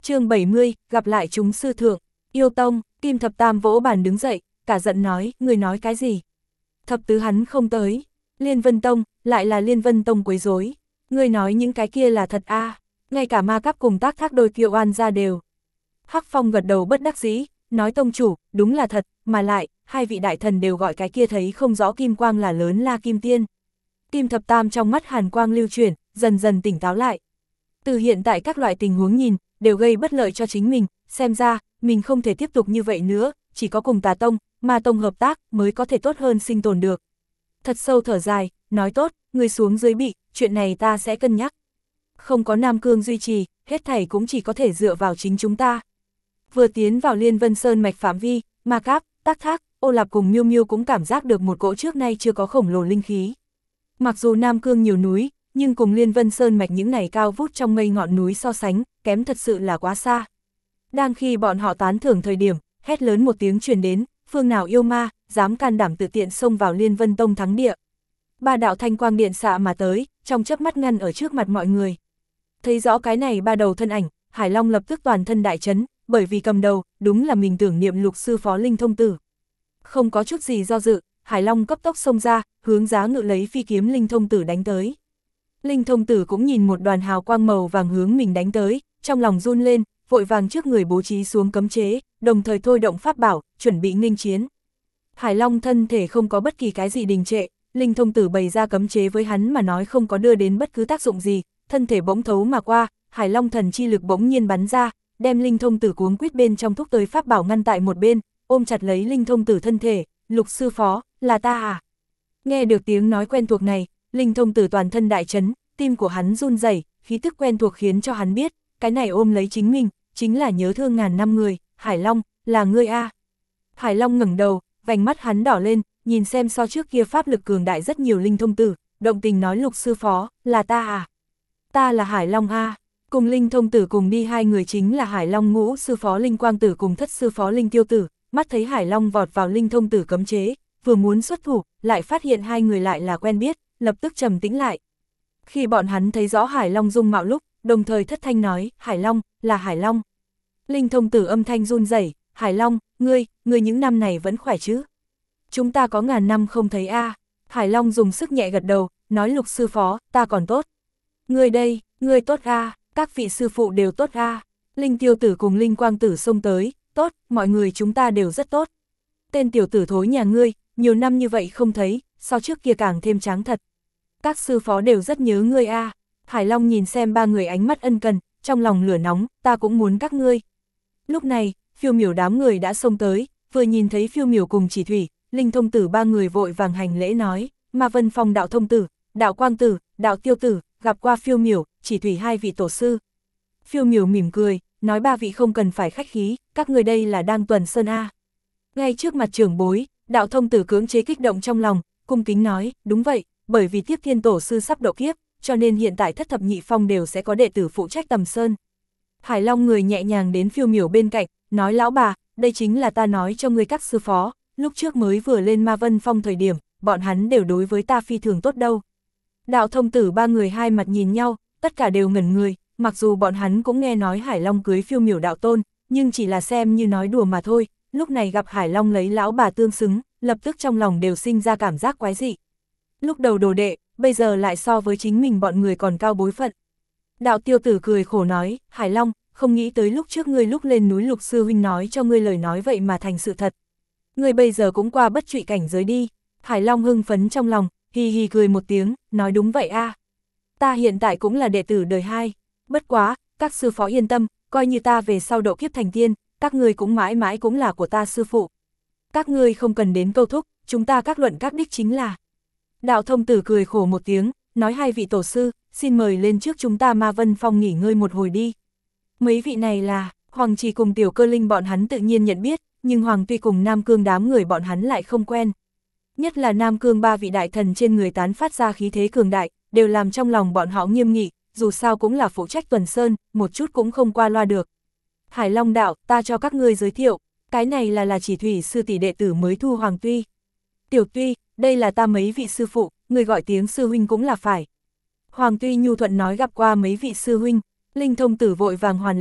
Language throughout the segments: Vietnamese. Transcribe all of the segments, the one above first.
Chương 70, gặp lại chúng sư thượng. Yêu tông. Kim Thập Tam vỗ bàn đứng dậy, cả giận nói, người nói cái gì? Thập tứ hắn không tới. Liên Vân Tông, lại là Liên Vân Tông quấy rối. Người nói những cái kia là thật a? Ngay cả ma cáp cùng Tác Thác đôi Kiệu An ra đều. Hắc Phong gật đầu bất đắc dĩ, nói tông chủ, đúng là thật, mà lại, hai vị đại thần đều gọi cái kia thấy không rõ kim quang là lớn La Kim Tiên. Kim Thập Tam trong mắt hàn quang lưu chuyển, dần dần tỉnh táo lại. Từ hiện tại các loại tình huống nhìn, đều gây bất lợi cho chính mình, xem ra, mình không thể tiếp tục như vậy nữa, chỉ có cùng Tà Tông, Ma Tông hợp tác mới có thể tốt hơn sinh tồn được. Thật sâu thở dài, nói tốt, người xuống dưới bị, chuyện này ta sẽ cân nhắc. Không có Nam Cương duy trì, hết thảy cũng chỉ có thể dựa vào chính chúng ta. Vừa tiến vào Liên Vân Sơn mạch phạm vi, Ma Cáp, Tác Thác, Ô Lạp cùng Miêu Miêu cũng cảm giác được một cỗ trước nay chưa có khổng lồ linh khí. Mặc dù Nam Cương nhiều núi, nhưng cùng Liên Vân Sơn mạch những này cao vút trong mây ngọn núi so sánh, kém thật sự là quá xa. Đang khi bọn họ tán thưởng thời điểm, hét lớn một tiếng truyền đến, phương nào yêu ma, dám can đảm tự tiện xông vào Liên Vân Tông thắng địa. Ba đạo thanh quang điện xạ mà tới, trong chớp mắt ngăn ở trước mặt mọi người. Thấy rõ cái này ba đầu thân ảnh, Hải Long lập tức toàn thân đại chấn, bởi vì cầm đầu, đúng là mình tưởng niệm Lục sư phó Linh Thông Tử. Không có chút gì do dự, Hải Long cấp tốc xông ra, hướng giá ngự lấy phi kiếm Linh Thông Tử đánh tới. Linh Thông Tử cũng nhìn một đoàn hào quang màu vàng hướng mình đánh tới, trong lòng run lên, vội vàng trước người bố trí xuống cấm chế, đồng thời thôi động pháp bảo, chuẩn bị nghênh chiến. Hải Long thân thể không có bất kỳ cái gì đình trệ, Linh Thông Tử bày ra cấm chế với hắn mà nói không có đưa đến bất cứ tác dụng gì, thân thể bỗng thấu mà qua, Hải Long thần chi lực bỗng nhiên bắn ra, đem Linh Thông Tử cuống quýt bên trong thúc tới pháp bảo ngăn tại một bên, ôm chặt lấy Linh Thông Tử thân thể, Lục sư phó, là ta à? Nghe được tiếng nói quen thuộc này, Linh Thông Tử toàn thân đại chấn, tim của hắn run rẩy, khí tức quen thuộc khiến cho hắn biết, cái này ôm lấy chính mình, chính là nhớ thương ngàn năm người, Hải Long, là ngươi a. Hải Long ngẩng đầu, vành mắt hắn đỏ lên, nhìn xem so trước kia pháp lực cường đại rất nhiều Linh Thông Tử, động tình nói Lục sư phó, là ta à? Ta là Hải Long a. Cùng Linh Thông Tử cùng đi hai người chính là Hải Long Ngũ sư phó Linh Quang Tử cùng thất sư phó Linh Tiêu Tử, mắt thấy Hải Long vọt vào Linh Thông Tử cấm chế, vừa muốn xuất thủ, lại phát hiện hai người lại là quen biết, lập tức trầm tĩnh lại. Khi bọn hắn thấy rõ Hải Long dung mạo lúc, đồng thời thất thanh nói, Hải Long, là Hải Long. Linh Thông Tử âm thanh run rẩy, Hải Long, ngươi những năm này vẫn khỏe chứ? Chúng ta có ngàn năm không thấy a. Hải Long dùng sức nhẹ gật đầu, nói Lục sư phó, ta còn tốt. Ngươi đây, ngươi tốt a, các vị sư phụ đều tốt a. Linh Tiêu Tử cùng Linh Quang Tử xông tới, tốt, mọi người chúng ta đều rất tốt. Tên tiểu tử thối nhà ngươi, nhiều năm như vậy không thấy, so trước kia càng thêm tráng thật. Các sư phó đều rất nhớ ngươi a. Hải Long nhìn xem ba người ánh mắt ân cần, trong lòng lửa nóng, ta cũng muốn các ngươi. Lúc này, Phiêu Miểu đám người đã xông tới, vừa nhìn thấy Phiêu Miểu cùng Chỉ Thủy, Linh Thông Tử ba người vội vàng hành lễ nói, Ma Vân Phong đạo thông tử, đạo Quang Tử, đạo Tiêu Tử, gặp qua Phiêu Miểu, Chỉ Thủy hai vị tổ sư. Phiêu Miểu mỉm cười, nói ba vị không cần phải khách khí, các người đây là đang tuần sơn a. Ngay trước mặt trưởng bối, đạo Thông Tử cưỡng chế kích động trong lòng, cung kính nói, đúng vậy, bởi vì Tiếp Thiên tổ sư sắp độ kiếp, cho nên hiện tại thất thập nhị phong đều sẽ có đệ tử phụ trách tầm sơn. Hải Long người nhẹ nhàng đến Phiêu Miểu bên cạnh, nói lão bà, đây chính là ta nói cho ngươi các sư phó, lúc trước mới vừa lên Ma Vân Phong thời điểm, bọn hắn đều đối với ta phi thường tốt đâu. Đạo Thông Tử ba người hai mặt nhìn nhau, tất cả đều ngẩn người, mặc dù bọn hắn cũng nghe nói Hải Long cưới Phiêu Miểu đạo tôn, nhưng chỉ là xem như nói đùa mà thôi, lúc này gặp Hải Long lấy lão bà tương xứng, lập tức trong lòng đều sinh ra cảm giác quái dị. Lúc đầu đồ đệ, bây giờ lại so với chính mình bọn người còn cao bối phận. Đạo Tiêu Tử cười khổ nói, Hải Long, không nghĩ tới lúc trước ngươi lúc lên núi Lục sư huynh nói cho ngươi lời nói vậy mà thành sự thật. Ngươi bây giờ cũng qua bất trụy cảnh giới đi. Hải Long hưng phấn trong lòng, hì hì cười một tiếng, nói đúng vậy a. Ta hiện tại cũng là đệ tử đời hai, bất quá, các sư phó yên tâm, coi như ta về sau độ kiếp thành tiên, các ngươi cũng mãi mãi cũng là của ta sư phụ. Các ngươi không cần đến câu thúc, chúng ta các luận các đích chính là. Đạo Thông Tử cười khổ một tiếng, nói hai vị tổ sư, xin mời lên trước chúng ta Ma Vân Phong nghỉ ngơi một hồi đi. Mấy vị này là, Hoàng Trì cùng Tiểu Cơ Linh bọn hắn tự nhiên nhận biết, nhưng Hoàng Tuy cùng Nam Cương đám người bọn hắn lại không quen. Nhất là Nam Cương ba vị đại thần trên người tán phát ra khí thế cường đại, đều làm trong lòng bọn họ nghiêm nghị, dù sao cũng là phụ trách tuần sơn, một chút cũng không qua loa được. Hải Long đạo, ta cho các ngươi giới thiệu, cái này là Chỉ Thủy sư tỷ đệ tử mới thu Hoàng Tuy. Tiểu Tuy, đây là ta mấy vị sư phụ, người gọi tiếng sư huynh cũng là phải. Hoàng Tuy nhu thuận nói gặp qua mấy vị sư huynh, Linh Thông Tử vội vàng hoàn lễ,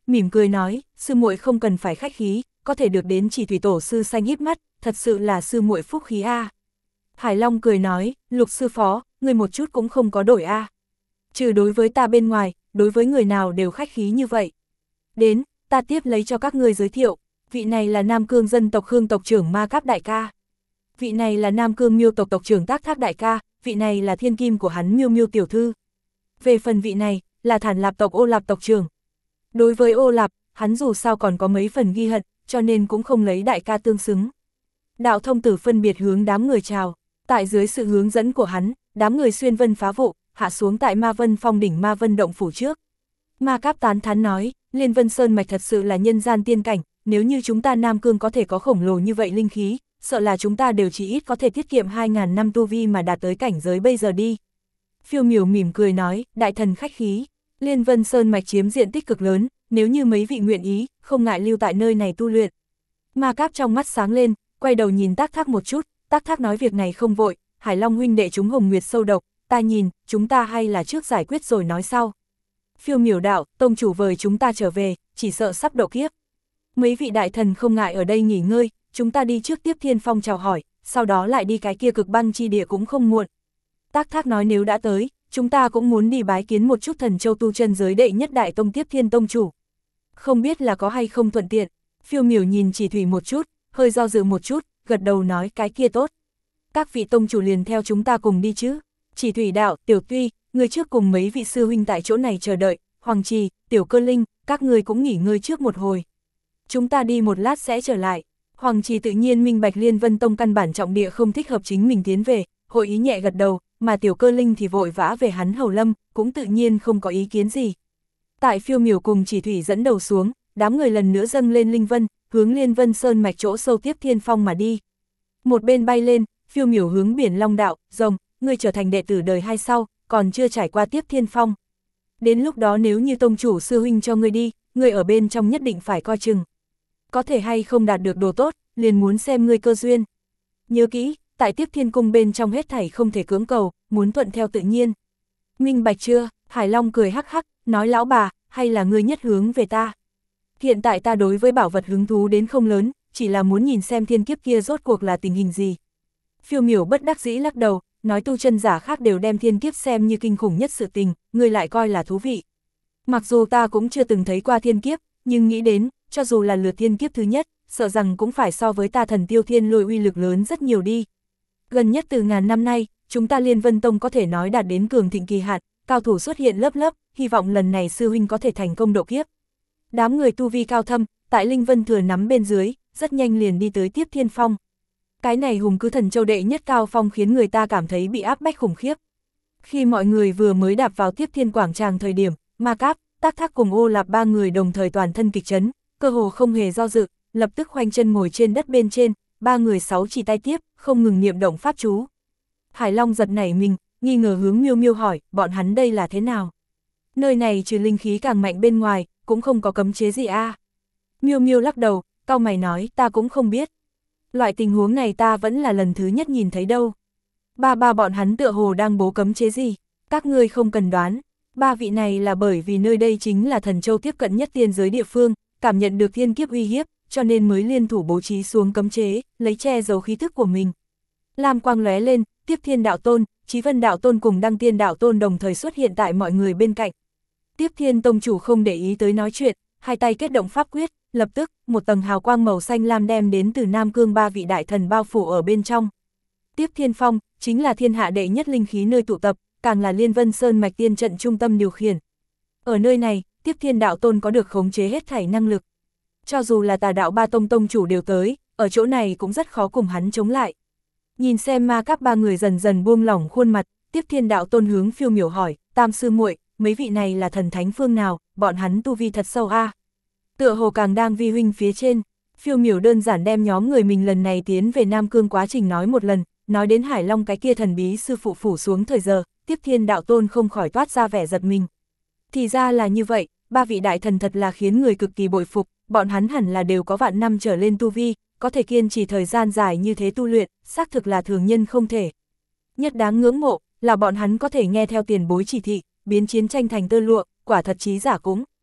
mỉm cười nói, sư muội không cần phải khách khí, có thể được đến Chỉ Thủy tổ sư xanh híp mắt, thật sự là sư muội phúc khí a. Hải Long cười nói, Lục sư phó, người một chút cũng không có đổi a. Trừ đối với ta bên ngoài, đối với người nào đều khách khí như vậy. Đến, ta tiếp lấy cho các ngươi giới thiệu, vị này là Nam Cương dân tộc Khương tộc trưởng Ma Cáp đại ca. Vị này là Nam Cương Miêu tộc tộc trưởng Tác Thác đại ca, vị này là thiên kim của hắn Miêu Miêu tiểu thư. Về phần vị này, là Thản Lạp tộc Ô Lạp tộc trưởng. Đối với Ô Lạp, hắn dù sao còn có mấy phần ghi hận, cho nên cũng không lấy đại ca tương xứng. Đạo thông tử phân biệt hướng đám người chào, tại dưới sự hướng dẫn của hắn, đám người xuyên vân phá vụ, hạ xuống tại Ma Vân Phong đỉnh Ma Vân động phủ trước. Ma Cáp tán thán nói, Liên Vân Sơn mạch thật sự là nhân gian tiên cảnh, nếu như chúng ta Nam Cương có thể có khổng lồ như vậy linh khí, sợ là chúng ta đều chỉ ít có thể tiết kiệm 2.000 năm tu vi mà đạt tới cảnh giới bây giờ đi. Phiêu Miểu mỉm cười nói, đại thần khách khí, Liên Vân Sơn mạch chiếm diện tích cực lớn, nếu như mấy vị nguyện ý, không ngại lưu tại nơi này tu luyện. Ma Cáp trong mắt sáng lên, quay đầu nhìn Tác Thác một chút, Tác Thác nói việc này không vội, Hải Long huynh đệ chúng hồng nguyệt sâu độc, ta nhìn, chúng ta hay là trước giải quyết rồi nói sau. Phiêu Miểu đạo, tông chủ vời chúng ta trở về, chỉ sợ sắp độ kiếp. Mấy vị đại thần không ngại ở đây nghỉ ngơi, chúng ta đi trước Tiếp Thiên Phong chào hỏi, sau đó lại đi cái kia cực băng chi địa cũng không muộn. Tác Thác nói nếu đã tới, chúng ta cũng muốn đi bái kiến một chút Thần Châu tu chân giới đệ nhất đại tông Tiếp Thiên tông chủ. Không biết là có hay không thuận tiện. Phiêu Miểu nhìn Chỉ Thủy một chút, hơi do dự một chút, gật đầu nói cái kia tốt. Các vị tông chủ liền theo chúng ta cùng đi chứ. Chỉ Thủy đạo, Tiểu Tuy, người trước cùng mấy vị sư huynh tại chỗ này chờ đợi, Hoàng Trì, Tiểu Cơ Linh, các người cũng nghỉ ngơi trước một hồi. Chúng ta đi một lát sẽ trở lại. Hoàng Trì tự nhiên minh bạch Liên Vân Tông căn bản trọng địa không thích hợp chính mình tiến về, hội ý nhẹ gật đầu, mà Tiểu Cơ Linh thì vội vã về hắn hầu lâm, cũng tự nhiên không có ý kiến gì. Tại Phiêu Miểu cùng Chỉ Thủy dẫn đầu xuống, đám người lần nữa dâng lên linh vân, hướng Liên Vân Sơn mạch chỗ sâu Tiếp Thiên Phong mà đi. Một bên bay lên, Phiêu Miểu hướng biển Long đạo, rồng, ngươi trở thành đệ tử đời hai sau, còn chưa trải qua Tiếp Thiên Phong. Đến lúc đó nếu như tông chủ sư huynh cho ngươi đi, ngươi ở bên trong nhất định phải coi chừng. Có thể hay không đạt được đồ tốt, liền muốn xem ngươi cơ duyên. Nhớ kỹ, tại Tiếp Thiên Cung bên trong hết thảy không thể cưỡng cầu, muốn thuận theo tự nhiên. Minh bạch chưa? Hải Long cười hắc hắc, nói lão bà, hay là ngươi nhất hướng về ta. Hiện tại ta đối với bảo vật hứng thú đến không lớn, chỉ là muốn nhìn xem thiên kiếp kia rốt cuộc là tình hình gì. Phiêu Miểu bất đắc dĩ lắc đầu, nói tu chân giả khác đều đem thiên kiếp xem như kinh khủng nhất sự tình, ngươi lại coi là thú vị. Mặc dù ta cũng chưa từng thấy qua thiên kiếp, nhưng nghĩ đến, cho dù là lượt thiên kiếp thứ nhất, sợ rằng cũng phải so với ta Thần Tiêu Thiên Lôi uy lực lớn rất nhiều đi. Gần nhất từ ngàn năm nay, chúng ta Liên Vân Tông có thể nói đạt đến cường thịnh kỳ hạn, cao thủ xuất hiện lớp lớp, hy vọng lần này sư huynh có thể thành công độ kiếp. Đám người tu vi cao thâm, tại Linh Vân Thừa nắm bên dưới, rất nhanh liền đi tới Tiếp Thiên Phong. Cái này hùng cứ Thần Châu đệ nhất cao phong khiến người ta cảm thấy bị áp bách khủng khiếp. Khi mọi người vừa mới đạp vào Tiếp Thiên quảng tràng thời điểm, Ma Cáp, Tác Thác cùng Ô Lạp ba người đồng thời toàn thân kịch chấn, cơ hồ không hề do dự, lập tức khoanh chân ngồi trên đất bên trên, ba người sáu chỉ tay tiếp, không ngừng niệm động pháp chú. Hải Long giật nảy mình, nghi ngờ hướng Miêu Miêu hỏi, bọn hắn đây là thế nào? Nơi này trừ linh khí càng mạnh bên ngoài, cũng không có cấm chế gì a. Miêu Miêu lắc đầu, cau mày nói, ta cũng không biết. Loại tình huống này ta vẫn là lần thứ nhất nhìn thấy đâu. Ba bọn hắn tựa hồ đang bố cấm chế gì? Các ngươi không cần đoán. Ba vị này là bởi vì nơi đây chính là Thần Châu tiếp cận nhất tiên giới địa phương, cảm nhận được thiên kiếp uy hiếp, cho nên mới liên thủ bố trí xuống cấm chế, lấy che giấu khí thức của mình. Lam quang lóe lên, Tiếp Thiên đạo tôn, Chí Vân đạo tôn cùng Đăng Tiên đạo tôn đồng thời xuất hiện tại mọi người bên cạnh. Tiếp Thiên tông chủ không để ý tới nói chuyện, hai tay kết động pháp quyết, lập tức, một tầng hào quang màu xanh lam đem đến từ Nam Cương ba vị đại thần bao phủ ở bên trong. Tiếp Thiên Phong, chính là thiên hạ đệ nhất linh khí nơi tụ tập, càng là Liên Vân Sơn mạch tiên trận trung tâm điều khiển. Ở nơi này, Tiếp Thiên đạo tôn có được khống chế hết thảy năng lực. Cho dù là Tà đạo ba tông tông chủ đều tới, ở chỗ này cũng rất khó cùng hắn chống lại. Nhìn xem Ma Cáp ba người dần dần buông lỏng khuôn mặt, Tiếp Thiên đạo tôn hướng Phiêu Miểu hỏi, Tam sư muội, mấy vị này là thần thánh phương nào, bọn hắn tu vi thật sâu a. Tựa hồ càng đang vi huynh phía trên. Phiêu Miểu đơn giản đem nhóm người mình lần này tiến về Nam Cương quá trình nói một lần, nói đến Hải Long cái kia thần bí sư phụ phủ xuống thời giờ, Tiếp Thiên đạo tôn không khỏi toát ra vẻ giật mình. Thì ra là như vậy, ba vị đại thần thật là khiến người cực kỳ bội phục, bọn hắn hẳn là đều có vạn năm trở lên tu vi, có thể kiên trì thời gian dài như thế tu luyện, xác thực là thường nhân không thể. Nhất đáng ngưỡng mộ, là bọn hắn có thể nghe theo tiền bối chỉ thị, biến chiến tranh thành tơ lụa, quả thật trí giả cũng.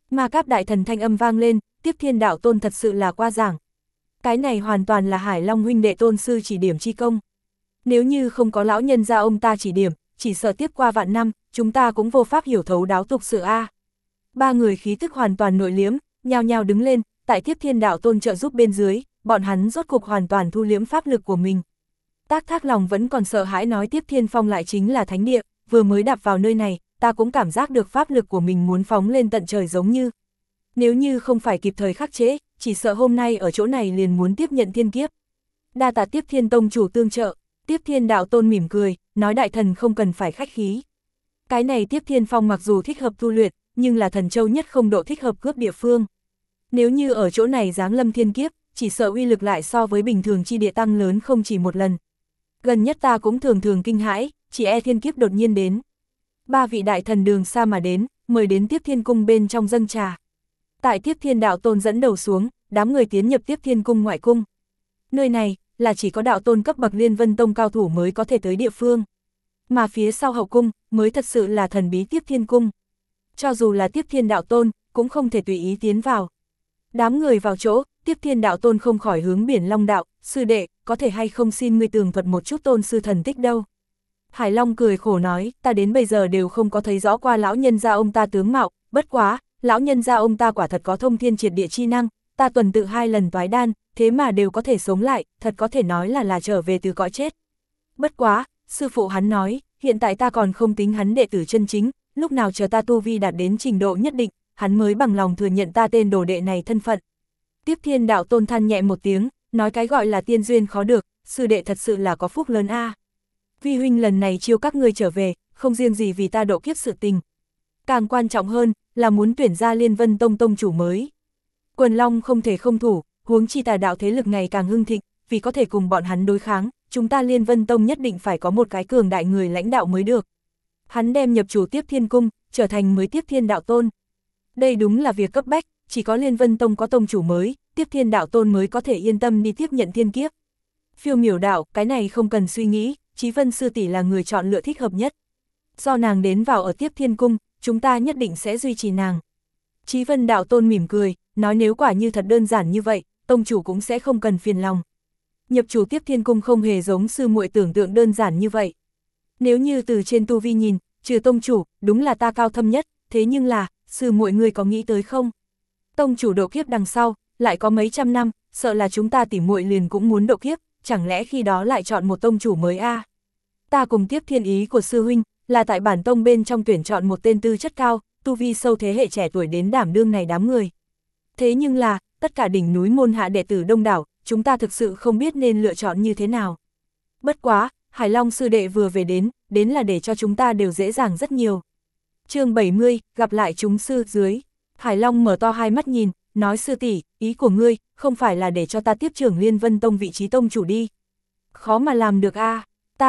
Ma Cáp đại thần thanh âm vang lên, Tiếp Thiên Đạo Tôn thật sự là qua giảng. Cái này hoàn toàn là Hải Long huynh đệ tôn sư chỉ điểm chi công. Nếu như không có lão nhân gia ông ta chỉ điểm, chỉ sợ tiếp qua vạn năm, chúng ta cũng vô pháp hiểu thấu đáo tục sự a. Ba người khí tức hoàn toàn nội liếm, nhao nhao đứng lên, tại Tiếp Thiên Đạo Tôn trợ giúp bên dưới, bọn hắn rốt cục hoàn toàn thu liếm pháp lực của mình. Tác Thác lòng vẫn còn sợ hãi nói Tiếp Thiên Phong lại chính là thánh địa, vừa mới đạp vào nơi này, ta cũng cảm giác được pháp lực của mình muốn phóng lên tận trời giống như. Nếu như không phải kịp thời khắc chế, chỉ sợ hôm nay ở chỗ này liền muốn tiếp nhận thiên kiếp. Đa tạ Tiếp Thiên Tông chủ tương trợ. Tiếp Thiên Đạo Tôn mỉm cười, nói đại thần không cần phải khách khí. Cái này Tiếp Thiên Phong mặc dù thích hợp tu luyện, nhưng là thần châu nhất không độ thích hợp cướp địa phương. Nếu như ở chỗ này giáng lâm thiên kiếp, chỉ sợ uy lực lại so với bình thường chi địa tăng lớn không chỉ một lần. Gần nhất ta cũng thường thường kinh hãi, chỉ e thiên kiếp đột nhiên đến. Ba vị đại thần đường xa mà đến, mời đến Tiếp Thiên Cung bên trong dâng trà. Tại Tiếp Thiên Đạo Tôn dẫn đầu xuống, đám người tiến nhập Tiếp Thiên Cung ngoại cung. Nơi này là chỉ có đạo tôn cấp bậc Liên Vân Tông cao thủ mới có thể tới địa phương. Mà phía sau hậu cung mới thật sự là thần bí Tiếp Thiên Cung. Cho dù là Tiếp Thiên Đạo Tôn, cũng không thể tùy ý tiến vào. Đám người vào chỗ, Tiếp Thiên Đạo Tôn không khỏi hướng Biển Long đạo, sư đệ, có thể hay không xin ngươi tường thuật một chút tôn sư thần tích đâu. Hải Long cười khổ nói, ta đến bây giờ đều không có thấy rõ qua lão nhân gia ông ta tướng mạo, bất quá, lão nhân gia ông ta quả thật có thông thiên triệt địa chi năng, ta tuần tự 2 lần toái đan, thế mà đều có thể sống lại, thật có thể nói là trở về từ cõi chết. Bất quá, sư phụ hắn nói, hiện tại ta còn không tính hắn đệ tử chân chính, lúc nào chờ ta tu vi đạt đến trình độ nhất định, hắn mới bằng lòng thừa nhận ta tên đồ đệ này thân phận. Tiếp Thiên Đạo Tôn than nhẹ một tiếng, nói cái gọi là tiên duyên khó được, sư đệ thật sự là có phúc lớn a. Vi huynh lần này chiêu các ngươi trở về, không riêng gì vì ta độ kiếp sự tình. Càng quan trọng hơn, là muốn tuyển ra Liên Vân Tông tông chủ mới. Quần Long không thể không thủ, huống chi tà đạo thế lực ngày càng hưng thịnh, vì có thể cùng bọn hắn đối kháng, chúng ta Liên Vân Tông nhất định phải có một cái cường đại người lãnh đạo mới được. Hắn đem nhập chủ Tiếp Thiên Cung, trở thành mới Tiếp Thiên Đạo Tôn. Đây đúng là việc cấp bách, chỉ có Liên Vân Tông có tông chủ mới, Tiếp Thiên Đạo Tôn mới có thể yên tâm đi tiếp nhận thiên kiếp. Phiêu Miểu đạo, cái này không cần suy nghĩ, Chí Vân sư tỷ là người chọn lựa thích hợp nhất. Do nàng đến vào ở Tiếp Thiên Cung, chúng ta nhất định sẽ duy trì nàng. Chí Vân Đạo Tôn mỉm cười, nói nếu quả như thật đơn giản như vậy, tông chủ cũng sẽ không cần phiền lòng. Nhập chủ Tiếp Thiên Cung không hề giống sư muội tưởng tượng đơn giản như vậy. Nếu như từ trên tu vi nhìn, trừ tông chủ, đúng là ta cao thâm nhất, thế nhưng là, sư muội ngươi có nghĩ tới không? Tông chủ độ kiếp đằng sau, lại có mấy trăm năm, sợ là chúng ta tỉ muội liền cũng muốn độ kiếp, chẳng lẽ khi đó lại chọn một tông chủ mới a? Ta cùng Tiếp Thiên ý của sư huynh, là tại bản tông bên trong tuyển chọn một tên tư chất cao, tu vi sâu thế hệ trẻ tuổi đến đảm đương này đám người. Thế nhưng là, tất cả đỉnh núi môn hạ đệ tử đông đảo, chúng ta thực sự không biết nên lựa chọn như thế nào. Bất quá, Hải Long sư đệ vừa về đến là để cho chúng ta đều dễ dàng rất nhiều. Chương 70, gặp lại chúng sư dưới. Hải Long mở to hai mắt nhìn, nói sư tỷ, ý của ngươi, không phải là để cho ta tiếp trưởng Liên Vân Tông vị trí tông chủ đi. Khó mà làm được a,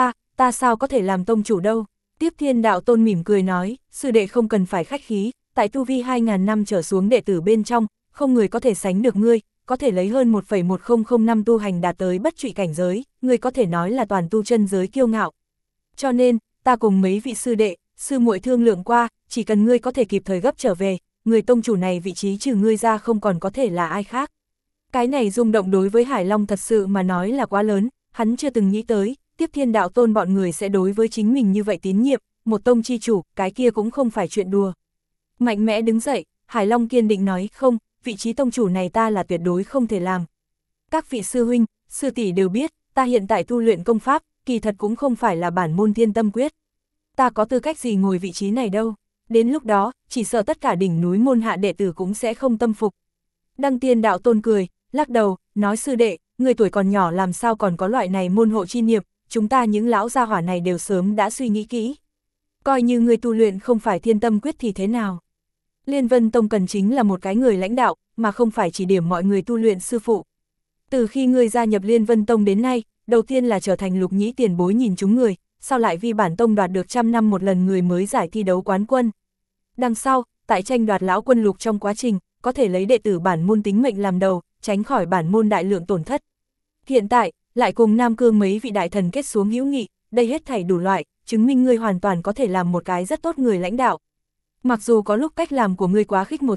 ta sao có thể làm tông chủ đâu. Tiếp Thiên Đạo Tôn mỉm cười nói, sư đệ không cần phải khách khí, tại tu vi 2.000 năm trở xuống đệ tử bên trong, không người có thể sánh được ngươi, có thể lấy hơn 1,1005 năm tu hành đạt tới bất trụy cảnh giới, ngươi có thể nói là toàn tu chân giới kiêu ngạo. Cho nên, ta cùng mấy vị sư đệ, sư muội thương lượng qua, chỉ cần ngươi có thể kịp thời gấp trở về, người tông chủ này vị trí trừ ngươi ra không còn có thể là ai khác. Cái này rung động đối với Hải Long thật sự mà nói là quá lớn, hắn chưa từng nghĩ tới, Tiếp Thiên Đạo Tôn bọn người sẽ đối với chính mình như vậy tín nhiệm, một tông chi chủ, cái kia cũng không phải chuyện đùa. Mạnh mẽ đứng dậy, Hải Long kiên định nói, không, vị trí tông chủ này ta là tuyệt đối không thể làm. Các vị sư huynh, sư tỷ đều biết, ta hiện tại tu luyện công pháp, kỳ thật cũng không phải là bản môn Thiên Tâm Quyết. Ta có tư cách gì ngồi vị trí này đâu, đến lúc đó, chỉ sợ tất cả đỉnh núi môn hạ đệ tử cũng sẽ không tâm phục. Đăng Tiên Đạo Tôn cười, lắc đầu, nói sư đệ, người tuổi còn nhỏ làm sao còn có loại này môn hộ chi niệm, chúng ta những lão gia hỏa này đều sớm đã suy nghĩ kỹ. Coi như người tu luyện không phải Thiên Tâm Quyết thì thế nào? Liên Vân Tông cần chính là một cái người lãnh đạo, mà không phải chỉ điểm mọi người tu luyện sư phụ. Từ khi ngươi gia nhập Liên Vân Tông đến nay, đầu tiên là trở thành Lục Nhĩ tiền bối nhìn chúng người, sau lại vì bản tông đoạt được 100 năm một lần người mới giải thi đấu quán quân. Đằng sau, tại tranh đoạt lão quân lục trong quá trình, có thể lấy đệ tử bản môn tính mệnh làm đầu, tránh khỏi bản môn đại lượng tổn thất. Hiện tại, lại cùng Nam Cương mấy vị đại thần kết xuống hữu nghị, đây hết thảy đủ loại, chứng minh ngươi hoàn toàn có thể làm một cái rất tốt người lãnh đạo. Mặc dù có lúc cách làm của ngươi quá khích một chút,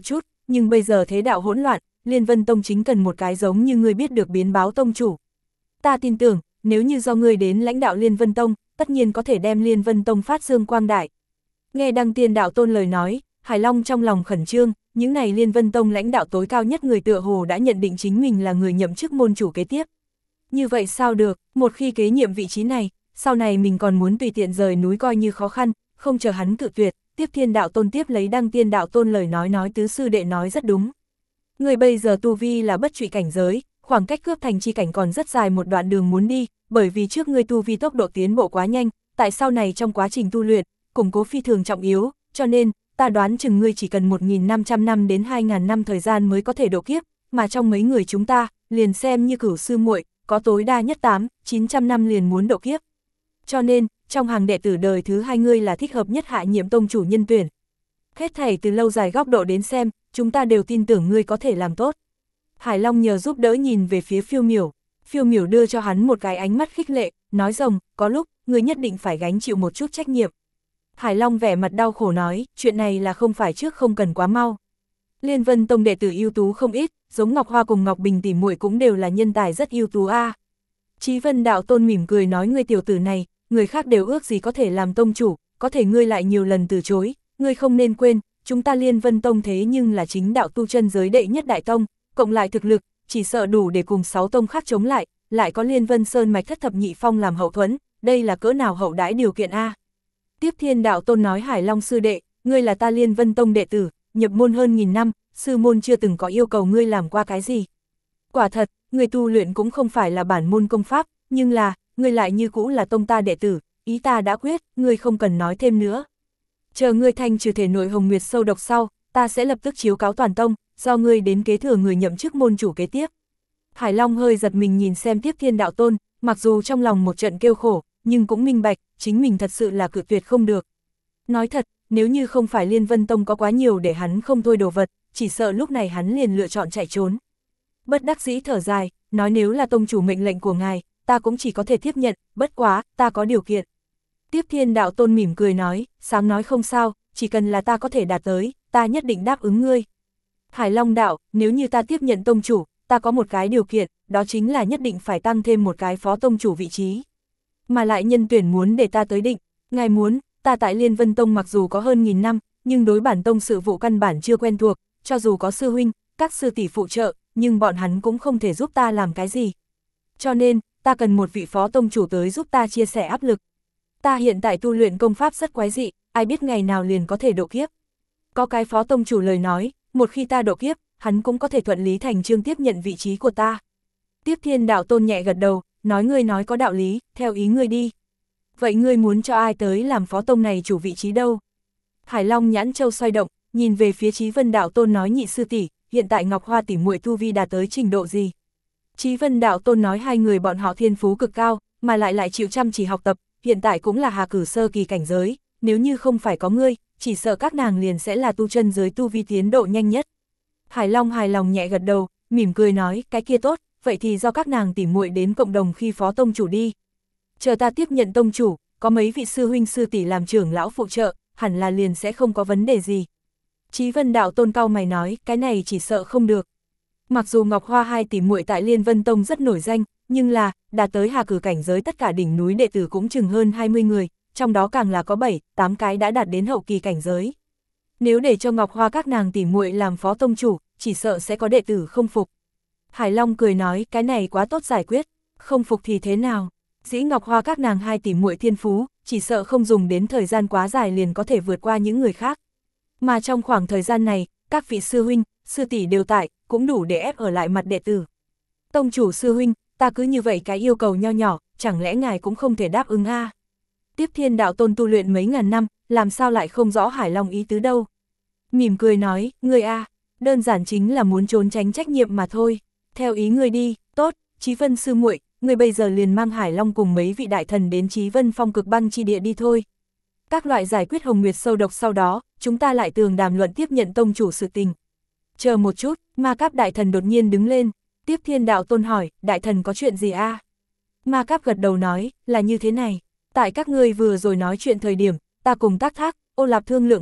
nhưng bây giờ thế đạo hỗn loạn, Liên Vân Tông chính cần một cái giống như ngươi biết được biến báo tông chủ. Ta tin tưởng, nếu như do ngươi đến lãnh đạo Liên Vân Tông, tất nhiên có thể đem Liên Vân Tông phát dương quang đại. Nghe Đăng Tiên đạo tôn lời nói, Hải Long trong lòng khẩn trương, những này Liên Vân Tông lãnh đạo tối cao nhất người tựa hồ đã nhận định chính mình là người nhậm chức môn chủ kế tiếp. Như vậy sao được, một khi kế nhiệm vị trí này, sau này mình còn muốn tùy tiện rời núi coi như khó khăn, không chờ hắn cự tuyệt, Tiếp Thiên đạo tôn tiếp lấy Đăng Tiên đạo tôn lời nói tứ sư đệ nói rất đúng. Người bây giờ tu vi là bất trụy cảnh giới, khoảng cách cướp thành chi cảnh còn rất dài một đoạn đường muốn đi, bởi vì trước ngươi tu vi tốc độ tiến bộ quá nhanh, tại sau này trong quá trình tu luyện, củng cố phi thường trọng yếu, cho nên, ta đoán chừng ngươi chỉ cần 1.500 năm đến 2.000 năm thời gian mới có thể độ kiếp, mà trong mấy người chúng ta, liền xem như Cửu sư muội, có tối đa nhất 800-900 năm liền muốn độ kiếp. Cho nên, trong hàng đệ tử đời thứ 2 ngươi là thích hợp nhất hạ nhiệm tông chủ nhân tuyển. Hết thảy từ lâu dài góc độ đến xem, chúng ta đều tin tưởng ngươi có thể làm tốt. Hải Long nhờ giúp đỡ nhìn về phía Phiêu Miểu đưa cho hắn một cái ánh mắt khích lệ, nói rồng, có lúc, ngươi nhất định phải gánh chịu một chút trách nhiệm. Hải Long vẻ mặt đau khổ nói, chuyện này là không phải trước không cần quá mau. Liên Vân Tông đệ tử ưu tú không ít, giống Ngọc Hoa cùng Ngọc Bình tỷ muội cũng đều là nhân tài rất ưu tú a. Chí Vân đạo tôn mỉm cười nói, ngươi tiểu tử này, người khác đều ước gì có thể làm tông chủ, có thể ngươi lại nhiều lần từ chối, ngươi không nên quên, chúng ta Liên Vân Tông thế nhưng là chính đạo tu chân giới đệ nhất đại tông, cộng lại thực lực, chỉ sợ đủ để cùng 6 tông khác chống lại có Liên Vân Sơn mạch thất thập nhị phong làm hậu thuẫn, đây là cỡ nào hậu đãi điều kiện a. Tiếp Thiên đạo tôn nói, Hải Long sư đệ, ngươi là ta Liên Vân Tông đệ tử, nhập môn hơn 1000 năm, sư môn chưa từng có yêu cầu ngươi làm qua cái gì. Quả thật, ngươi tu luyện cũng không phải là bản môn công pháp, nhưng là, ngươi lại như cũ là tông ta đệ tử, ý ta đã quyết, ngươi không cần nói thêm nữa. Chờ ngươi thanh trừ thể nội hồng nguyệt sâu độc sau, ta sẽ lập tức chiếu cáo toàn tông, do ngươi đến kế thừa người nhậm chức môn chủ kế tiếp. Hải Long hơi giật mình nhìn xem Tiếp Thiên đạo tôn, mặc dù trong lòng một trận kêu khổ, nhưng cũng minh bạch, chính mình thật sự là cự tuyệt không được. Nói thật, nếu như không phải Liên Vân Tông có quá nhiều để hắn không thôi đồ vật, chỉ sợ lúc này hắn liền lựa chọn chạy trốn. Bất đắc dĩ thở dài, nói nếu là tông chủ mệnh lệnh của ngài, ta cũng chỉ có thể tiếp nhận, bất quá, ta có điều kiện. Tiếp Thiên đạo tôn mỉm cười nói, sáng nói không sao, chỉ cần là ta có thể đạt tới, ta nhất định đáp ứng ngươi. Hải Long đạo, nếu như ta tiếp nhận tông chủ, ta có một cái điều kiện, đó chính là nhất định phải tăng thêm một cái phó tông chủ vị trí. Mà lại nhân tuyển muốn để ta tới định, ngài muốn, ta tại Liên Vân Tông mặc dù có hơn 1000 năm, nhưng đối bản tông sự vụ căn bản chưa quen thuộc, cho dù có sư huynh, các sư tỷ phụ trợ, nhưng bọn hắn cũng không thể giúp ta làm cái gì. Cho nên, ta cần một vị phó tông chủ tới giúp ta chia sẻ áp lực. Ta hiện tại tu luyện công pháp rất quái dị, ai biết ngày nào liền có thể độ kiếp. Có cái phó tông chủ lời nói, một khi ta độ kiếp, hắn cũng có thể thuận lý thành chương tiếp nhận vị trí của ta. Tiếp Thiên đạo tôn nhẹ gật đầu, nói ngươi nói có đạo lý, theo ý ngươi đi. Vậy ngươi muốn cho ai tới làm phó tông này chủ vị trí đâu? Hải Long nhãn châu xoay động, nhìn về phía Chí Vân đạo tôn nói, nhị sư tỷ, hiện tại Ngọc Hoa tỷ muội tu vi đạt tới trình độ gì? Chí Vân đạo tôn nói, hai người bọn họ thiên phú cực cao, mà lại chịu chăm chỉ học tập, hiện tại cũng là hà cử sơ kỳ cảnh giới, nếu như không phải có ngươi, chỉ sợ các nàng liền sẽ là tu chân giới tu vi tiến độ nhanh nhất. Hải Long hài lòng nhẹ gật đầu, mỉm cười nói, cái kia tốt, vậy thì do các nàng tỉ muội đến cộng đồng khi phó tông chủ đi. Chờ ta tiếp nhận tông chủ, có mấy vị sư huynh sư tỷ làm trưởng lão phụ trợ, hẳn là liền sẽ không có vấn đề gì. Chí Vân đạo tôn cau mày nói, cái này chỉ sợ không được. Mặc dù Ngọc Hoa hai tỷ muội tại Liên Vân Tông rất nổi danh, nhưng là, đạt tới hà cử cảnh giới tất cả đỉnh núi đệ tử cũng chừng hơn 20 người, trong đó càng là có 7-8 cái đã đạt đến hậu kỳ cảnh giới. Nếu để cho Ngọc Hoa các nàng tỷ muội làm phó tông chủ, chỉ sợ sẽ có đệ tử không phục. Hải Long cười nói, cái này quá tốt giải quyết, không phục thì thế nào? Dĩ Ngọc Hoa các nàng hai tỷ muội thiên phú, chỉ sợ không dùng đến thời gian quá dài liền có thể vượt qua những người khác. Mà trong khoảng thời gian này, các vị sư huynh, sư tỷ đều tại, cũng đủ để ép ở lại mặt đệ tử. Tông chủ sư huynh, ta cứ như vậy cái yêu cầu nho nhỏ, chẳng lẽ ngài cũng không thể đáp ứng a? Tiếp Thiên đạo tôn tu luyện mấy ngàn năm, làm sao lại không rõ Hải Long ý tứ đâu. Mỉm cười nói, ngươi a, đơn giản chính là muốn trốn tránh trách nhiệm mà thôi. Theo ý ngươi đi, tốt, Chí Vân sư muội, ngươi bây giờ liền mang Hải Long cùng mấy vị đại thần đến Chí Vân Phong cực băng chi địa đi thôi. Các loại giải quyết hồng nguyệt sâu độc sau đó, chúng ta lại tường đàm luận tiếp nhận tông chủ sự tình. Chờ một chút, Ma Cáp đại thần đột nhiên đứng lên, Tiếp Thiên đạo tôn hỏi, đại thần có chuyện gì a? Ma Cáp gật đầu nói, là như thế này, tại các ngươi vừa rồi nói chuyện thời điểm, ta cùng Tác Thác, Ô Lạp thương lượng qua,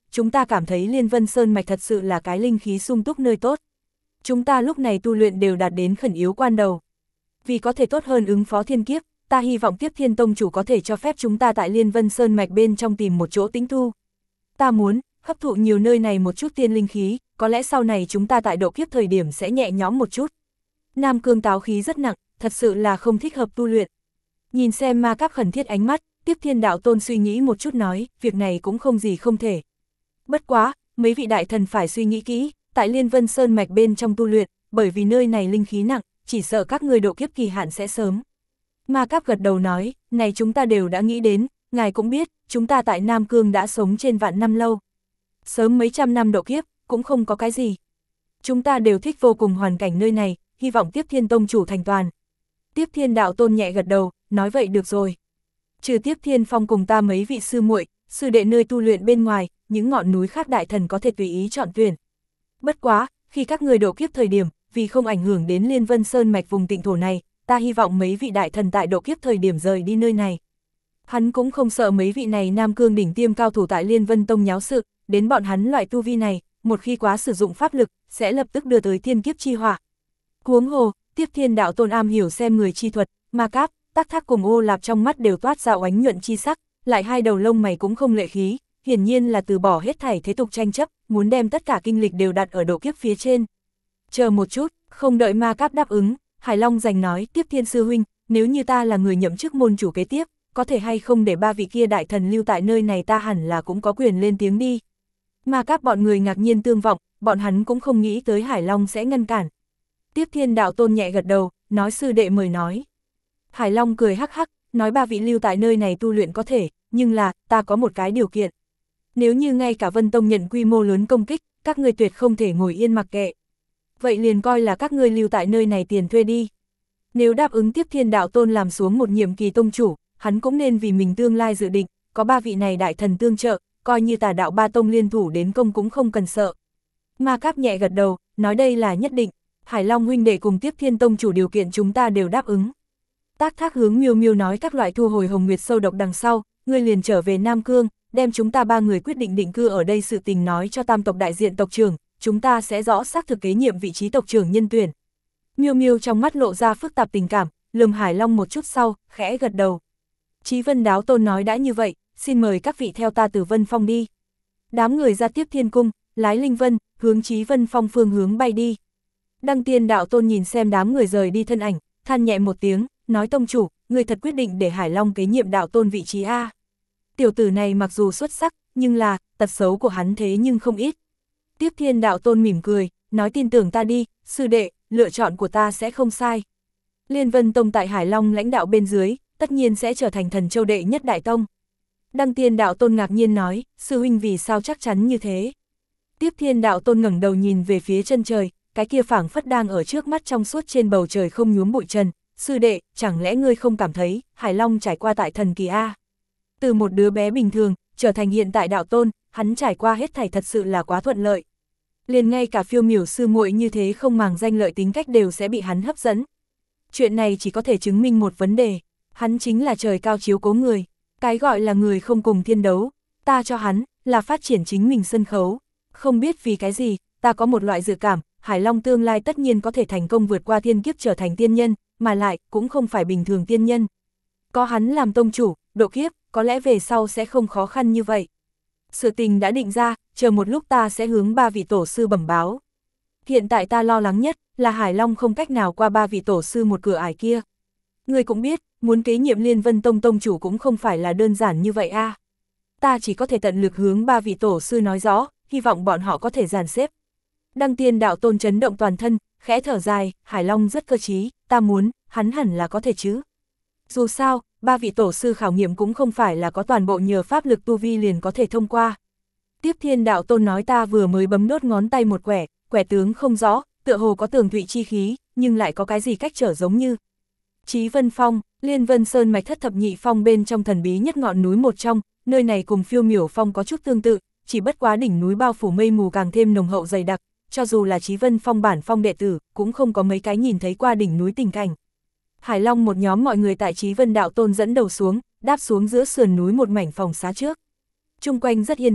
chúng ta cảm thấy Liên Vân Sơn Mạch thật sự là cái linh khí sung túc nơi tốt. Chúng ta lúc này tu luyện đều đạt đến khẩn yếu quan đầu. Vì có thể tốt hơn ứng phó thiên kiếp, ta hy vọng Tiếp Thiên Tông chủ có thể cho phép chúng ta tại Liên Vân Sơn Mạch bên trong tìm một chỗ tĩnh tu. Ta muốn hấp thụ nhiều nơi này một chút tiên linh khí, có lẽ sau này chúng ta tại độ kiếp thời điểm sẽ nhẹ nhõm một chút. Nam Cương táo khí rất nặng, thật sự là không thích hợp tu luyện. Nhìn xem Ma Cáp khẩn thiết ánh mắt, Tiếp Thiên Đạo Tôn suy nghĩ một chút nói, việc này cũng không gì không thể. Bất quá, mấy vị đại thần phải suy nghĩ kỹ, tại Liên Vân Sơn Mạch bên trong tu luyện, bởi vì nơi này linh khí nặng, chỉ sợ các người độ kiếp kỳ hạn sẽ sớm. Ma Cáp gật đầu nói, này chúng ta đều đã nghĩ đến, ngài cũng biết, chúng ta tại Nam Cương đã sống trên vạn năm lâu. Sớm mấy trăm năm độ kiếp, cũng không có cái gì. Chúng ta đều thích vô cùng hoàn cảnh nơi này, hy vọng Tiếp Thiên Tông chủ thành toàn. Tiếp Thiên Đạo Tôn nhẹ gật đầu, nói vậy được rồi. Trừ Tiếp Thiên Phong cùng ta mấy vị sư muội, sư đệ nơi tu luyện bên ngoài, những ngọn núi khác đại thần có thể tùy ý chọn tuyển. Bất quá, khi các người độ kiếp thời điểm, vì không ảnh hưởng đến Liên Vân Sơn Mạch vùng tịnh thổ này, ta hy vọng mấy vị đại thần tại độ kiếp thời điểm rời đi nơi này. Hắn cũng không sợ mấy vị này Nam Cương đỉnh tiêm cao thủ tại Liên Vân Tông nháo sự, đến bọn hắn loại tu vi này, một khi quá sử dụng pháp lực, sẽ lập tức đưa tới thiên kiếp chi hỏa. Huống hồ, Tiếp Thiên Đạo Tôn am hiểu xem người chi thuật, Ma Cáp, Tắc Thác cùng Ô Lạp trong mắt đều toát ra oánh nhuận chi sắc, lại hai đầu lông mày cũng không lệ khí, hiển nhiên là từ bỏ hết thảy thế tục tranh chấp, muốn đem tất cả kinh lịch đều đặt ở độ kiếp phía trên. Chờ một chút, không đợi Ma Cáp đáp ứng, Hải Long giành nói, Tiếp Thiên sư huynh, nếu như ta là người nhậm chức môn chủ kế tiếp, có thể hay không để ba vị kia đại thần lưu tại nơi này, ta hẳn là cũng có quyền lên tiếng đi. Ma Cáp bọn người ngạc nhiên tương vọng, bọn hắn cũng không nghĩ tới Hải Long sẽ ngăn cản. Tiếp Thiên Đạo Tôn nhẹ gật đầu, nói sư đệ mời nói. Hải Long cười hắc hắc, nói ba vị lưu tại nơi này tu luyện có thể, nhưng là, ta có một cái điều kiện. Nếu như ngay cả Vân Tông nhận quy mô lớn công kích, các ngươi tuyệt không thể ngồi yên mặc kệ. Vậy liền coi là các ngươi lưu tại nơi này tiền thuê đi. Nếu đáp ứng Tiếp Thiên Đạo Tôn làm xuống một nhiệm kỳ tông chủ, hắn cũng nên vì mình tương lai dự định, có ba vị này đại thần tương trợ, coi như Tà Đạo ba tông liên thủ đến công cũng không cần sợ. Ma Cáp nhẹ gật đầu, nói đây là nhất định. Hải Long huynh đệ cùng Tiếp Thiên Tông chủ điều kiện chúng ta đều đáp ứng. Tắc Thác hướng Miêu Miêu nói các loại thu hồi Hồng Nguyệt sâu độc đằng sau, ngươi liền trở về Nam Cương, đem chúng ta ba người quyết định định cư ở đây sự tình nói cho tam tộc đại diện tộc trưởng, chúng ta sẽ rõ xác thực kế nhiệm vị trí tộc trưởng nhân tuyển. Miêu Miêu trong mắt lộ ra phức tạp tình cảm, lườm Hải Long một chút sau, khẽ gật đầu. Chí Vân Đáo Tôn nói đã như vậy, xin mời các vị theo ta từ Vân Phong đi. Đám người ra Tiếp Thiên Cung, lái Linh Vân, hướng Chí Vân Phong phương hướng bay đi. Đăng Tiên Đạo Tôn nhìn xem đám người rời đi thân ảnh, than nhẹ một tiếng, nói tông chủ, người thật quyết định để Hải Long kế nhiệm đạo tôn vị trí A. Tiểu tử này mặc dù xuất sắc, nhưng là, tật xấu của hắn thế nhưng không ít. Tiếp Thiên Đạo Tôn mỉm cười, nói tin tưởng ta đi, sư đệ, lựa chọn của ta sẽ không sai. Liên Vân Tông tại Hải Long lãnh đạo bên dưới, tất nhiên sẽ trở thành Thần Châu đệ nhất đại tông. Đăng Tiên Đạo Tôn ngạc nhiên nói, sư huynh vì sao chắc chắn như thế. Tiếp Thiên Đạo Tôn ngẩng đầu nhìn về phía chân trời, cái kia phảng phất đang ở trước mắt trong suốt trên bầu trời không nhuốm bụi trần. Sư đệ, chẳng lẽ ngươi không cảm thấy, Hải Long trải qua tại thần kỳ A. Từ một đứa bé bình thường, trở thành hiện tại đạo tôn, hắn trải qua hết thảy thật sự là quá thuận lợi. Liền ngay cả phiêu miểu sư muội như thế không màng danh lợi tính cách đều sẽ bị hắn hấp dẫn. Chuyện này chỉ có thể chứng minh một vấn đề, hắn chính là trời cao chiếu cố người. Cái gọi là người không cùng thiên đấu, ta cho hắn, là phát triển chính mình sân khấu. Không biết vì cái gì, ta có một loại dự cảm, Hải Long tương lai tất nhiên có thể thành công vượt qua thiên kiếp trở thành tiên nhân, mà lại, cũng không phải bình thường tiên nhân. Có hắn làm tông chủ, độ kiếp, có lẽ về sau sẽ không khó khăn như vậy. Sự tình đã định ra, chờ một lúc ta sẽ hướng ba vị tổ sư bẩm báo. Hiện tại ta lo lắng nhất, là Hải Long không cách nào qua ba vị tổ sư một cửa ải kia. Người cũng biết, muốn kế nhiệm Liên Vân Tông tông chủ cũng không phải là đơn giản như vậy a. Ta chỉ có thể tận lực hướng ba vị tổ sư nói rõ, hy vọng bọn họ có thể dàn xếp. Đăng Tiên Đạo Tôn chấn động toàn thân, khẽ thở dài, Hải Long rất cơ trí, ta muốn, hắn hẳn là có thể chứ. Dù sao, ba vị tổ sư khảo nghiệm cũng không phải là có toàn bộ nhờ pháp lực tu vi liền có thể thông qua. Tiếp Thiên Đạo Tôn nói ta vừa mới bấm đốt ngón tay một quẻ, quẻ tướng không rõ, tựa hồ có tường thụy chi khí, nhưng lại có cái gì cách trở giống như. Chí Vân Phong, Liên Vân Sơn mạch thất thập nhị phong bên trong thần bí nhất ngọn núi một trong, nơi này cùng Phiêu Miểu Phong có chút tương tự, chỉ bất quá đỉnh núi bao phủ mây mù càng thêm nồng hậu dày đặc, cho dù là Chí Vân Phong bản phong đệ tử, cũng không có mấy cái nhìn thấy qua đỉnh núi tình cảnh. Hải Long một nhóm mọi người tại Chí Vân Đạo Tôn dẫn đầu xuống, đáp xuống giữa sườn núi một mảnh phòng xá trước. Trung quanh rất yên tĩnh,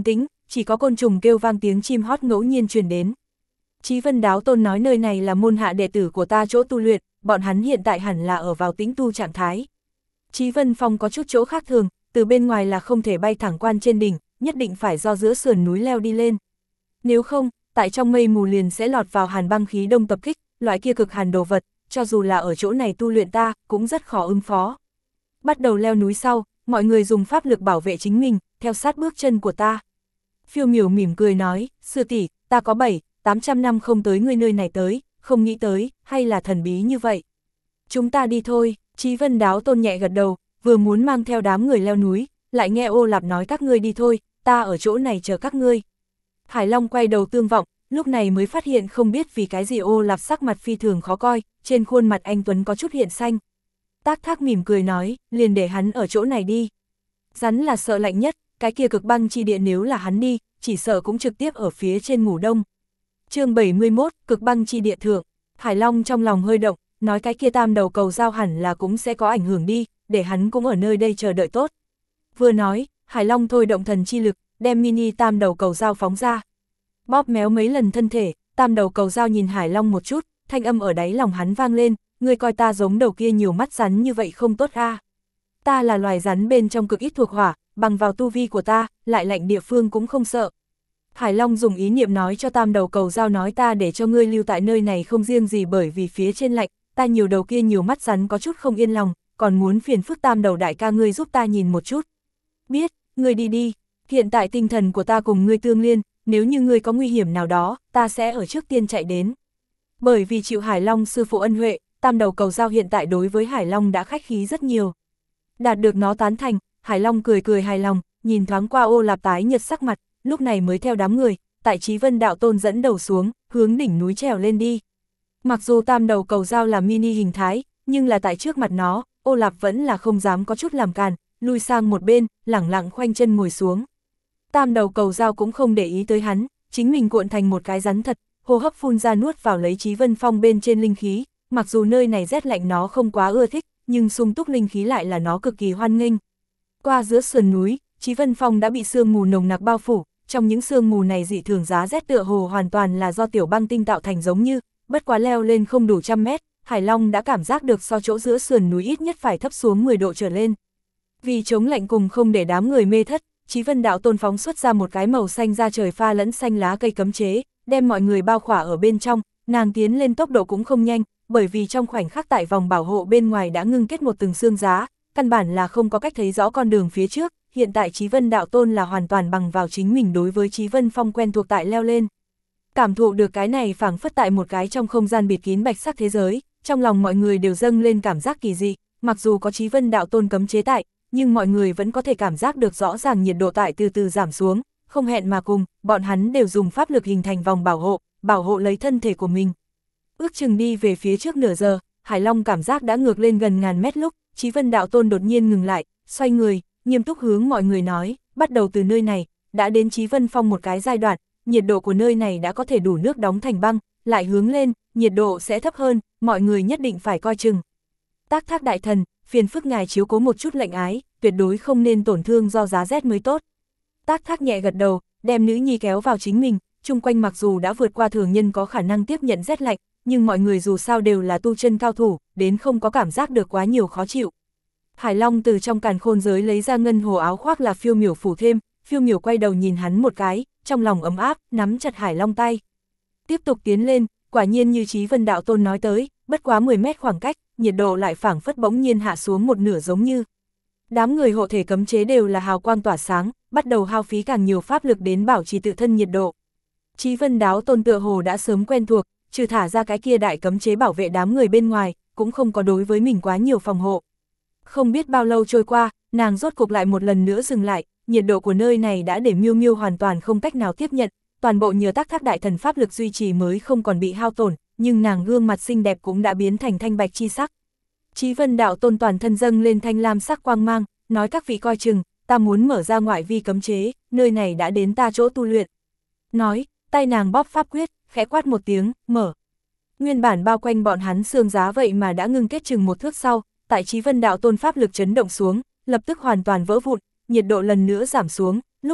chỉ có côn trùng kêu vang tiếng chim hót ngẫu nhiên truyền đến. Chí Vân Đáo Tôn nói nơi này là môn hạ đệ tử của ta chỗ tu luyện, bọn hắn hiện tại hẳn là ở vào tĩnh tu trạng thái. Chí Vân Phong có chút chỗ khác thường, từ bên ngoài là không thể bay thẳng quan trên đỉnh, nhất định phải do giữa sườn núi leo đi lên. Nếu không, tại trong mây mù liền sẽ lọt vào hàn băng khí đông tập kích, loại kia cực hàn đồ vật, cho dù là ở chỗ này tu luyện ta, cũng rất khó ứng phó. Bắt đầu leo núi sau, mọi người dùng pháp lực bảo vệ chính mình, theo sát bước chân của ta. Phiêu Miểu mỉm cười nói, sư tỷ, ta có 700-800 năm không tới ngươi nơi này tới, không nghĩ tới, hay là thần bí như vậy. Chúng ta đi thôi. Chí Vân Đáo Tôn nhẹ gật đầu, vừa muốn mang theo đám người leo núi, lại nghe Ô Lạp nói các ngươi đi thôi, ta ở chỗ này chờ các ngươi. Hải Long quay đầu tương vọng, lúc này mới phát hiện không biết vì cái gì Ô Lạp sắc mặt phi thường khó coi, trên khuôn mặt anh Tuấn có chút hiện xanh. Tác Thác mỉm cười nói, liền để hắn ở chỗ này đi. Rắn là sợ lạnh nhất, cái kia cực băng chi địa nếu là hắn đi, chỉ sợ cũng trực tiếp ở phía trên ngủ đông. Chương 71, cực băng chi địa thượng. Hải Long trong lòng hơi động, nói cái kia tam đầu cầu dao hẳn là cũng sẽ có ảnh hưởng đi, để hắn cũng ở nơi đây chờ đợi tốt. Vừa nói, Hải Long thôi động thần chi lực, đem mini tam đầu cầu dao phóng ra. Bóp méo mấy lần thân thể, tam đầu cầu dao nhìn Hải Long một chút, thanh âm ở đáy lòng hắn vang lên, ngươi coi ta giống đầu kia nhiều mắt rắn như vậy không tốt a. Ta là loài rắn bên trong cực ít thuộc hỏa, bằng vào tu vi của ta, lại lạnh địa phương cũng không sợ. Hải Long dùng ý niệm nói cho tam đầu cầu dao nói ta để cho ngươi lưu tại nơi này không riêng gì bởi vì phía trên lạnh, ta nhiều đầu kia nhiều mắt rắn có chút không yên lòng, còn muốn phiền phức tam đầu đại ca ngươi giúp ta nhìn một chút. Biết, ngươi đi đi, hiện tại tinh thần của ta cùng ngươi tương liên, nếu như ngươi có nguy hiểm nào đó, ta sẽ ở trước tiên chạy đến. Bởi vì chịu Hải Long sư phụ ân huệ, tam đầu cầu dao hiện tại đối với Hải Long đã khách khí rất nhiều. Đạt được nó tán thành, Hải Long cười cười hài lòng, nhìn thoáng qua Ô Lạp tái nhợt sắc mặt, lúc này mới theo đám người, tại Chí Vân Đạo Tôn dẫn đầu xuống, hướng đỉnh núi trèo lên đi. Mặc dù tam đầu cầu dao là mini hình thái, nhưng là tại trước mặt nó, Ô Lạp vẫn là không dám có chút làm càn, lui sang một bên, lẳng lặng khoanh chân ngồi xuống. Tam đầu cầu dao cũng không để ý tới hắn, chính mình cuộn thành một cái rắn thật, hô hấp phun ra nuốt vào lấy Chí Vân Phong bên trên linh khí, mặc dù nơi này rét lạnh nó không quá ưa thích, nhưng sung túc linh khí lại là nó cực kỳ hoan nghênh. Qua giữa sườn núi, Chí Vân Phong đã bị sương mù nồng nặc bao phủ, trong những sương mù này dị thường giá rét tựa hồ hoàn toàn là do tiểu băng tinh tạo thành giống như, bất quá leo lên không đủ 100 mét, Hải Long đã cảm giác được so chỗ giữa sườn núi ít nhất phải thấp xuống 10 độ trở lên. Vì chống lạnh cùng không để đám người mê thất, Chí Vân Đạo Tôn phóng xuất ra một cái màu xanh da trời pha lẫn xanh lá cây cấm chế, đem mọi người bao khỏa ở bên trong, nàng tiến lên tốc độ cũng không nhanh, bởi vì trong khoảnh khắc tại vòng bảo hộ bên ngoài đã ngưng kết một từng xương giá, căn bản là không có cách thấy rõ con đường phía trước, hiện tại Chí Vân Đạo Tôn là hoàn toàn bằng vào chính mình đối với Chí Vân Phong quen thuộc tại leo lên. Cảm thụ được cái này phảng phất tại một cái trong không gian bịt kín bạch sắc thế giới, trong lòng mọi người đều dâng lên cảm giác kỳ dị, mặc dù có Chí Vân Đạo Tôn cấm chế tại, nhưng mọi người vẫn có thể cảm giác được rõ ràng nhiệt độ tại từ từ giảm xuống, không hẹn mà cùng, bọn hắn đều dùng pháp lực hình thành vòng bảo hộ lấy thân thể của mình. Ước chừng đi về phía trước nửa giờ, Hải Long cảm giác đã ngược lên gần ngàn mét lúc, Chí Vân Đạo Tôn đột nhiên ngừng lại, xoay người, nghiêm túc hướng mọi người nói, bắt đầu từ nơi này, đã đến Chí Vân Phong một cái giai đoạn, nhiệt độ của nơi này đã có thể đủ nước đóng thành băng, lại hướng lên, nhiệt độ sẽ thấp hơn, mọi người nhất định phải coi chừng. Tác Thác đại thần, phiền phức ngài chiếu cố một chút lệnh ái, tuyệt đối không nên tổn thương do giá rét mới tốt. Tác Thác nhẹ gật đầu, đem nữ nhi kéo vào chính mình, chung quanh mặc dù đã vượt qua thường nhân có khả năng tiếp nhận rét lạnh, nhưng mọi người dù sao đều là tu chân cao thủ, đến không có cảm giác được quá nhiều khó chịu. Hải Long từ trong càn khôn giới lấy ra ngân hồ áo khoác là Phiêu Miểu phủ thêm, Phiêu Miểu quay đầu nhìn hắn một cái, trong lòng ấm áp, nắm chặt Hải Long tay. Tiếp tục tiến lên, quả nhiên như Chí Vân Đạo Tôn nói tới, bất quá 10 mét khoảng cách, nhiệt độ lại phảng phất bỗng nhiên hạ xuống một nửa giống như. Đám người hộ thể cấm chế đều là hào quang tỏa sáng, bắt đầu hao phí càng nhiều pháp lực đến bảo trì tự thân nhiệt độ. Chí Vân Đạo Tôn tựa hồ đã sớm quen thuộc, trừ thả ra cái kia đại cấm chế bảo vệ đám người bên ngoài, cũng không có đối với mình quá nhiều phòng hộ. Không biết bao lâu trôi qua, nàng rốt cục lại một lần nữa dừng lại, nhiệt độ của nơi này đã để Miêu Miêu hoàn toàn không cách nào tiếp nhận, toàn bộ nhờ Tác Thác đại thần pháp lực duy trì mới không còn bị hao tổn, nhưng nàng gương mặt xinh đẹp cũng đã biến thành thanh bạch chi sắc. Chí Vân Đạo Tôn toàn thân dâng lên thanh lam sắc quang mang, nói các vị coi chừng, ta muốn mở ra ngoại vi cấm chế, nơi này đã đến ta chỗ tu luyện. Nói, tay nàng bóp pháp quyết, khẽ quát một tiếng, mở. Nguyên bản bao quanh bọn hắn xương giá vậy mà đã ngưng kết chừng một thước sau, tại Chí Vân Đạo Tôn pháp lực chấn động xuống, lập tức hoàn toàn vỡ vụn, nhiệt độ lần nữa giảm xuống, lúc này,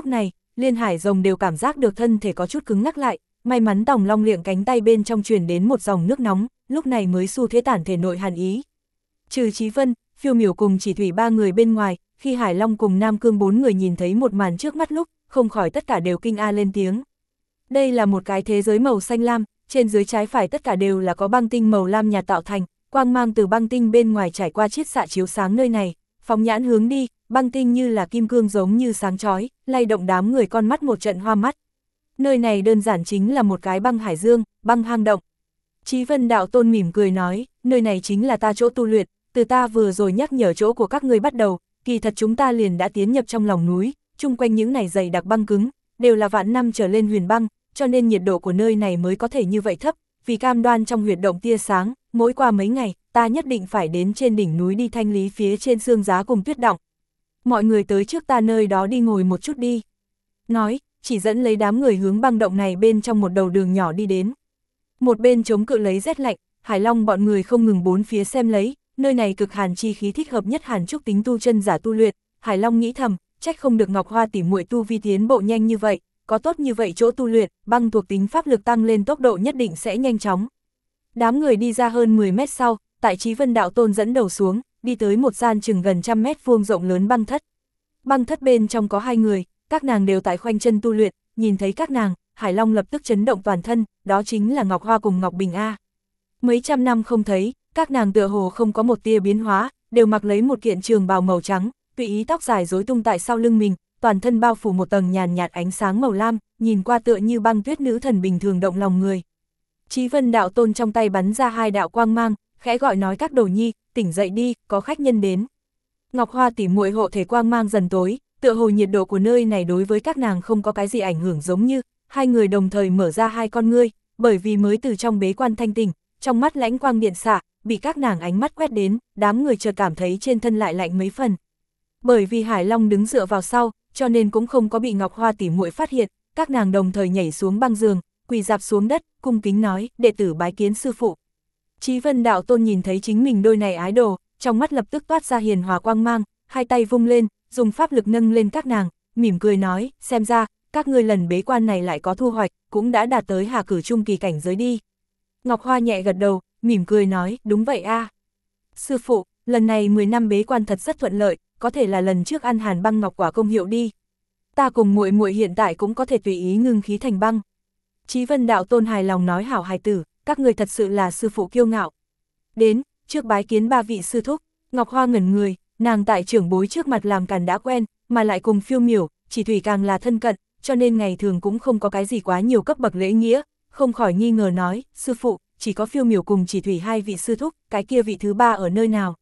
Liên Hải Rồng đều cảm giác được thân thể có chút cứng ngắc lại, may mắn Tòng Long liệng cánh tay bên trong truyền đến một dòng nước nóng, lúc này mới xu thế tản thể nội hàn ý. Trừ Chí Vân, Phiêu Miểu cùng Chỉ Thủy ba người bên ngoài, khi Hải Long cùng Nam Cương bốn người nhìn thấy một màn trước mắt lúc, không khỏi tất cả đều kinh a lên tiếng. Đây là một cái thế giới màu xanh lam, trên dưới trái phải tất cả đều là có băng tinh màu lam nhạt tạo thành, quang mang từ băng tinh bên ngoài trải qua chiết xạ chiếu sáng nơi này, phóng nhãn hướng đi, băng tinh như là kim cương giống như sáng chói, lay động đám người con mắt một trận hoa mắt. Nơi này đơn giản chính là một cái băng hải dương, băng hang động. Chí Vân đạo tôn mỉm cười nói, nơi này chính là ta chỗ tu luyện, từ ta vừa rồi nhắc nhở chỗ của các ngươi bắt đầu, kỳ thật chúng ta liền đã tiến nhập trong lòng núi, chung quanh những này dày đặc băng cứng, đều là vạn năm trở lên huyền băng, cho nên nhiệt độ của nơi này mới có thể như vậy thấp, vì cam đoan trong huyệt động tia sáng, mỗi qua mấy ngày, ta nhất định phải đến trên đỉnh núi đi thanh lý phía trên xương giá cùng tuyết đọng. Mọi người tới trước ta nơi đó đi ngồi một chút đi. Nói, chỉ dẫn lấy đám người hướng băng động này bên trong một đầu đường nhỏ đi đến. Một bên chống cự lấy rét lạnh, Hải Long bọn người không ngừng bốn phía xem lấy, nơi này cực hàn chi khí thích hợp nhất hàn trúc tính tu chân giả tu luyện. Hải Long nghĩ thầm, trách không được Ngọc Hoa tỉ muội tu vi tiến bộ nhanh như vậy, có tốt như vậy chỗ tu luyện, băng thuộc tính pháp lực tăng lên tốc độ nhất định sẽ nhanh chóng. Đám người đi ra hơn 10 mét sau, tại Chí Vân đạo tôn dẫn đầu xuống, đi tới một gian chừng gần 100 mét vuông rộng lớn băng thất. Băng thất bên trong có 2 người, các nàng đều tại khoanh chân tu luyện, nhìn thấy các nàng, Hải Long lập tức chấn động toàn thân, đó chính là Ngọc Hoa cùng Ngọc Bình A. Mấy trăm năm không thấy, các nàng tựa hồ không có một tia biến hóa, đều mặc lấy một kiện trường bào màu trắng, tùy ý tóc dài rối tung tại sau lưng mình, toàn thân bao phủ một tầng nhàn nhạt ánh sáng màu lam, nhìn qua tựa như băng tuyết nữ thần bình thường động lòng người. Chí Vân đạo tôn trong tay bắn ra 2 đạo quang mang, khẽ gọi nói các đồ nhi, tỉnh dậy đi, có khách nhân đến. Ngọc Hoa tỉ muội hộ thể quang mang dần tối, tựa hồ nhiệt độ của nơi này đối với các nàng không có cái gì ảnh hưởng giống như, 2 người đồng thời mở ra 2 con ngươi, bởi vì mới từ trong bế quan thanh tỉnh, trong mắt lãnh quang điện xạ, bị các nàng ánh mắt quét đến, đám người chợt cảm thấy trên thân lại lạnh mấy phần. Bởi vì Hải Long đứng dựa vào sau, cho nên cũng không có bị Ngọc Hoa tỉ muội phát hiện, các nàng đồng thời nhảy xuống băng giường, quỳ rạp xuống đất, cung kính nói, đệ tử bái kiến sư phụ. Chí Vân đạo tôn nhìn thấy chính mình đôi này ái đồ, trong mắt lập tức toát ra hiền hòa quang mang, 2 tay vung lên, dùng pháp lực nâng lên các nàng, mỉm cười nói, xem ra, các ngươi lần bế quan này lại có thu hoạch, cũng đã đạt tới hạ cử trung kỳ cảnh giới đi. Ngọc Hoa nhẹ gật đầu, mỉm cười nói, đúng vậy a. Sư phụ, lần này 10 năm bế quan thật rất thuận lợi, có thể là lần trước ăn hàn băng ngọc quả công hiệu đi. Ta cùng muội muội hiện tại cũng có thể tùy ý ngưng khí thành băng. Chí Vân đạo tôn hài lòng nói hảo hài tử, các người thật sự là sư phụ kiêu ngạo. Đến, trước bái kiến 3 vị sư thúc, Ngọc Hoa ngẩn người, nàng tại trưởng bối trước mặt làm càn đã quen, mà lại cùng Phiêu Miểu, Chỉ Thủy càng là thân cận, cho nên ngày thường cũng không có cái gì quá nhiều cấp bậc lễ nghĩa, không khỏi nghi ngờ nói, sư phụ, chỉ có Phiêu Miểu cùng Chỉ Thủy 2 vị sư thúc, cái kia vị thứ 3 ở nơi nào?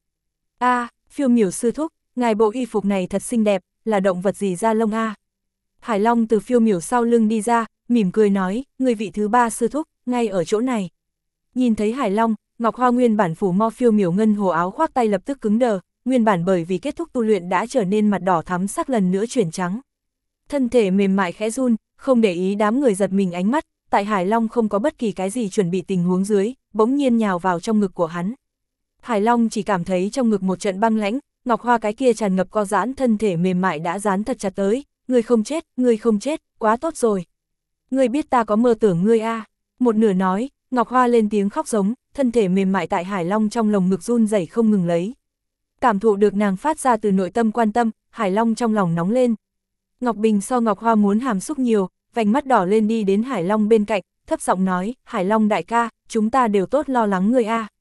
Phiêu Miểu sư thúc, ngài bộ y phục này thật xinh đẹp, là động vật gì da lông a? Hải Long từ Phiêu Miểu sau lưng đi ra, mỉm cười nói, người vị thứ 3 sư thúc, ngay ở chỗ này. Nhìn thấy Hải Long, Ngọc Hoa nguyên bản phủ mo Phiêu Miểu ngân hồ áo khoác tay lập tức cứng đờ, nguyên bản bởi vì kết thúc tu luyện đã trở nên mặt đỏ thắm sắc lần nữa chuyển trắng. Thân thể mềm mại khẽ run, không để ý đám người giật mình ánh mắt, tại Hải Long không có bất kỳ cái gì chuẩn bị tình huống dưới, bỗng nhiên nhào vào trong ngực của hắn. Hải Long chỉ cảm thấy trong ngực một trận băng lãnh, Ngọc Hoa cái kia tràn ngập co giãn thân thể mềm mại đã dán thật chặt tới, ngươi không chết, quá tốt rồi. Ngươi biết ta có mơ tưởng ngươi a. Một nửa nói, Ngọc Hoa lên tiếng khóc giống, thân thể mềm mại tại Hải Long trong lồng ngực run rẩy không ngừng lấy. Cảm thụ được nàng phát ra từ nội tâm quan tâm, Hải Long trong lòng nóng lên. Ngọc Bình so Ngọc Hoa muốn hàm xúc nhiều, vành mắt đỏ lên đi đến Hải Long bên cạnh, thấp giọng nói, Hải Long đại ca, chúng ta đều tốt lo lắng ngươi a.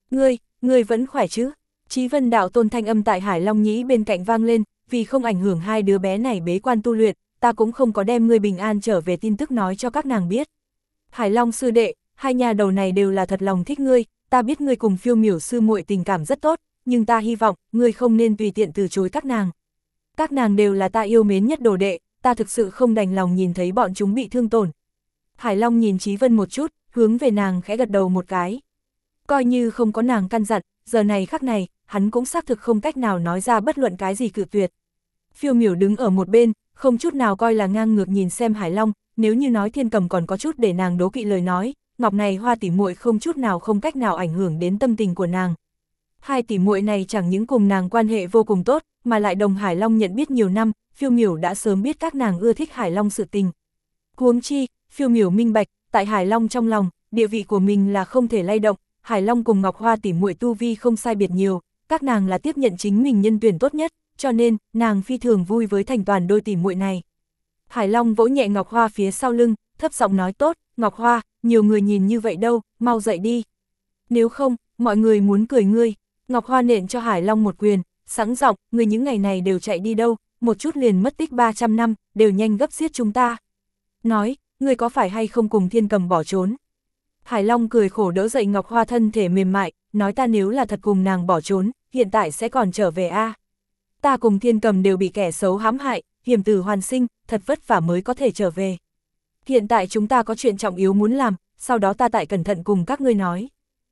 Ngươi vẫn khỏe chứ? Chí Vân đạo tôn thanh âm tại Hải Long nhĩ bên cạnh vang lên, vì không ảnh hưởng 2 đứa bé này bế quan tu luyện, ta cũng không có đem ngươi bình an trở về tin tức nói cho các nàng biết. Hải Long sư đệ, 2 nhà đầu này đều là thật lòng thích ngươi, ta biết ngươi cùng Phiêu Miểu sư muội tình cảm rất tốt, nhưng ta hy vọng, ngươi không nên tùy tiện từ chối các nàng. Các nàng đều là ta yêu mến nhất đồ đệ, ta thực sự không đành lòng nhìn thấy bọn chúng bị thương tổn. Hải Long nhìn Chí Vân một chút, hướng về nàng khẽ gật đầu một cái. Coi như không có nàng căn dặn, giờ này khắc này, hắn cũng xác thực không cách nào nói ra bất luận cái gì cự tuyệt. Phiêu Miểu đứng ở một bên, không chút nào coi là ngang ngược nhìn xem Hải Long, nếu như nói Thiên Cầm còn có chút để nàng đố kỵ lời nói, Ngọc này Hoa tỉ muội không chút nào không cách nào ảnh hưởng đến tâm tình của nàng. 2 tỉ muội này chẳng những cùng nàng quan hệ vô cùng tốt, mà lại đồng Hải Long nhận biết nhiều năm, Phiêu Miểu đã sớm biết các nàng ưa thích Hải Long sự tình. Huống chi, Phiêu Miểu minh bạch, tại Hải Long trong lòng, địa vị của mình là không thể lay động, Hải Long cùng Ngọc Hoa tỉ muội tu vi không sai biệt nhiều, các nàng là tiếp nhận chính mình nhân tuyển tốt nhất, cho nên, nàng phi thường vui với thành toàn đôi tỉ muội này. Hải Long vỗ nhẹ Ngọc Hoa phía sau lưng, thấp giọng nói tốt, Ngọc Hoa, nhiều người nhìn như vậy đâu, mau dậy đi. Nếu không, mọi người muốn cười ngươi. Ngọc Hoa nện cho Hải Long một quyền, sẵn giọng, ngươi những ngày này đều chạy đi đâu, một chút liền mất tích 300 năm, đều nhanh gấp giết chúng ta. Nói, ngươi có phải hay không cùng Thiên Cầm bỏ trốn? Hải Long cười khổ đỡ dậy Ngọc Hoa thân thể mềm mại, nói ta nếu là thật cùng nàng bỏ trốn, hiện tại sẽ còn trở về a. Ta cùng Thiên Cầm đều bị kẻ xấu hãm hại, hiểm tử hoàn sinh, thật vất vả mới có thể trở về. Hiện tại chúng ta có chuyện trọng yếu muốn làm, sau đó ta tại cẩn thận cùng các ngươi nói.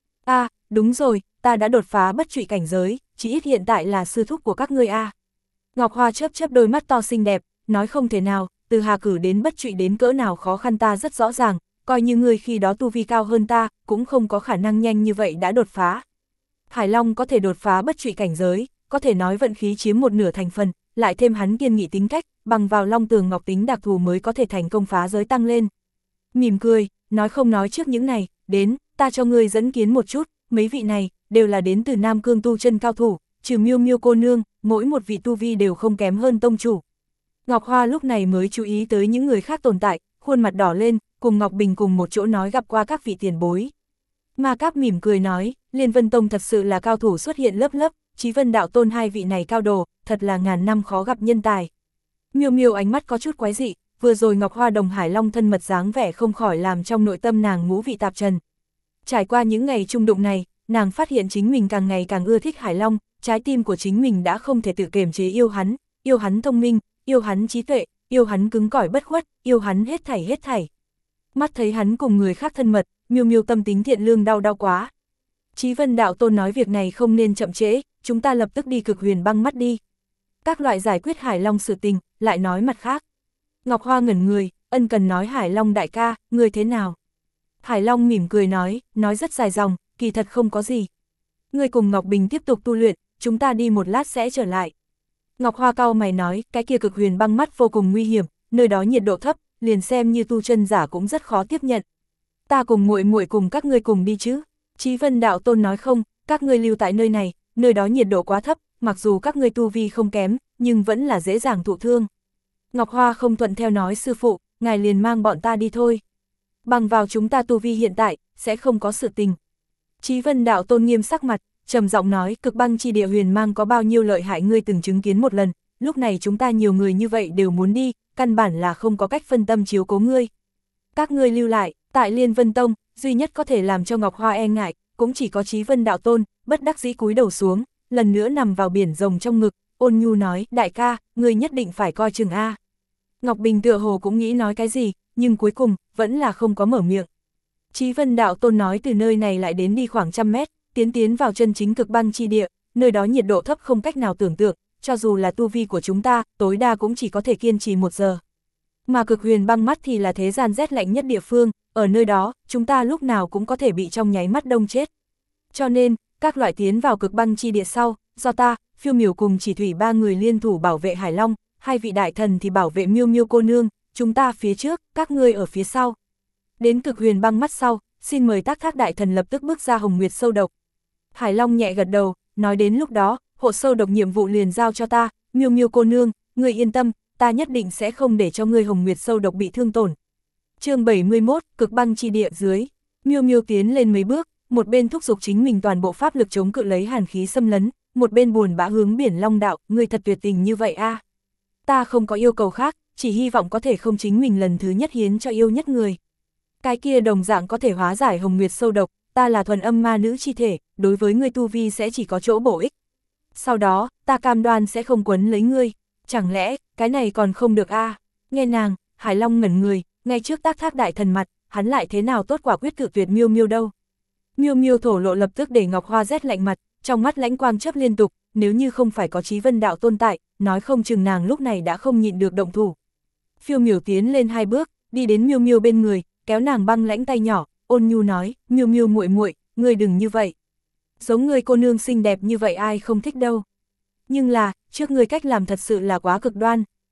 Đúng rồi, ta đã đột phá bất trụy cảnh giới, chỉ ít hiện tại là sư thúc của các ngươi a. Ngọc Hoa chớp chớp đôi mắt to xinh đẹp, nói không thể nào, từ Hà Cử đến bất trụy đến cỡ nào khó khăn ta rất rõ ràng, coi như ngươi khi đó tu vi cao hơn ta, cũng không có khả năng nhanh như vậy đã đột phá. Hải Long có thể đột phá bất trụy cảnh giới, có thể nói vận khí chiếm một nửa thành phần, lại thêm hắn kiên nghị tính cách, bằng vào Long Tường Ngọc tính đặc thù mới có thể thành công phá giới tăng lên. Mỉm cười, nói không nói trước những này, đến, ta cho ngươi dẫn kiến một chút, mấy vị này, đều là đến từ Nam Cương tu chân cao thủ, trừ Miêu Miêu cô nương, mỗi một vị tu vi đều không kém hơn tông chủ. Ngọc Hoa lúc này mới chú ý tới những người khác tồn tại, khuôn mặt đỏ lên, cùng Ngọc Bình cùng một chỗ nói gặp qua các vị tiền bối. Ma Cáp mỉm cười nói, Liên Vân Tông thật sự là cao thủ xuất hiện lớp lớp, Chí Vân Đạo Tôn hai vị này cao đồ, thật là ngàn năm khó gặp nhân tài. Miêu Miêu ánh mắt có chút quái dị, vừa rồi Ngọc Hoa đồng Hải Long thân mật dáng vẻ không khỏi làm trong nội tâm nàng ngũ vị tạp trần. Trải qua những ngày chung đụng này, nàng phát hiện chính mình càng ngày càng ưa thích Hải Long, trái tim của chính mình đã không thể tự kiềm chế yêu hắn thông minh, yêu hắn trí tuệ, yêu hắn cứng cỏi bất khuất, yêu hắn hết thảy. Mắt thấy hắn cùng người khác thân mật, Miêu Miêu tâm tính thiện lương đau quá. Chí Vân Đạo Tôn nói việc này không nên chậm trễ, chúng ta lập tức đi Cực Huyền Băng mắt đi. Các loại giải quyết Hải Long sự tình, lại nói mặt khác. Ngọc Hoa ngẩn người, ân cần nói Hải Long đại ca, người thế nào? Hải Long mỉm cười nói rất dài dòng, kỳ thật không có gì. Người cùng Ngọc Bình tiếp tục tu luyện, chúng ta đi một lát sẽ trở lại. Ngọc Hoa cau mày nói, cái kia Cực Huyền Băng mắt vô cùng nguy hiểm, nơi đó nhiệt độ thấp, liền xem như tu chân giả cũng rất khó tiếp nhận. Ta cùng muội muội cùng các ngươi cùng đi chứ? Chí Vân Đạo Tôn nói không, các ngươi lưu tại nơi này, nơi đó nhiệt độ quá thấp, mặc dù các ngươi tu vi không kém, nhưng vẫn là dễ dàng thụ thương. Ngọc Hoa không thuận theo nói sư phụ, ngài liền mang bọn ta đi thôi. Bằng vào chúng ta tu vi hiện tại, sẽ không có sự tình. Chí Vân Đạo Tôn nghiêm sắc mặt, trầm giọng nói, Cực Băng chi địa huyền mang có bao nhiêu lợi hại ngươi từng chứng kiến một lần, lúc này chúng ta nhiều người như vậy đều muốn đi, căn bản là không có cách phân tâm chiếu cố ngươi. Các ngươi lưu lại, tại Liên Vân Tông, duy nhất có thể làm cho Ngọc Hoa e ngại, cũng chỉ có Chí Vân Đạo Tôn, bất đắc dĩ cúi đầu xuống, lần nữa nằm vào biển rồng trong ngực, ôn nhu nói, đại ca, ngươi nhất định phải coi chừng a. Ngọc Bình tựa hồ cũng nghĩ nói cái gì, nhưng cuối cùng, vẫn là không có mở miệng. Chí Vân Đạo Tôn nói từ nơi này lại đến đi khoảng 100 mét, tiến vào chân chính Cực Băng chi địa, nơi đó nhiệt độ thấp không cách nào tưởng tượng, cho dù là tu vi của chúng ta, tối đa cũng chỉ có thể kiên trì 1 giờ. Mà Cực Huyền Băng mắt thì là thế gian rét lạnh nhất địa phương, ở nơi đó, chúng ta lúc nào cũng có thể bị trong nháy mắt đông chết. Cho nên, các loại tiến vào Cực Băng chi địa sau, do ta, Phiêu Miểu cùng Chỉ Thủy 3 người liên thủ bảo vệ Hải Long, 2 vị đại thần thì bảo vệ Miêu Miêu cô nương, chúng ta phía trước, các ngươi ở phía sau. Đến Cực Huyền Băng mắt sau, xin mời Tác Thác đại thần lập tức bước ra Hồng Nguyệt sâu độc. Hải Long nhẹ gật đầu, nói đến lúc đó, hộ sâu độc nhiệm vụ liền giao cho ta, Miêu Miêu cô nương, ngươi yên tâm, ta nhất định sẽ không để cho ngươi Hồng Nguyệt sâu độc bị thương tổn. Chương 71, Cực Băng chi địa dưới. Miêu Miêu tiến lên mấy bước, một bên thúc giục chính mình toàn bộ pháp lực chống cự lấy hàn khí xâm lấn, một bên buồn bã hướng biển Long đạo, ngươi thật tuyệt tình như vậy a. Ta không có yêu cầu khác, chỉ hy vọng có thể không chính mình lần thứ nhất hiến cho yêu nhất người. Cái kia đồng dạng có thể hóa giải Hồng Nguyệt sâu độc, ta là thuần âm ma nữ chi thể, đối với ngươi tu vi sẽ chỉ có chỗ bổ ích. Sau đó, ta cam đoan sẽ không quấn lấy ngươi, chẳng lẽ, cái này còn không được a? Nghe nàng, Hải Long ngẩn người, ngay trước Tác Thác đại thần mặt, hắn lại thế nào tốt quả quyết cự tuyệt Miêu Miêu đâu. Miêu Miêu thổ lộ lập tức để Ngọc Hoa rét lạnh mặt, trong mắt lãnh quang chớp liên tục, nếu như không phải có Chí Vân Đạo Tôn tại, nói không chừng nàng lúc này đã không nhịn được động thủ. Phiêu Miểu tiến lên 2 bước, đi đến Miêu Miêu bên người, kéo nàng băng lãnh tay nhỏ, ôn nhu nói, Miêu Miêu muội muội, ngươi đừng như vậy. Giống ngươi cô nương xinh đẹp như vậy ai không thích đâu. Nhưng là, trước ngươi cách làm thật sự là quá cực đoan.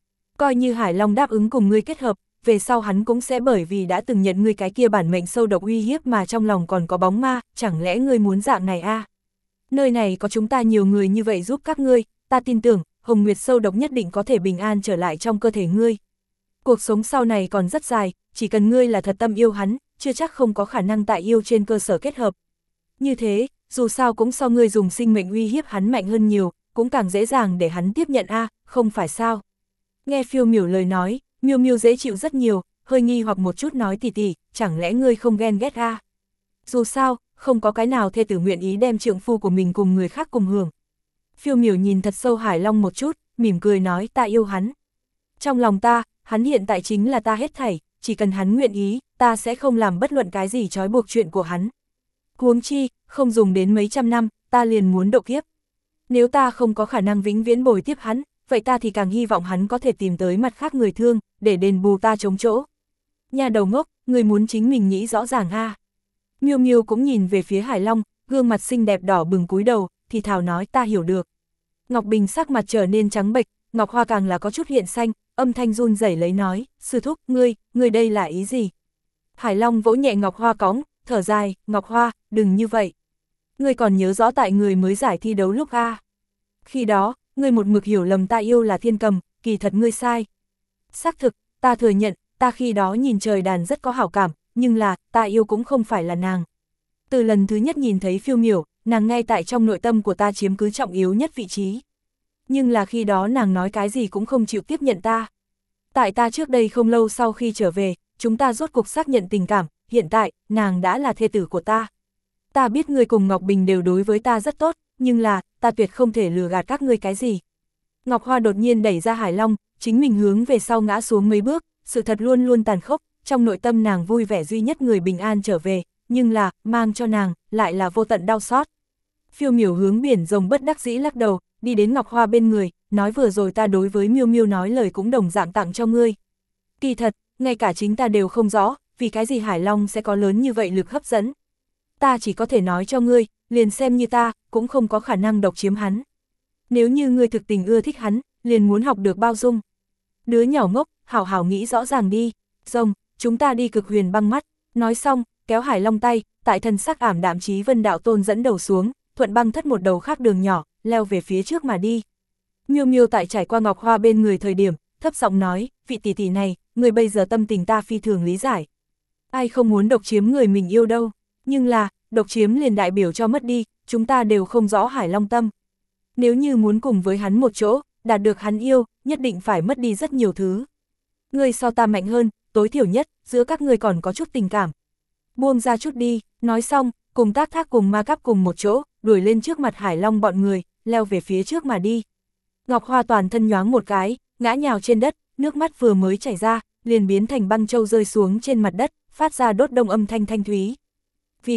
Coi như Hải Long đáp ứng cùng ngươi kết hợp, về sau hắn cũng sẽ bởi vì đã từng nhận ngươi cái kia bản mệnh sâu độc uy hiếp mà trong lòng còn có bóng ma, chẳng lẽ ngươi muốn dạng này a? Nơi này có chúng ta nhiều người như vậy giúp các ngươi, ta tin tưởng, Hồng Nguyệt sâu độc nhất định có thể bình an trở lại trong cơ thể ngươi. Cuộc sống sau này còn rất dài, chỉ cần ngươi là thật tâm yêu hắn, chưa chắc không có khả năng tại yêu trên cơ sở kết hợp. Như thế, dù sao cũng so ngươi dùng sinh mệnh uy hiếp hắn mạnh hơn nhiều, cũng càng dễ dàng để hắn tiếp nhận a, không phải sao? Nghe Phiêu Miểu lời nói, Miêu Miêu dễ chịu rất nhiều, hơi nghi hoặc một chút nói tỷ tỷ, chẳng lẽ ngươi không ghen ghét a? Dù sao, không có cái nào thê tử nguyện ý đem trượng phu của mình cùng người khác cùng hưởng. Phiêu Miểu nhìn thật sâu Hải Long một chút, mỉm cười nói ta yêu hắn. Trong lòng ta, hắn hiện tại chính là ta hết thảy, chỉ cần hắn nguyện ý, ta sẽ không làm bất luận cái gì trói buộc chuyện của hắn. Huống chi, không dùng đến mấy trăm năm, ta liền muốn độ kiếp. Nếu ta không có khả năng vĩnh viễn bồi tiếp hắn, vậy ta thì càng hy vọng hắn có thể tìm tới mặt khác người thương, để đền bù ta chống chỗ. Nhà đầu ngốc, người muốn chính mình nghĩ rõ ràng ha. Miêu Miêu cũng nhìn về phía Hải Long, gương mặt xinh đẹp đỏ bừng cúi đầu, thì thào nói ta hiểu được. Ngọc Bình sắc mặt trở nên trắng bệch, Ngọc Hoa càng là có chút hiện xanh, âm thanh run rẩy lấy nói, sư thúc, ngươi đây là ý gì? Hải Long vỗ nhẹ Ngọc Hoa cõng, thở dài, Ngọc Hoa, đừng như vậy. Ngươi còn nhớ rõ tại người mới giải thi đấu lúc a? Khi đó, ngươi một mực hiểu lầm ta yêu là Thiên Cầm, kỳ thật ngươi sai. Xác thực, ta thừa nhận, ta khi đó nhìn trời đàn rất có hảo cảm, nhưng là, ta yêu cũng không phải là nàng. Từ lần thứ nhất nhìn thấy Phiêu Miểu, nàng ngay tại trong nội tâm của ta chiếm cứ trọng yếu nhất vị trí. Nhưng là khi đó nàng nói cái gì cũng không chịu tiếp nhận ta. Tại ta trước đây không lâu sau khi trở về, chúng ta rốt cuộc xác nhận tình cảm, hiện tại, nàng đã là thê tử của ta. Ta biết ngươi cùng Ngọc Bình đều đối với ta rất tốt, nhưng là, ta tuyệt không thể lừa gạt các ngươi cái gì. Ngọc Hoa đột nhiên đẩy ra Hải Long, chính mình hướng về sau ngã xuống mấy bước, sự thật luôn luôn tàn khốc, trong nội tâm nàng vui vẻ duy nhất người bình an trở về, nhưng là, mang cho nàng, lại là vô tận đau xót. Phiêu Miểu hướng biển rồng bất đắc dĩ lắc đầu, đi đến Ngọc Hoa bên người, nói vừa rồi ta đối với Miêu Miêu nói lời cũng đồng dạng tặng cho ngươi. Kỳ thật, ngay cả chính ta đều không rõ, vì cái gì Hải Long sẽ có lớn như vậy lực hấp dẫn. Ta chỉ có thể nói cho ngươi, liền xem như ta, cũng không có khả năng độc chiếm hắn. Nếu như ngươi thực tình ưa thích hắn, liền muốn học được bao dung. Đứa nhỏ ngốc, hảo hảo nghĩ rõ ràng đi, rồng, chúng ta đi Cực Huyền Băng Mắt. Nói xong, kéo Hải Long tay, tại thân sắc ảm đạm Chí Vân đạo tôn dẫn đầu xuống, thuận băng thất một đầu khác đường nhỏ, leo về phía trước mà đi. Miêu Miêu tại trải qua Ngọc Hoa bên người thời điểm, thấp giọng nói, vị tỷ tỷ này, người bây giờ tâm tình ta phi thường lý giải. Ai không muốn độc chiếm người mình yêu đâu, nhưng là, độc chiếm liền đại biểu cho mất đi, chúng ta đều không rõ Hải Long tâm. Nếu như muốn cùng với hắn một chỗ, đạt được hắn yêu, nhất định phải mất đi rất nhiều thứ. Ngươi so ta mạnh hơn, tối thiểu nhất, giữa các ngươi còn có chút tình cảm. Buông ra chút đi, nói xong, cùng Tác Thác cùng Ma Cáp cùng một chỗ, đuổi lên trước mặt Hải Long bọn người, leo về phía trước mà đi. Ngọc Hoa toàn thân nhoáng một cái, ngã nhào trên đất, nước mắt vừa mới chảy ra, liền biến thành băng châu rơi xuống trên mặt đất, phát ra đốt đông âm thanh thanh thúy. Vì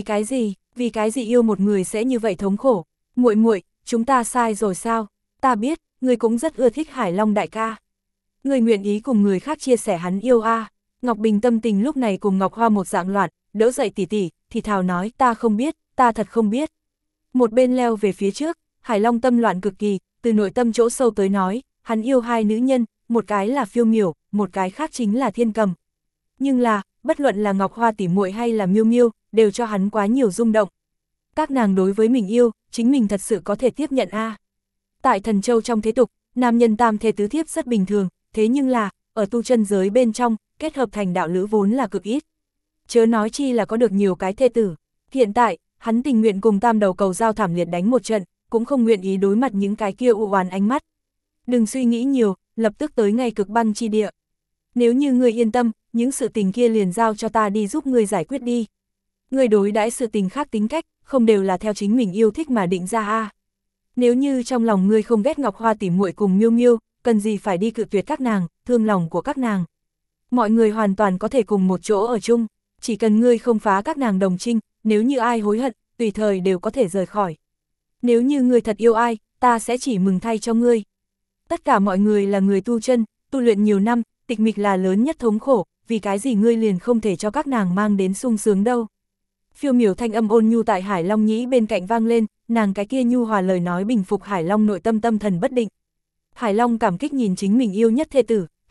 cái gì yêu một người sẽ như vậy thống khổ? Muội muội, chúng ta sai rồi sao? Ta biết, ngươi cũng rất ưa thích Hải Long đại ca. Ngươi nguyện ý cùng người khác chia sẻ hắn yêu a. Ngọc Bình tâm tình lúc này cùng Ngọc Hoa một dạng loạn, đỡ dậy tỷ tỷ, thì thào nói ta không biết, ta thật không biết. Một bên leo về phía trước, Hải Long tâm loạn cực kỳ, từ nội tâm chỗ sâu tới nói, hắn yêu hai nữ nhân, một cái là Phiêu Miểu, một cái khác chính là Thiên Cầm. Nhưng là, bất luận là Ngọc Hoa tỷ muội hay là Miêu Miêu, đều cho hắn quá nhiều rung động. Các nàng đối với mình yêu, chính mình thật sự có thể tiếp nhận a. Tại Thần Châu trong thế tục, nam nhân tam thê tứ thiếp rất bình thường, thế nhưng là, ở tu chân giới bên trong, kết hợp thành đạo lữ vốn là cực ít. Chớ nói chi là có được nhiều cái thê tử. Hiện tại, hắn tình nguyện cùng tam đầu cầu giao thảm liệt đánh một trận, cũng không nguyện ý đối mặt những cái kia u oán ánh mắt. Đừng suy nghĩ nhiều, lập tức tới ngay Cực Băng chi địa. Nếu như ngươi yên tâm, những sự tình kia liền giao cho ta đi giúp ngươi giải quyết đi. Ngươi đối đãi sự tình khác tính cách, không đều là theo chính mình yêu thích mà định ra a. Nếu như trong lòng ngươi không ghét Ngọc Hoa tỷ muội cùng Miêu Miêu, cần gì phải đi cự tuyệt các nàng, thương lòng của các nàng. Mọi người hoàn toàn có thể cùng một chỗ ở chung, chỉ cần ngươi không phá các nàng đồng trinh, nếu như ai hối hận, tùy thời đều có thể rời khỏi. Nếu như ngươi thật yêu ai, ta sẽ chỉ mừng thay cho ngươi. Tất cả mọi người là người tu chân, tu luyện nhiều năm, tịch mịch là lớn nhất thống khổ, vì cái gì ngươi liền không thể cho các nàng mang đến sung sướng đâu. Phiêu Miểu thanh âm ôn nhu tại Hải Long nhĩ bên cạnh vang lên, nàng cái kia nhu hòa lời nói bình phục Hải Long nội tâm tâm thần bất định. Hải Long cảm kích nhìn chính mình yêu nhất thê tử,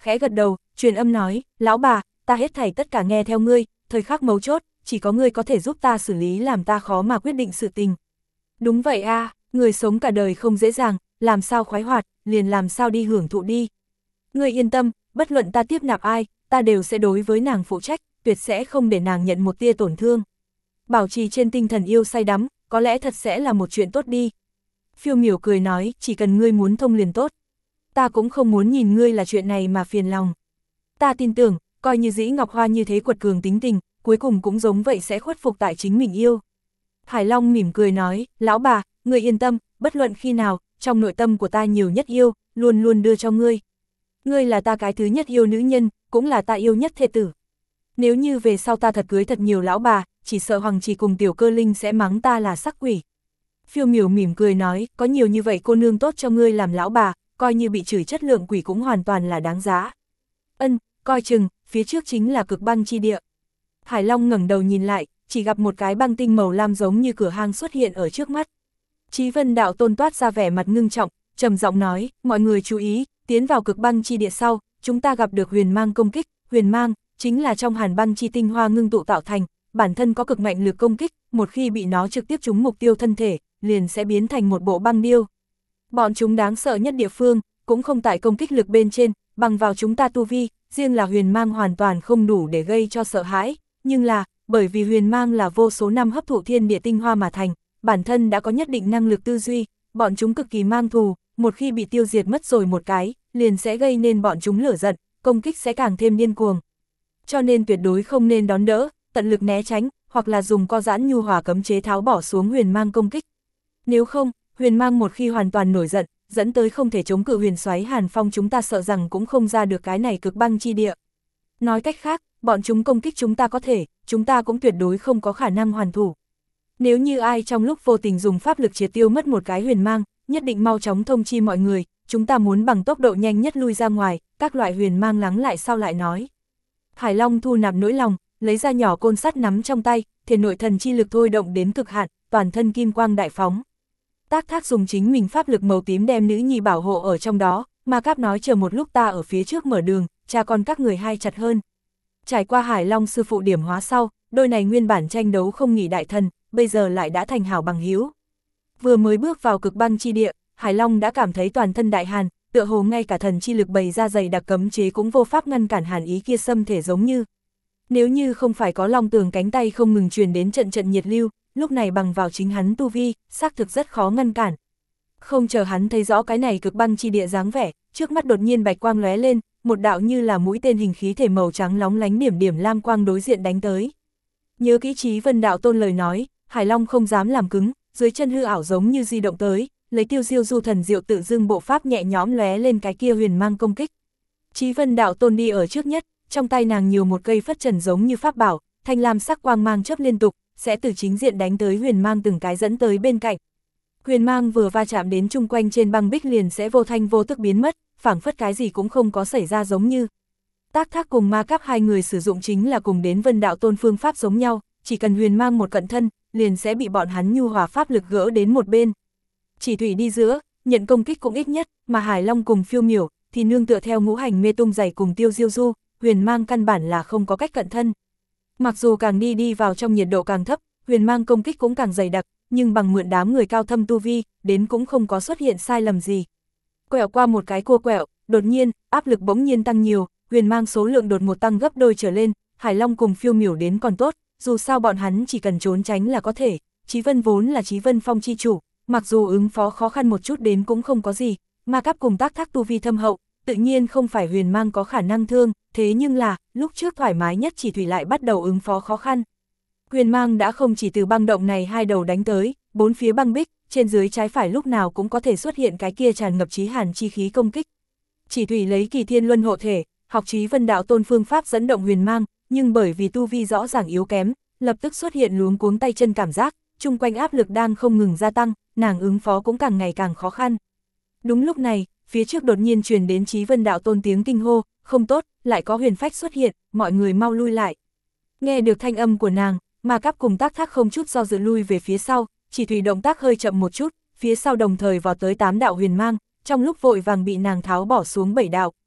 khẽ gật đầu, truyền âm nói, lão bà, ta hết thảy tất cả nghe theo ngươi, thời khắc mấu chốt, chỉ có ngươi có thể giúp ta xử lý làm ta khó mà quyết định sự tình. Đúng vậy a, người sống cả đời không dễ dàng, làm sao khoái hoạt, liền làm sao đi hưởng thụ đi. Ngươi yên tâm, bất luận ta tiếp nạp ai, ta đều sẽ đối với nàng phụ trách, tuyệt sẽ không để nàng nhận một tia tổn thương. Bảo trì trên tinh thần yêu say đắm, có lẽ thật sẽ là một chuyện tốt đi. Phiêu miểu cười nói, chỉ cần ngươi muốn thông liền tốt. Ta cũng không muốn nhìn ngươi là chuyện này mà phiền lòng. Ta tin tưởng, coi như Dĩ Ngọc Hoa như thế quật cường tính tình, cuối cùng cũng giống vậy sẽ khuất phục tại chính mình yêu. Hải Long mỉm cười nói, lão bà, ngươi yên tâm, bất luận khi nào, trong nội tâm của ta nhiều nhất yêu, luôn luôn đưa cho ngươi. Ngươi là ta cái thứ nhất yêu nữ nhân, cũng là ta yêu nhất thê tử. Nếu như về sau ta thật cưới thật nhiều lão bà, chỉ sợ Hoàng Chỉ cùng Tiểu Cơ Linh sẽ mắng ta là sắc quỷ. Phiêu miểu mỉm cười nói, có nhiều như vậy cô nương tốt cho ngươi làm lão bà, coi như bị chửi chất lượng quỷ cũng hoàn toàn là đáng giá. Ân, coi chừng, phía trước chính là cực băng chi địa. Hải Long ngẩng đầu nhìn lại, chỉ gặp một cái băng tinh màu lam giống như cửa hang xuất hiện ở trước mắt. Chí Vân Đạo Tôn toát ra vẻ mặt ngưng trọng, trầm giọng nói, mọi người chú ý, tiến vào cực băng chi địa sau, chúng ta gặp được huyền mang công kích, huyền mang chính là trong hàn băng chi tinh hoa ngưng tụ tạo thành, bản thân có cực mạnh lực công kích, một khi bị nó trực tiếp trúng mục tiêu thân thể, liền sẽ biến thành một bộ băng điêu. Bọn chúng đáng sợ nhất địa phương, cũng không tại công kích lực bên trên, bằng vào chúng ta tu vi, riêng là huyền mang hoàn toàn không đủ để gây cho sợ hãi, nhưng là, bởi vì huyền mang là vô số năm hấp thụ thiên địa tinh hoa mà thành, bản thân đã có nhất định năng lực tư duy, bọn chúng cực kỳ mang thù, một khi bị tiêu diệt mất rồi một cái, liền sẽ gây nên bọn chúng lửa giận, công kích sẽ càng thêm điên cuồng. Cho nên tuyệt đối không nên đón đỡ, tận lực né tránh, hoặc là dùng co giãn nhu hòa cấm chế tháo bỏ xuống huyền mang công kích. Nếu không, huyền mang một khi hoàn toàn nổi giận, dẫn tới không thể chống cự huyền xoáy hàn phong, chúng ta sợ rằng cũng không ra được cái này cực băng chi địa. Nói cách khác, bọn chúng công kích chúng ta có thể, chúng ta cũng tuyệt đối không có khả năng hoàn thủ. Nếu như ai trong lúc vô tình dùng pháp lực triệt tiêu mất một cái huyền mang, nhất định mau chóng thông chi mọi người, chúng ta muốn bằng tốc độ nhanh nhất lui ra ngoài, các loại huyền mang lắng lại sau lại nói. Hải Long thu nạp nỗi lòng, lấy ra nhỏ côn sắt nắm trong tay, thể nội thần chi lực thôi động đến cực hạn, toàn thân kim quang đại phóng. Tác Thác dùng chính mình pháp lực màu tím đem nữ nhi bảo hộ ở trong đó, Ma Cáp nói chờ một lúc ta ở phía trước mở đường, cha con các người hai chặt hơn. Trải qua Hải Long sư phụ điểm hóa sau, đôi này nguyên bản tranh đấu không nghỉ đại thần, bây giờ lại đã thành hảo bằng hữu. Vừa mới bước vào cực băng chi địa, Hải Long đã cảm thấy toàn thân đại hàn, tựa hồ ngay cả thần chi lực bày ra dày đặc cấm chế cũng vô pháp ngăn cản hàn ý kia xâm thể giống như. Nếu như không phải có Long Tường cánh tay không ngừng truyền đến trận trận nhiệt lưu, lúc này bằng vào chính hắn tu vi, xác thực rất khó ngăn cản. Không chờ hắn thấy rõ cái này cực băng chi địa dáng vẻ, trước mắt đột nhiên bạch quang lóe lên, một đạo như là mũi tên hình khí thể màu trắng lóng lánh điểm điểm lam quang đối diện đánh tới. Nhớ kỹ Chí Vân Đạo Tôn lời nói, Hải Long không dám làm cứng, dưới chân hư ảo giống như di động tới, lấy Tiêu Diêu Du thần diệu tự dưng bộ pháp nhẹ nhõm lóe lên cái kia huyền mang công kích. Chí Vân Đạo Tôn đi ở trước nhất, trong tay nàng nhiều một cây phất trần giống như pháp bảo, thanh lam sắc quang mang chớp liên tục, sẽ từ chính diện đánh tới huyền mang từng cái dẫn tới bên cạnh. Huyền mang vừa va chạm đến chung quanh trên băng bích liền sẽ vô thanh vô tức biến mất, phảng phất cái gì cũng không có xảy ra giống như. Tác Thác cùng Ma Cáp hai người sử dụng chính là cùng đến Vân Đạo Tôn phương pháp giống nhau, chỉ cần huyền mang một cận thân, liền sẽ bị bọn hắn nhu hòa pháp lực gỡ đến một bên. Chỉ Thủy đi giữa, nhận công kích cũng ít nhất, mà Hải Long cùng Phiêu Miểu thì nương tựa theo ngũ hành mê tung dày cùng Tiêu Diêu Du, huyền mang căn bản là không có cách cận thân. Mặc dù càng đi vào trong nhiệt độ càng thấp, huyền mang công kích cũng càng dày đặc, nhưng bằng mượn đám người cao thâm tu vi, đến cũng không có xuất hiện sai lầm gì. Quẹo qua một cái cua quẹo, đột nhiên, áp lực bỗng nhiên tăng nhiều, huyền mang số lượng đột ngột tăng gấp đôi trở lên, Hải Long cùng Phiêu Miểu đến còn tốt, dù sao bọn hắn chỉ cần trốn tránh là có thể, Chí Vân vốn là Chí Vân Phong chi chủ, mặc dù ứng phó khó khăn một chút đến cũng không có gì, Ma Cáp cùng Tác Thác tu vi thâm hậu, tự nhiên không phải huyền mang có khả năng thương, thế nhưng là, lúc trước thoải mái nhất Chỉ Thủy lại bắt đầu ứng phó khó khăn. Huyền mang đã không chỉ từ băng động này hai đầu đánh tới, bốn phía băng bích, trên dưới trái phải lúc nào cũng có thể xuất hiện cái kia tràn ngập chí hàn chi khí công kích. Chỉ Thủy lấy Kỳ Thiên Luân hộ thể, học Chí Vân Đạo Tôn phương pháp dẫn động huyền mang, nhưng bởi vì tu vi rõ ràng yếu kém, lập tức xuất hiện luống cuống tay chân cảm giác, chung quanh áp lực đang không ngừng gia tăng, nàng ứng phó cũng càng ngày càng khó khăn. Đúng lúc này, phía trước đột nhiên truyền đến Chí Vân Đạo Tôn tiếng kinh hô, không tốt, lại có huyền phách xuất hiện, mọi người mau lui lại. Nghe được thanh âm của nàng, Ma Cáp cùng Tác Thác không chút do dự lui về phía sau, Chỉ Thủy động tác hơi chậm một chút, phía sau đồng thời vào tới 8 đạo huyền mang, trong lúc vội vàng bị nàng tháo bỏ xuống 7 đạo,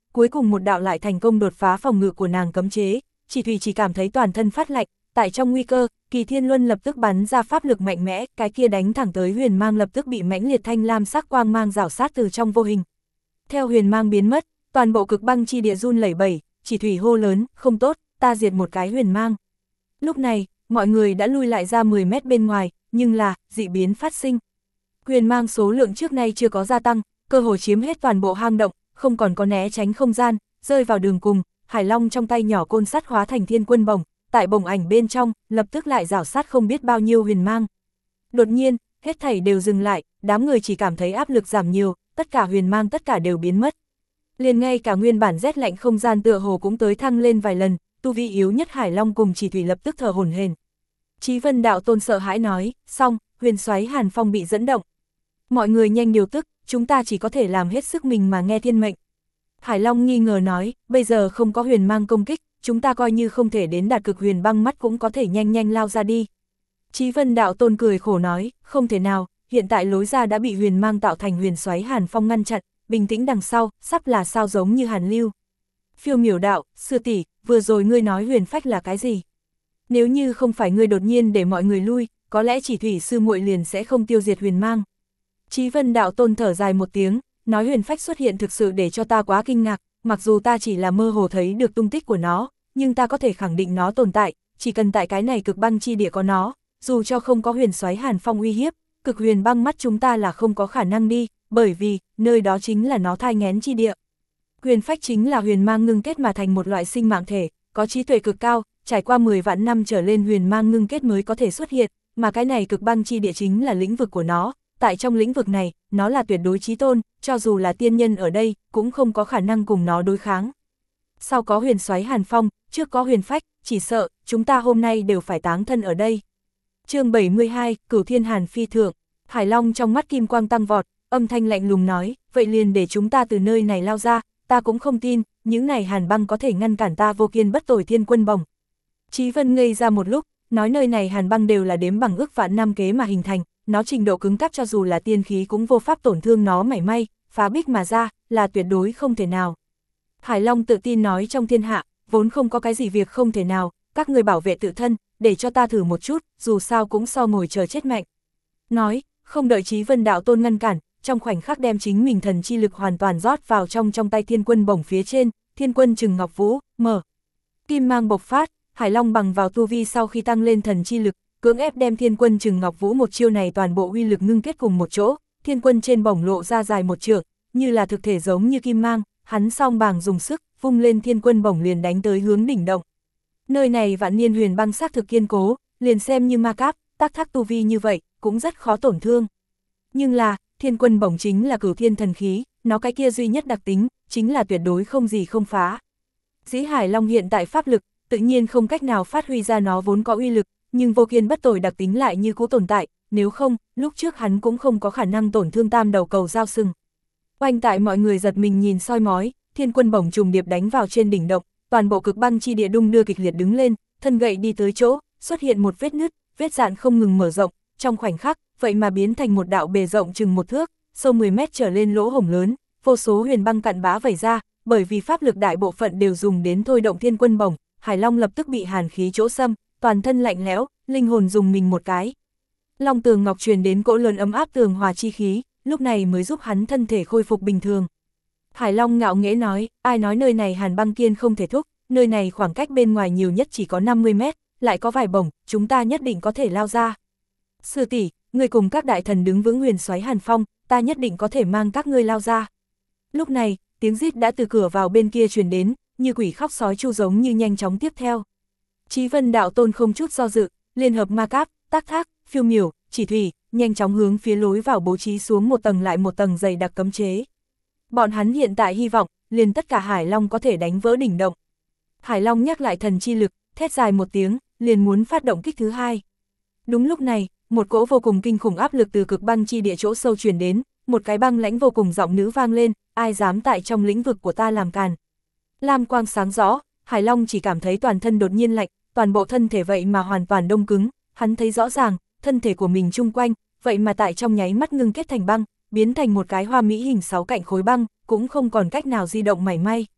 cuối cùng một đạo lại thành công đột phá phòng ngự của nàng cấm chế, chỉ thủy chỉ cảm thấy toàn thân phát lạnh, tại trong nguy cơ, Kỳ Thiên Luân lập tức bắn ra pháp lực mạnh mẽ, cái kia đánh thẳng tới huyền mang lập tức bị mãnh liệt thanh lam sắc quang mang rảo sát từ trong vô hình. Theo huyền mang biến mất, toàn bộ cực băng chi địa run lẩy bẩy, chỉ thủy hô lớn, không tốt, ta diệt một cái huyền mang. Lúc này, mọi người đã lui lại ra 10 mét bên ngoài, nhưng là, dị biến phát sinh. Huyền mang số lượng trước nay chưa có gia tăng, cơ hồ chiếm hết toàn bộ hang động, không còn có né tránh không gian, rơi vào đường cùng, Hải Long trong tay nhỏ côn sắt hóa thành thiên quân bổng, tại bổng ảnh bên trong, lập tức lại rảo sát không biết bao nhiêu huyền mang. Đột nhiên, hết thảy đều dừng lại, đám người chỉ cảm thấy áp lực giảm nhiều, tất cả huyền mang tất cả đều biến mất. Liền ngay cả nguyên bản rét lạnh không gian tựa hồ cũng tới thăng lên vài lần, tu vi yếu nhất Hải Long cùng chỉ thủy lập tức thở hổn hển. Chí Vân đạo tôn sợ hãi nói, xong, huyền xoáy Hàn Phong bị dẫn động. Mọi người nhanh điều tức, chúng ta chỉ có thể làm hết sức mình mà nghe thiên mệnh. Hải Long nghi ngờ nói, bây giờ không có huyền mang công kích, chúng ta coi như không thể đến đạt cực huyền băng mắt cũng có thể nhanh nhanh lao ra đi. Chí Vân đạo tôn cười khổ nói, không thể nào, hiện tại lối ra đã bị huyền mang tạo thành huyền xoáy Hàn Phong ngăn chặn, bình tĩnh đằng sau, sắp là sao giống như Hàn Lưu. Phiêu Miểu đạo, sư tỷ, vừa rồi ngươi nói huyền phách là cái gì? Nếu như không phải ngươi đột nhiên để mọi người lui, có lẽ chỉ thủy sư muội liền sẽ không tiêu diệt huyền mang. Chí Vân đạo tôn thở dài một tiếng, nói huyền phách xuất hiện thực sự để cho ta quá kinh ngạc, mặc dù ta chỉ là mơ hồ thấy được tung tích của nó, nhưng ta có thể khẳng định nó tồn tại, chỉ cần tại cái này cực băng chi địa có nó, dù cho không có huyền xoáy Hàn Phong uy hiếp, cực huyền băng mắt chúng ta là không có khả năng đi, bởi vì, nơi đó chính là nó thai nghén chi địa. Huyền phách chính là huyền mang ngưng kết mà thành một loại sinh mạng thể, có trí tuệ cực cao, trải qua 10 vạn năm trở lên huyền mang ngưng kết mới có thể xuất hiện, mà cái này cực băng chi địa chính là lĩnh vực của nó. Tại trong lĩnh vực này, nó là tuyệt đối chí tôn, cho dù là tiên nhân ở đây, cũng không có khả năng cùng nó đối kháng. Sau có huyền xoáy Hàn Phong, trước có huyền phách, chỉ sợ, chúng ta hôm nay đều phải táng thân ở đây. Chương 72, Cửu Thiên Hàn Phi Thượng. Hải Long trong mắt kim quang tăng vọt, âm thanh lạnh lùng nói, vậy liền để chúng ta từ nơi này lao ra, ta cũng không tin, những này hàn băng có thể ngăn cản ta vô kiên bất tồi thiên quân bổng. Chí Vân ngây ra một lúc, nói nơi này hàn băng đều là đếm bằng ước vạn năm kế mà hình thành, nó trình độ cứng cáp cho dù là tiên khí cũng vô pháp tổn thương nó mảy may, phá bích mà ra, là tuyệt đối không thể nào. Hải Long tự tin nói trong thiên hạ, vốn không có cái gì việc không thể nào, các người bảo vệ tự thân, để cho ta thử một chút, dù sao cũng so ngồi chờ chết mạnh. Nói, không đợi Chí Vân đạo tôn ngăn cản, trong khoảnh khắc đem chính mình thần chi lực hoàn toàn rót vào trong tay thiên quân bổng phía trên, thiên quân Trừng Ngọc Vũ, mở. Kim mang bộc phát, Hải Long bằng vào tu vi sau khi tăng lên thần chi lực, cưỡng ép đem thiên quân Trừng Ngọc Vũ một chiêu này toàn bộ uy lực ngưng kết cùng một chỗ, thiên quân trên bổng lộ ra dài một trượng, như là thực thể giống như kim mang, hắn song bàng dùng sức, vung lên thiên quân bổng liền đánh tới hướng đỉnh động. Nơi này vạn niên huyền băng xác thực kiên cố, liền xem như ma cáp, tác thác tu vi như vậy, cũng rất khó tổn thương. Nhưng là, thiên quân bổng chính là cửu thiên thần khí, nó cái kia duy nhất đặc tính, chính là tuyệt đối không gì không phá. Dĩ Hải Long hiện tại pháp lực, tự nhiên không cách nào phát huy ra nó vốn có uy lực, nhưng vô kiên bất tồi đặc tính lại như cũ tồn tại, nếu không, lúc trước hắn cũng không có khả năng tổn thương tam đầu cầu dao sừng. Oanh tại mọi người giật mình nhìn soi mói, thiên quân bổng trùng điệp đánh vào trên đỉnh động, toàn bộ cực băng chi địa đung đưa kịch liệt đứng lên, thân gậy đi tới chỗ, xuất hiện một vết nứt, vết dạn không ngừng mở rộng, trong khoảnh khắc, vậy mà biến thành một đạo bề rộng chừng 1 thước, sâu 10 mét trở lên lỗ hổng lớn, vô số huyền băng cặn bã vẩy ra, bởi vì pháp lực đại bộ phận đều dùng đến thôi động thiên quân bổng, Hải Long lập tức bị hàn khí chỗ xâm, toàn thân lạnh lẽo, linh hồn dùng mình một cái. Long tường ngọc truyền đến cỗ lớn ấm áp tường hòa chi khí, lúc này mới giúp hắn thân thể khôi phục bình thường. Hải Long ngạo nghễ nói, ai nói nơi này hàn băng kiên không thể thúc, nơi này khoảng cách bên ngoài nhiều nhất chỉ có 50 mét, lại có vài bổng, chúng ta nhất định có thể lao ra. Sư tỷ, người cùng các đại thần đứng vững huyền xoáy Hàn Phong, ta nhất định có thể mang các ngươi lao ra. Lúc này, tiếng rít đã từ cửa vào bên kia truyền đến, như quỷ khóc sói chu giống như nhanh chóng tiếp theo. Chí Vân đạo tôn không chút do dự, liên hợp ma cáp, tác thác, phiêu miểu, chỉ thủy, nhanh chóng hướng phía lối vào bố trí xuống một tầng lại một tầng dày đặc cấm chế. Bọn hắn hiện tại hy vọng, liền tất cả Hải Long có thể đánh vỡ đỉnh động. Hải Long nhắc lại thần chi lực, thét dài một tiếng, liền muốn phát động kích thứ hai. Đúng lúc này, một cỗ vô cùng kinh khủng áp lực từ cực băng chi địa chỗ sâu truyền đến, một cái băng lãnh vô cùng giọng nữ vang lên, ai dám tại trong lĩnh vực của ta làm càn. Lam quang sáng rõ, Hải Long chỉ cảm thấy toàn thân đột nhiên lạnh, toàn bộ thân thể vậy mà hoàn toàn đông cứng, hắn thấy rõ ràng, thân thể của mình chung quanh, vậy mà tại trong nháy mắt ngưng kết thành băng, biến thành một cái hoa mỹ hình 6 cạnh khối băng, cũng không còn cách nào di động mảy may.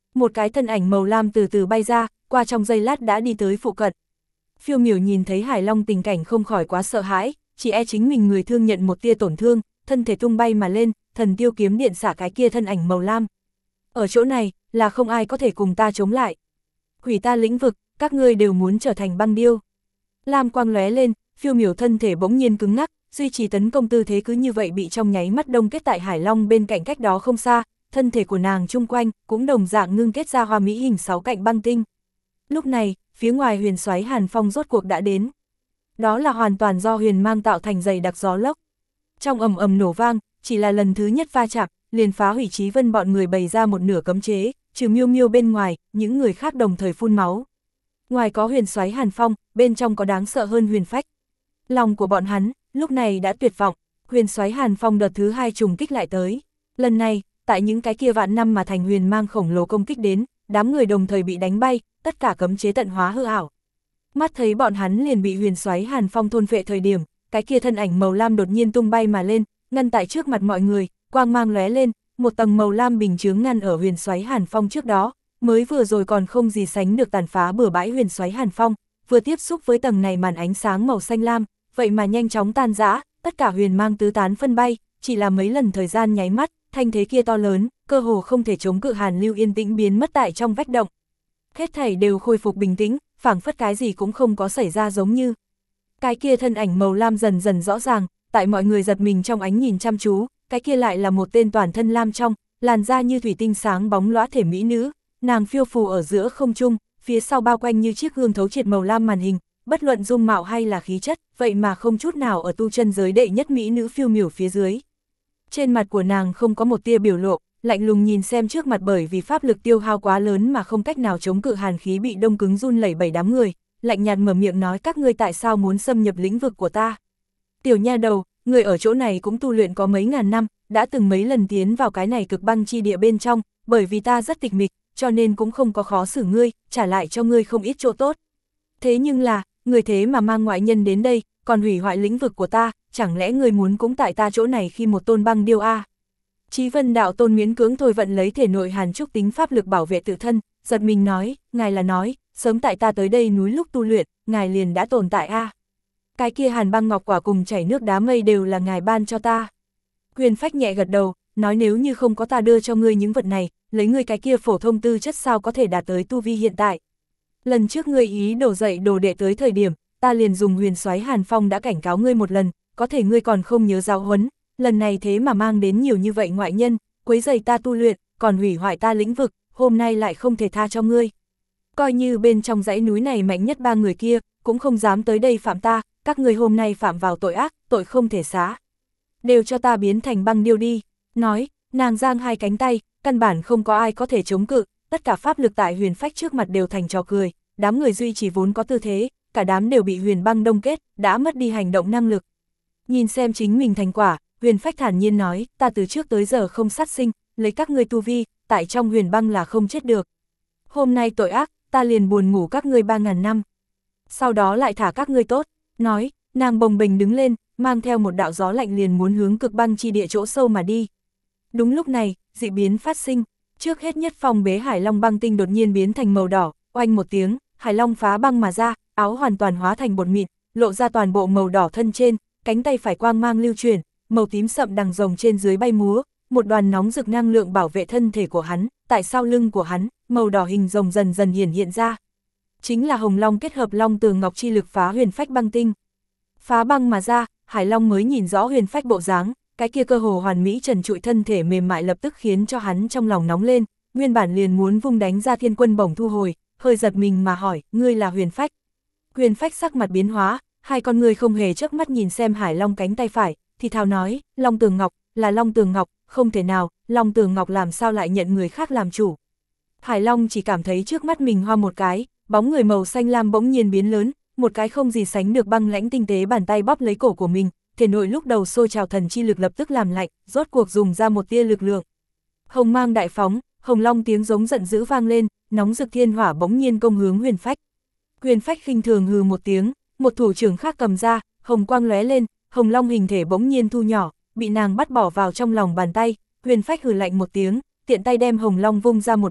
Một cái thân ảnh màu lam từ từ bay ra, qua trong giây lát đã đi tới phụ cận. Phiêu Miểu nhìn thấy Hải Long tình cảnh không khỏi quá sợ hãi, chỉ e chính mình người thương nhận một tia tổn thương, thân thể tung bay mà lên, thần tiêu kiếm điện xả cái kia thân ảnh màu lam. Ở chỗ này, là không ai có thể cùng ta chống lại. Hủy ta lĩnh vực, các ngươi đều muốn trở thành băng điêu. Lam quang lóe lên, Phiêu Miểu thân thể bỗng nhiên cứng ngắc, duy trì tấn công tư thế cứ như vậy bị trong nháy mắt đông kết tại Hải Long bên cạnh cách đó không xa, thân thể của nàng chung quanh cũng đồng dạng ngưng kết ra hoa mỹ hình 6 cạnh băng tinh. Lúc này, phía ngoài huyền xoáy Hàn Phong rốt cuộc đã đến. Đó là hoàn toàn do huyền mang tạo thành dày đặc gió lốc. Trong ầm ầm nổ vang, chỉ là lần thứ nhất va chạm, liền phá hủy Chí Vân bọn người bày ra một nửa cấm chế, trừ Miêu Miêu bên ngoài, những người khác đồng thời phun máu. Ngoài có huyền xoáy Hàn Phong, bên trong có đáng sợ hơn huyền phách. Lòng của bọn hắn, lúc này đã tuyệt vọng, huyền xoáy Hàn Phong đợt thứ 2 trùng kích lại tới. Lần này, tại những cái kia vạn năm mà thành huyền mang khổng lồ công kích đến, đám người đồng thời bị đánh bay, tất cả cấm chế tận hóa hư ảo. Mắt thấy bọn hắn liền bị huyền xoáy Hàn Phong thôn phệ thời điểm, cái kia thân ảnh màu lam đột nhiên tung bay mà lên, ngăn tại trước mặt mọi người, quang mang lóe lên, một tầng màu lam bình chướng ngăn ở huyền xoáy Hàn Phong trước đó, mới vừa rồi còn không gì sánh được tàn phá bừa bãi huyền xoáy Hàn Phong, vừa tiếp xúc với tầng này màn ánh sáng màu xanh lam, vậy mà nhanh chóng tan rã, tất cả huyền mang tứ tán phân bay, chỉ là mấy lần thời gian nháy mắt, thanh thế kia to lớn, cơ hồ không thể chống cự Hàn Lưu yên tĩnh biến mất tại trong vách động. Hết thảy đều khôi phục bình tĩnh, phảng phất cái gì cũng không có xảy ra giống như. Cái kia thân ảnh màu lam dần dần rõ ràng, tại mọi người giật mình trong ánh nhìn chăm chú, cái kia lại là một tên toàn thân lam trong, làn da như thủy tinh sáng bóng lóa thể mỹ nữ, nàng phiêu phù ở giữa không trung, phía sau bao quanh như chiếc gương thấu triệt màu lam màn hình, bất luận dung mạo hay là khí chất, vậy mà không chút nào ở tu chân giới đệ nhất mỹ nữ Phiêu Miểu phía dưới. Trên mặt của nàng không có một tia biểu lộ, lạnh lùng nhìn xem trước mặt bởi vì pháp lực tiêu hao quá lớn mà không cách nào chống cự hàn khí bị đông cứng run lẩy bẩy đám người, lạnh nhạt mở miệng nói các ngươi tại sao muốn xâm nhập lĩnh vực của ta. Tiểu nha đầu, người ở chỗ này cũng tu luyện có mấy ngàn năm, đã từng mấy lần tiến vào cái này cực băng chi địa bên trong, bởi vì ta rất tịch mịch, cho nên cũng không có khó xử ngươi, trả lại cho ngươi không ít chỗ tốt. Thế nhưng là, người thế mà mang ngoại nhân đến đây, còn hủy hoại lĩnh vực của ta, chẳng lẽ ngươi muốn cũng tại ta chỗ này khi một tôn băng điêu a? Chí Vân đạo tôn miễn cưỡng thôi vận lấy thể nội hàn trúc tính pháp lực bảo vệ tự thân, giật mình nói, ngài là nói, sớm tại ta tới đây núi lúc tu luyện, ngài liền đã tồn tại a. Cái kia hàn băng ngọc quả cùng chảy nước đá mây đều là ngài ban cho ta. Huyền Phách nhẹ gật đầu, nói nếu như không có ta đưa cho ngươi những vật này, lấy ngươi cái kia phổ thông tư chất sao có thể đạt tới tu vi hiện tại. Lần trước ngươi ý đổ dậy đồ đệ tới thời điểm, ta liền dùng huyền xoáy Hàn Phong đã cảnh cáo ngươi một lần, có thể ngươi còn không nhớ giáo huấn, lần này thế mà mang đến nhiều như vậy ngoại nhân, quấy rầy ta tu luyện, còn hủy hoại ta lĩnh vực, hôm nay lại không thể tha cho ngươi. Coi như bên trong dãy núi này mạnh nhất 3 người kia, cũng không dám tới đây phạm ta, các người hôm nay phạm vào tội ác, tội không thể xá. Đều cho ta biến thành băng điêu đi. Nói, nàng giang hai cánh tay, căn bản không có ai có thể chống cự, tất cả pháp lực tại Huyền Phách trước mặt đều thành trò cười, đám người duy trì vốn có tư thế, cả đám đều bị huyền băng đông kết, đã mất đi hành động năng lực. Nhìn xem chính mình thành quả, Huyền Phách thản nhiên nói, ta từ trước tới giờ không sát sinh, lấy các ngươi tu vi, tại trong huyền băng là không chết được. Hôm nay tội ác, ta liền buồn ngủ các ngươi 3.000 năm. Sau đó lại thả các ngươi tốt, nói, nàng bồng bềnh đứng lên, mang theo một đạo gió lạnh liền muốn hướng cực băng chi địa chỗ sâu mà đi. Đúng lúc này, dị biến phát sinh, trước hết nhất phong bế Hải Long băng tinh đột nhiên biến thành màu đỏ, oanh một tiếng, Hải Long phá băng mà ra, áo hoàn toàn hóa thành bột mịn, lộ ra toàn bộ màu đỏ thân trên, cánh tay phải quang mang lưu chuyển, màu tím sậm đằng rồng trên dưới bay múa, một đoàn nóng rực năng lượng bảo vệ thân thể của hắn, tại sau lưng của hắn, màu đỏ hình rồng dần dần hiện ra. Chính là Hồng Long kết hợp Long Tường Ngọc chi lực phá Huyền Phách băng tinh. Phá băng mà ra, Hải Long mới nhìn rõ Huyền Phách bộ dáng, cái kia cơ hồ hoàn mỹ trần trụi thân thể mềm mại lập tức khiến cho hắn trong lòng nóng lên, nguyên bản liền muốn vung đánh ra Thiên Quân bổng thu hồi, hơi giật mình mà hỏi, ngươi là Huyền Phách? Huyền Phách sắc mặt biến hóa, hai con người không hề chớp mắt nhìn xem Hải Long cánh tay phải, thì thào nói, Long Tường Ngọc, là Long Tường Ngọc, không thể nào, Long Tường Ngọc làm sao lại nhận người khác làm chủ. Hải Long chỉ cảm thấy trước mắt mình hoa một cái, bóng người màu xanh lam bỗng nhiên biến lớn, một cái không gì sánh được băng lãnh tinh tế bàn tay bóp lấy cổ của mình, thể nội lúc đầu sôi trào thần chi lực lập tức làm lạnh, rốt cuộc dùng ra một tia lực lượng. Hồng mang đại phóng, Hồng Long tiếng giống giận dữ vang lên, nóng rực thiên hỏa bỗng nhiên công hướng Huyền Phách. Huyền Phách khinh thường hừ một tiếng, một thủ trưởng khác cầm ra, hồng quang lóe lên, Hồng Long hình thể bỗng nhiên thu nhỏ, bị nàng bắt bỏ vào trong lòng bàn tay, Huyền Phách hừ lạnh một tiếng, tiện tay đem Hồng Long vung ra một bên,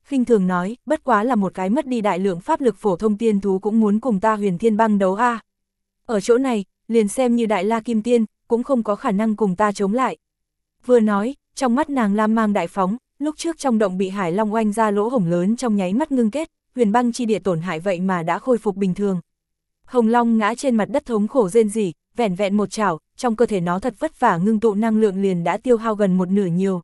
khinh thường nói, bất quá là một cái mất đi đại lượng pháp lực phổ thông tiên thú cũng muốn cùng ta Huyền Thiên Băng đấu a. Ở chỗ này, liền xem như Đại La Kim Tiên, cũng không có khả năng cùng ta chống lại. Vừa nói, trong mắt nàng lam mang đại phóng, lúc trước trong động bị Hải Long oanh ra lỗ hổng lớn trong nháy mắt ngưng kết, huyền băng chi địa tổn hại vậy mà đã khôi phục bình thường. Hồng Long ngã trên mặt đất thống khổ rên rỉ, vẻn vẹn một chảo, trong cơ thể nó thật vất vả ngưng tụ năng lượng liền đã tiêu hao gần một nửa nhiều.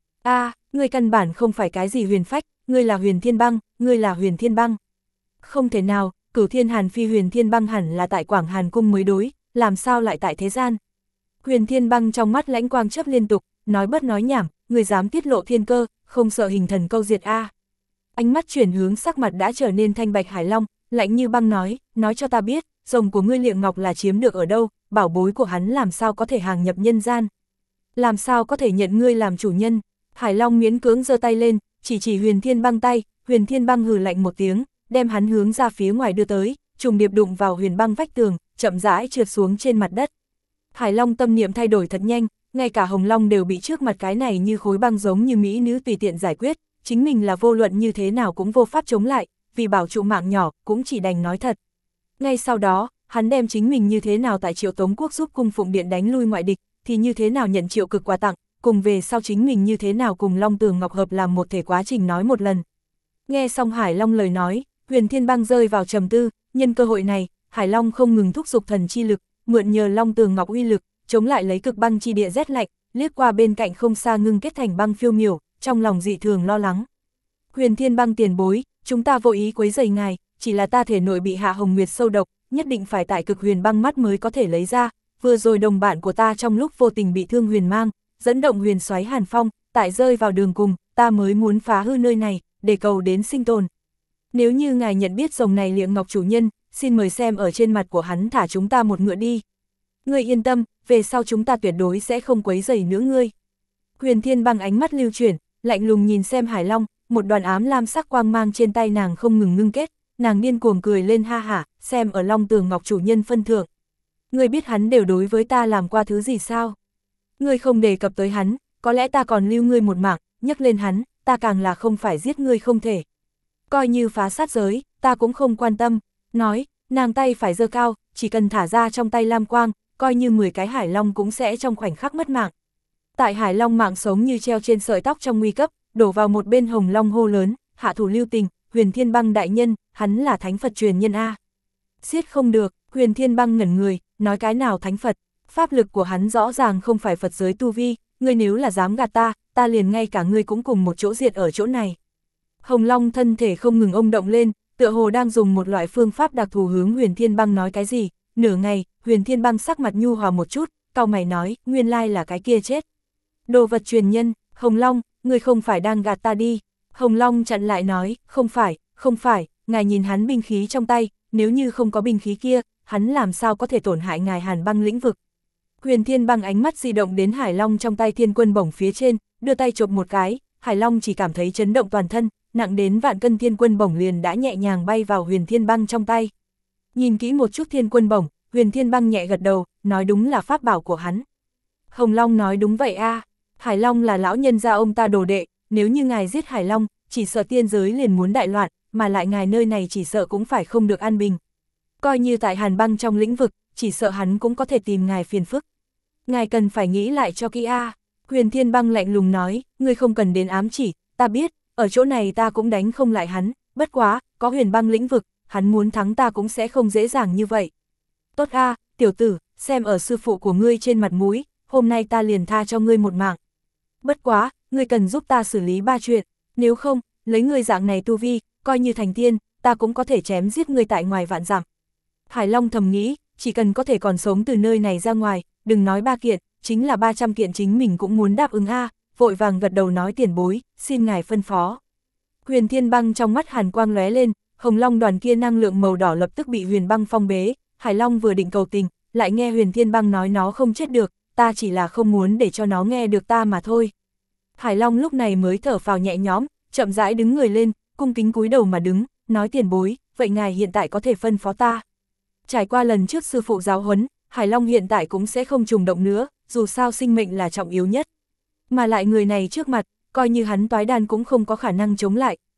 Ngươi căn bản không phải cái gì huyền phách, ngươi là Huyền Thiên Băng, ngươi là Huyền Thiên Băng. Không thể nào, Cửu Thiên Hàn Phi Huyền Thiên Băng hẳn là tại Quảng Hàn Cung mới đối, làm sao lại tại thế gian. Huyền Thiên Băng trong mắt lãnh quang chớp liên tục, nói bất nói nhảm, người dám tiết lộ thiên cơ, không sợ hình thần câu diệt a. Ánh mắt chuyển hướng sắc mặt đã trở nên thanh bạch Hải Long, lạnh như băng nói cho ta biết, rồng của ngươi Liệng Ngọc là chiếm được ở đâu, bảo bối của hắn làm sao có thể hàng nhập nhân gian. Làm sao có thể nhận ngươi làm chủ nhân. Hải Long miễn cưỡng giơ tay lên, chỉ Huyền Thiên Băng tay, Huyền Thiên Băng hừ lạnh một tiếng, đem hắn hướng ra phía ngoài đưa tới, trùng điệp đụng vào huyền băng vách tường, chậm rãi trượt xuống trên mặt đất. Hải Long tâm niệm thay đổi thật nhanh, ngay cả Hồng Long đều bị trước mặt cái này như khối băng giống như mỹ nữ tùy tiện giải quyết, chính mình là vô luận như thế nào cũng vô pháp chống lại, vì bảo trụ mạng nhỏ, cũng chỉ đành nói thật. Ngay sau đó, hắn đem chính mình như thế nào tại Triệu Tống Quốc giúp cung phụng điện đánh lui ngoại địch, thì như thế nào nhận Triệu Cực quà tặng, cùng về sau chính mình như thế nào cùng Long Tường Ngọc hợp làm một thể quá trình nói một lần. Nghe xong Hải Long lời nói, Huyền Thiên Băng rơi vào trầm tư, nhân cơ hội này, Hải Long không ngừng thúc giục thần chi lực, mượn nhờ Long Tường Ngọc uy lực, chống lại lấy cực băng chi địa rét lạnh, liếc qua bên cạnh không xa ngưng kết thành băng phiêu miểu, trong lòng dị thường lo lắng. Huyền Thiên Băng tiền bối, chúng ta vô ý quấy rầy ngài, chỉ là ta thể nội bị Hạ Hồng Nguyệt sâu độc, nhất định phải tại cực huyền băng mắt mới có thể lấy ra, vừa rồi đồng bạn của ta trong lúc vô tình bị thương huyền mang, dẫn động huyền xoáy hàn phong, tại rơi vào đường cùng, ta mới muốn phá hư nơi này, để cầu đến sinh tồn. Nếu như ngài nhận biết rồng này Liệng Ngọc chủ nhân, xin mời xem ở trên mặt của hắn thả chúng ta một ngựa đi. Ngươi yên tâm, về sau chúng ta tuyệt đối sẽ không quấy rầy nữa ngươi. Huyền Thiên Băng ánh mắt lưu chuyển, lạnh lùng nhìn xem Hải Long, một đoàn ám lam sắc quang mang trên tay nàng không ngừng ngưng kết, nàng điên cuồng cười lên ha hả, xem ở Long Tường Ngọc chủ nhân phân thượng. Ngươi biết hắn đều đối với ta làm qua thứ gì sao? Ngươi không đề cập tới hắn, có lẽ ta còn lưu ngươi một mạng, nhắc lên hắn, ta càng là không phải giết ngươi không thể. Coi như phá sát giới, ta cũng không quan tâm. Nói, nàng tay phải giơ cao, chỉ cần thả ra trong tay lam quang, coi như 10 cái Hải Long cũng sẽ trong khoảnh khắc mất mạng. Tại Hải Long mạng sống như treo trên sợi tóc trong nguy cấp, đổ vào một bên Hồng Long hô lớn, hạ thủ lưu tình, Huyền Thiên Băng đại nhân, hắn là thánh Phật truyền nhân a. Giết không được, Huyền Thiên Băng ngẩn người, nói cái nào thánh Phật, pháp lực của hắn rõ ràng không phải Phật giới tu vi, ngươi nếu là dám gạt ta liền ngay cả ngươi cũng cùng một chỗ diệt ở chỗ này. Hồng Long thân thể không ngừng ông động lên, tựa hồ đang dùng một loại phương pháp đặc thù hướng Huyền Thiên Băng nói cái gì, nửa ngày, Huyền Thiên Băng sắc mặt nhu hòa một chút, cau mày nói, nguyên lai là cái kia chết. Đồ vật truyền nhân, Hồng Long, ngươi không phải đang gạt ta đi. Hồng Long chặn lại nói, không phải, ngài nhìn hắn binh khí trong tay, nếu như không có binh khí kia, hắn làm sao có thể tổn hại ngài Hàn Băng lĩnh vực. Huyền Thiên Băng ánh mắt di động đến Hải Long trong tay Thiên Quân Bổng phía trên, đưa tay chộp một cái, Hải Long chỉ cảm thấy chấn động toàn thân, nặng đến vạn cân Thiên Quân Bổng liền đã nhẹ nhàng bay vào Huyền Thiên Băng trong tay. Nhìn kỹ một chút Thiên Quân Bổng, Huyền Thiên Băng nhẹ gật đầu, nói đúng là pháp bảo của hắn. Hồng Long nói đúng vậy a, Hải Long là lão nhân gia ông ta đồ đệ, nếu như ngài giết Hải Long, chỉ sợ tiên giới liền muốn đại loạn, mà lại ngài nơi này chỉ sợ cũng phải không được an bình. Coi như tại Hàn Băng trong lĩnh vực, chỉ sợ hắn cũng có thể tìm ngài phiền phức. Ngài cần phải nghĩ lại cho kỹ a. Huyền Thiên Băng lạnh lùng nói, ngươi không cần đến ám chỉ, ta biết, ở chỗ này ta cũng đánh không lại hắn, bất quá, có Huyền Băng lĩnh vực, hắn muốn thắng ta cũng sẽ không dễ dàng như vậy. Tốt a, tiểu tử, xem ở sư phụ của ngươi trên mặt mũi, hôm nay ta liền tha cho ngươi một mạng. Bất quá, ngươi cần giúp ta xử lý 3 chuyện, nếu không, lấy ngươi dạng này tu vi, coi như thành tiên, ta cũng có thể chém giết ngươi tại ngoài vạn dặm. Hải Long thầm nghĩ, chỉ cần có thể còn sống từ nơi này ra ngoài, đừng nói 3 kiện, chính là 300 kiện chính mình cũng muốn đáp ứng a, vội vàng gật đầu nói tiền bối, xin ngài phân phó. Huyền Thiên Băng trong mắt hàn quang lóe lên, Hồng Long đoàn kia năng lượng màu đỏ lập tức bị Huyền Băng phong bế, Hải Long vừa định cầu tình, lại nghe Huyền Thiên Băng nói nó không chết được, ta chỉ là không muốn để cho nó nghe được ta mà thôi. Hải Long lúc này mới thở phào nhẹ nhõm, chậm rãi đứng người lên, cung kính cúi đầu mà đứng, nói tiền bối, vậy ngài hiện tại có thể phân phó ta. Trải qua lần trước sư phụ giáo huấn, Hải Long hiện tại cũng sẽ không trùng động nữa, dù sao sinh mệnh là trọng yếu nhất. Mà lại người này trước mặt, coi như hắn toái đan cũng không có khả năng chống lại,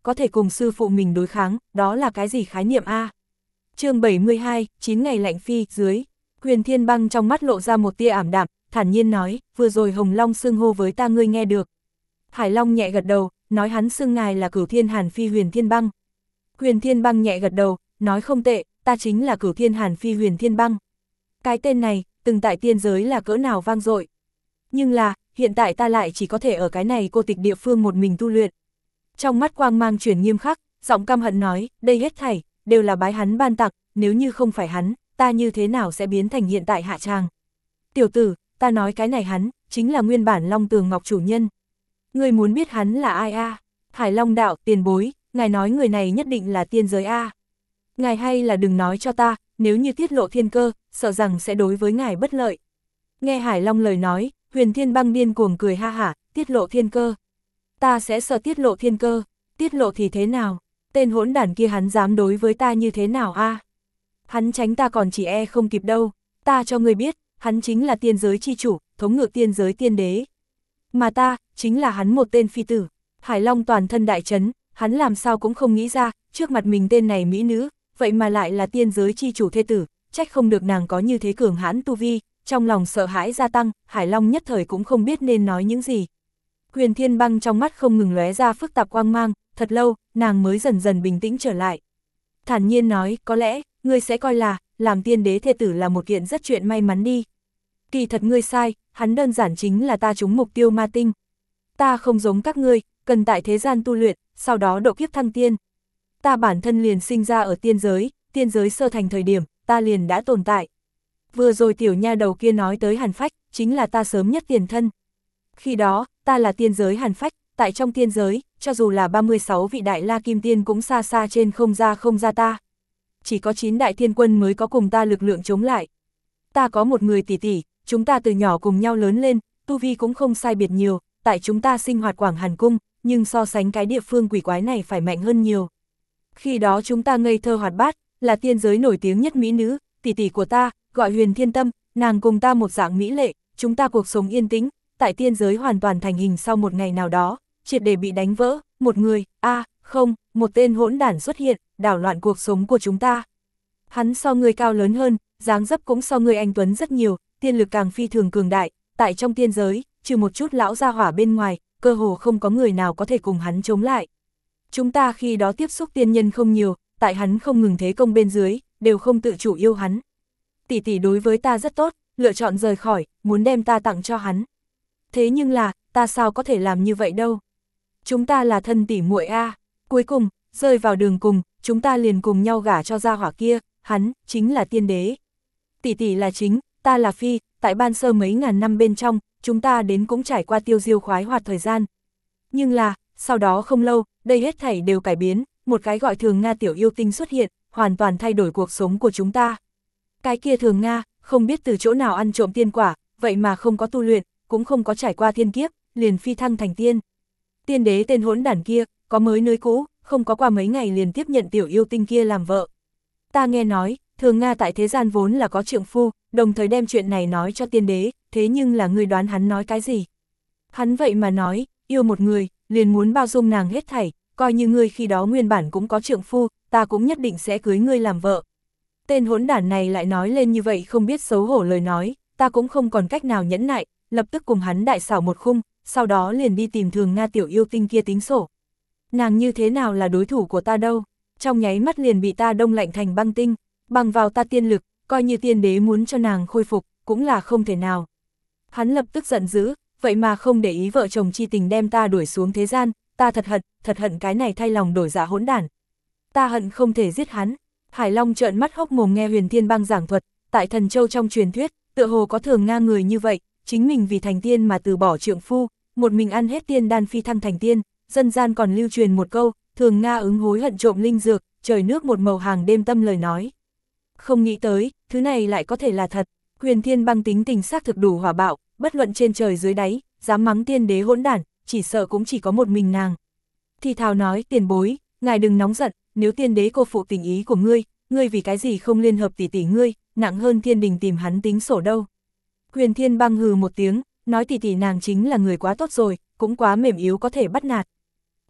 có thể cùng sư phụ mình đối kháng, đó là cái gì khái niệm a? Chương 72, 9 ngày lạnh phi, dưới. Huyền Thiên Băng trong mắt lộ ra một tia ảm đạm, thản nhiên nói, vừa rồi Hồng Long xưng hô với ta ngươi nghe được. Hải Long nhẹ gật đầu, nói hắn xưng ngài là Cửu Thiên Hàn Phi Huyền Thiên Băng. Huyền Thiên Băng nhẹ gật đầu, nói không tệ, ta chính là Cửu Thiên Hàn Phi Huyền Thiên Băng. Cái tên này, từng tại tiên giới là cỡ nào vang dội. Nhưng là, hiện tại ta lại chỉ có thể ở cái này cô tịch địa phương một mình tu luyện. Trong mắt quang mang chuyển nghiêm khắc, giọng căm hận nói, đây hết thảy, đều là bái hắn ban tặng, nếu như không phải hắn, ta như thế nào sẽ biến thành hiện tại hạ tràng. Tiểu tử, ta nói cái này hắn, chính là nguyên bản Long Tường Ngọc chủ nhân. Ngươi muốn biết hắn là ai a? Hải Long đạo, tiền bối, ngài nói người này nhất định là tiên giới a. Ngài hay là đừng nói cho ta, nếu như tiết lộ thiên cơ, sợ rằng sẽ đối với ngài bất lợi. Nghe Hải Long lời nói, Huyền Thiên Băng điên cuồng cười ha hả, tiết lộ thiên cơ. Ta sẽ sợ tiết lộ thiên cơ, tiết lộ thì thế nào? Tên hỗn đản kia hắn dám đối với ta như thế nào a? Hắn tránh ta còn chỉ e không kịp đâu, ta cho ngươi biết, hắn chính là tiên giới chi chủ, thống ngự tiên giới tiên đế. Mà ta, chính là hắn một tên phi tử. Hải Long toàn thân đại chấn, hắn làm sao cũng không nghĩ ra, trước mặt mình tên này mỹ nữ, vậy mà lại là tiên giới chi chủ thê tử, trách không được nàng có như thế cường hãn tu vi, trong lòng sợ hãi gia tăng, Hải Long nhất thời cũng không biết nên nói những gì. Huyền Thiên Băng trong mắt không ngừng lóe ra phức tạp quang mang, thật lâu, nàng mới dần dần bình tĩnh trở lại. Thản nhiên nói, có lẽ, ngươi sẽ coi là, làm tiên đế thê tử là một kiện rất chuyện may mắn đi. Kỳ thật ngươi sai, hắn đơn giản chính là ta trúng mục tiêu ma tinh. Ta không giống các ngươi, cần tại thế gian tu luyện, sau đó độ kiếp thăng tiên. Ta bản thân liền sinh ra ở tiên giới sơ thành thời điểm, ta liền đã tồn tại. Vừa rồi tiểu nha đầu kia nói tới Hàn Phách, chính là ta sớm nhất tiền thân. Khi đó, ta là tiên giới Hàn Phách, tại trong tiên giới, cho dù là 36 vị đại la kim tiên cũng xa xa trên không ra ta. Chỉ có 9 đại thiên quân mới có cùng ta lực lượng chống lại. Ta có một người tỷ tỷ, chúng ta từ nhỏ cùng nhau lớn lên, tu vi cũng không sai biệt nhiều, tại chúng ta sinh hoạt Quảng Hàn Cung, nhưng so sánh cái địa phương quỷ quái này phải mạnh hơn nhiều. Khi đó chúng ta ngây thơ hoạt bát, là tiên giới nổi tiếng nhất mỹ nữ, tỷ tỷ của ta, gọi Huyền Thiên Tâm, nàng cùng ta một dạng mỹ lệ, chúng ta cuộc sống yên tĩnh, tại tiên giới hoàn toàn thành hình sau một ngày nào đó, triệt để bị đánh vỡ, một người, không, một tên hỗn đản xuất hiện, đảo loạn cuộc sống của chúng ta. Hắn so người cao lớn hơn, dáng dấp cũng so người anh tuấn rất nhiều, tiên lực càng phi thường cường đại, tại trong tiên giới, trừ một chút lão gia hỏa bên ngoài, cơ hồ không có người nào có thể cùng hắn chống lại. Chúng ta khi đó tiếp xúc tiên nhân không nhiều, tại hắn không ngừng thế công bên dưới, đều không tự chủ yêu hắn. Tỷ tỷ đối với ta rất tốt, lựa chọn rời khỏi, muốn đem ta tặng cho hắn. Thế nhưng là, ta sao có thể làm như vậy đâu? Chúng ta là thân tỷ muội a. Cuối cùng, rơi vào đường cùng, chúng ta liền cùng nhau gả cho gia hỏa kia, hắn, chính là tiên đế. Tỷ tỷ là chính, ta là phi, tại ban sơ mấy ngàn năm bên trong, chúng ta đến cũng trải qua tiêu diêu khoái hoạt thời gian. Nhưng là, sau đó không lâu, đây hết thảy đều cải biến, một cái gọi Thường Nga tiểu yêu tinh xuất hiện, hoàn toàn thay đổi cuộc sống của chúng ta. Cái kia Thường Nga, không biết từ chỗ nào ăn trộm tiên quả, vậy mà không có tu luyện, cũng không có trải qua thiên kiếp, liền phi thăng thành tiên. Tiên đế tên hỗn đản kia, có mới nơi cũ, không có qua mấy ngày liền tiếp nhận tiểu yêu tinh kia làm vợ. Ta nghe nói, Thường Nga tại thế gian vốn là có trượng phu, đồng thời đem chuyện này nói cho tiên đế, thế nhưng là ngươi đoán hắn nói cái gì? Hắn vậy mà nói, yêu một người, liền muốn bao dung nàng hết thảy, coi như ngươi khi đó nguyên bản cũng có trượng phu, ta cũng nhất định sẽ cưới ngươi làm vợ. Tên hỗn đản này lại nói lên như vậy không biết xấu hổ lời nói, ta cũng không còn cách nào nhẫn nại, lập tức cùng hắn đại xảo một khung, sau đó liền đi tìm Thường Nga tiểu yêu tinh kia tính sổ. Nàng như thế nào là đối thủ của ta đâu, trong nháy mắt liền bị ta đông lạnh thành băng tinh, bằng vào ta tiên lực, coi như tiên đế muốn cho nàng khôi phục, cũng là không thể nào. Hắn lập tức giận dữ, vậy mà không để ý vợ chồng chi tình đem ta đuổi xuống thế gian, ta thật hận cái này thay lòng đổi dạ hỗn đản. Ta hận không thể giết hắn. Hải Long trợn mắt hốc mồm nghe Huyền Thiên Băng giảng thuật, tại Thần Châu trong truyền thuyết, tựa hồ có Thường Nga người như vậy, chính mình vì thành tiên mà từ bỏ trượng phu, một mình ăn hết tiên đan phi thăng thành tiên, dân gian còn lưu truyền một câu, Thường Nga ứng hối hận trộm linh dược, trời nước một màu hàng đêm tâm lời nói. Không nghĩ tới, thứ này lại có thể là thật. Huyền Thiên Băng tính tình xác thực đủ hỏa bạo, bất luận trên trời dưới đáy, dám mắng tiên đế hỗn đản, chỉ sợ cũng chỉ có một mình nàng. Thì thào nói, tiền bối, ngài đừng nóng giận, nếu tiên đế cô phụ tình ý của ngươi vì cái gì không liên hợp tỷ tỷ ngươi, nặng hơn thiên đình tìm hắn tính sổ đâu. Huyền Thiên Băng hừ một tiếng, nói tỷ tỷ nàng chính là người quá tốt rồi, cũng quá mềm yếu có thể bắt nạt.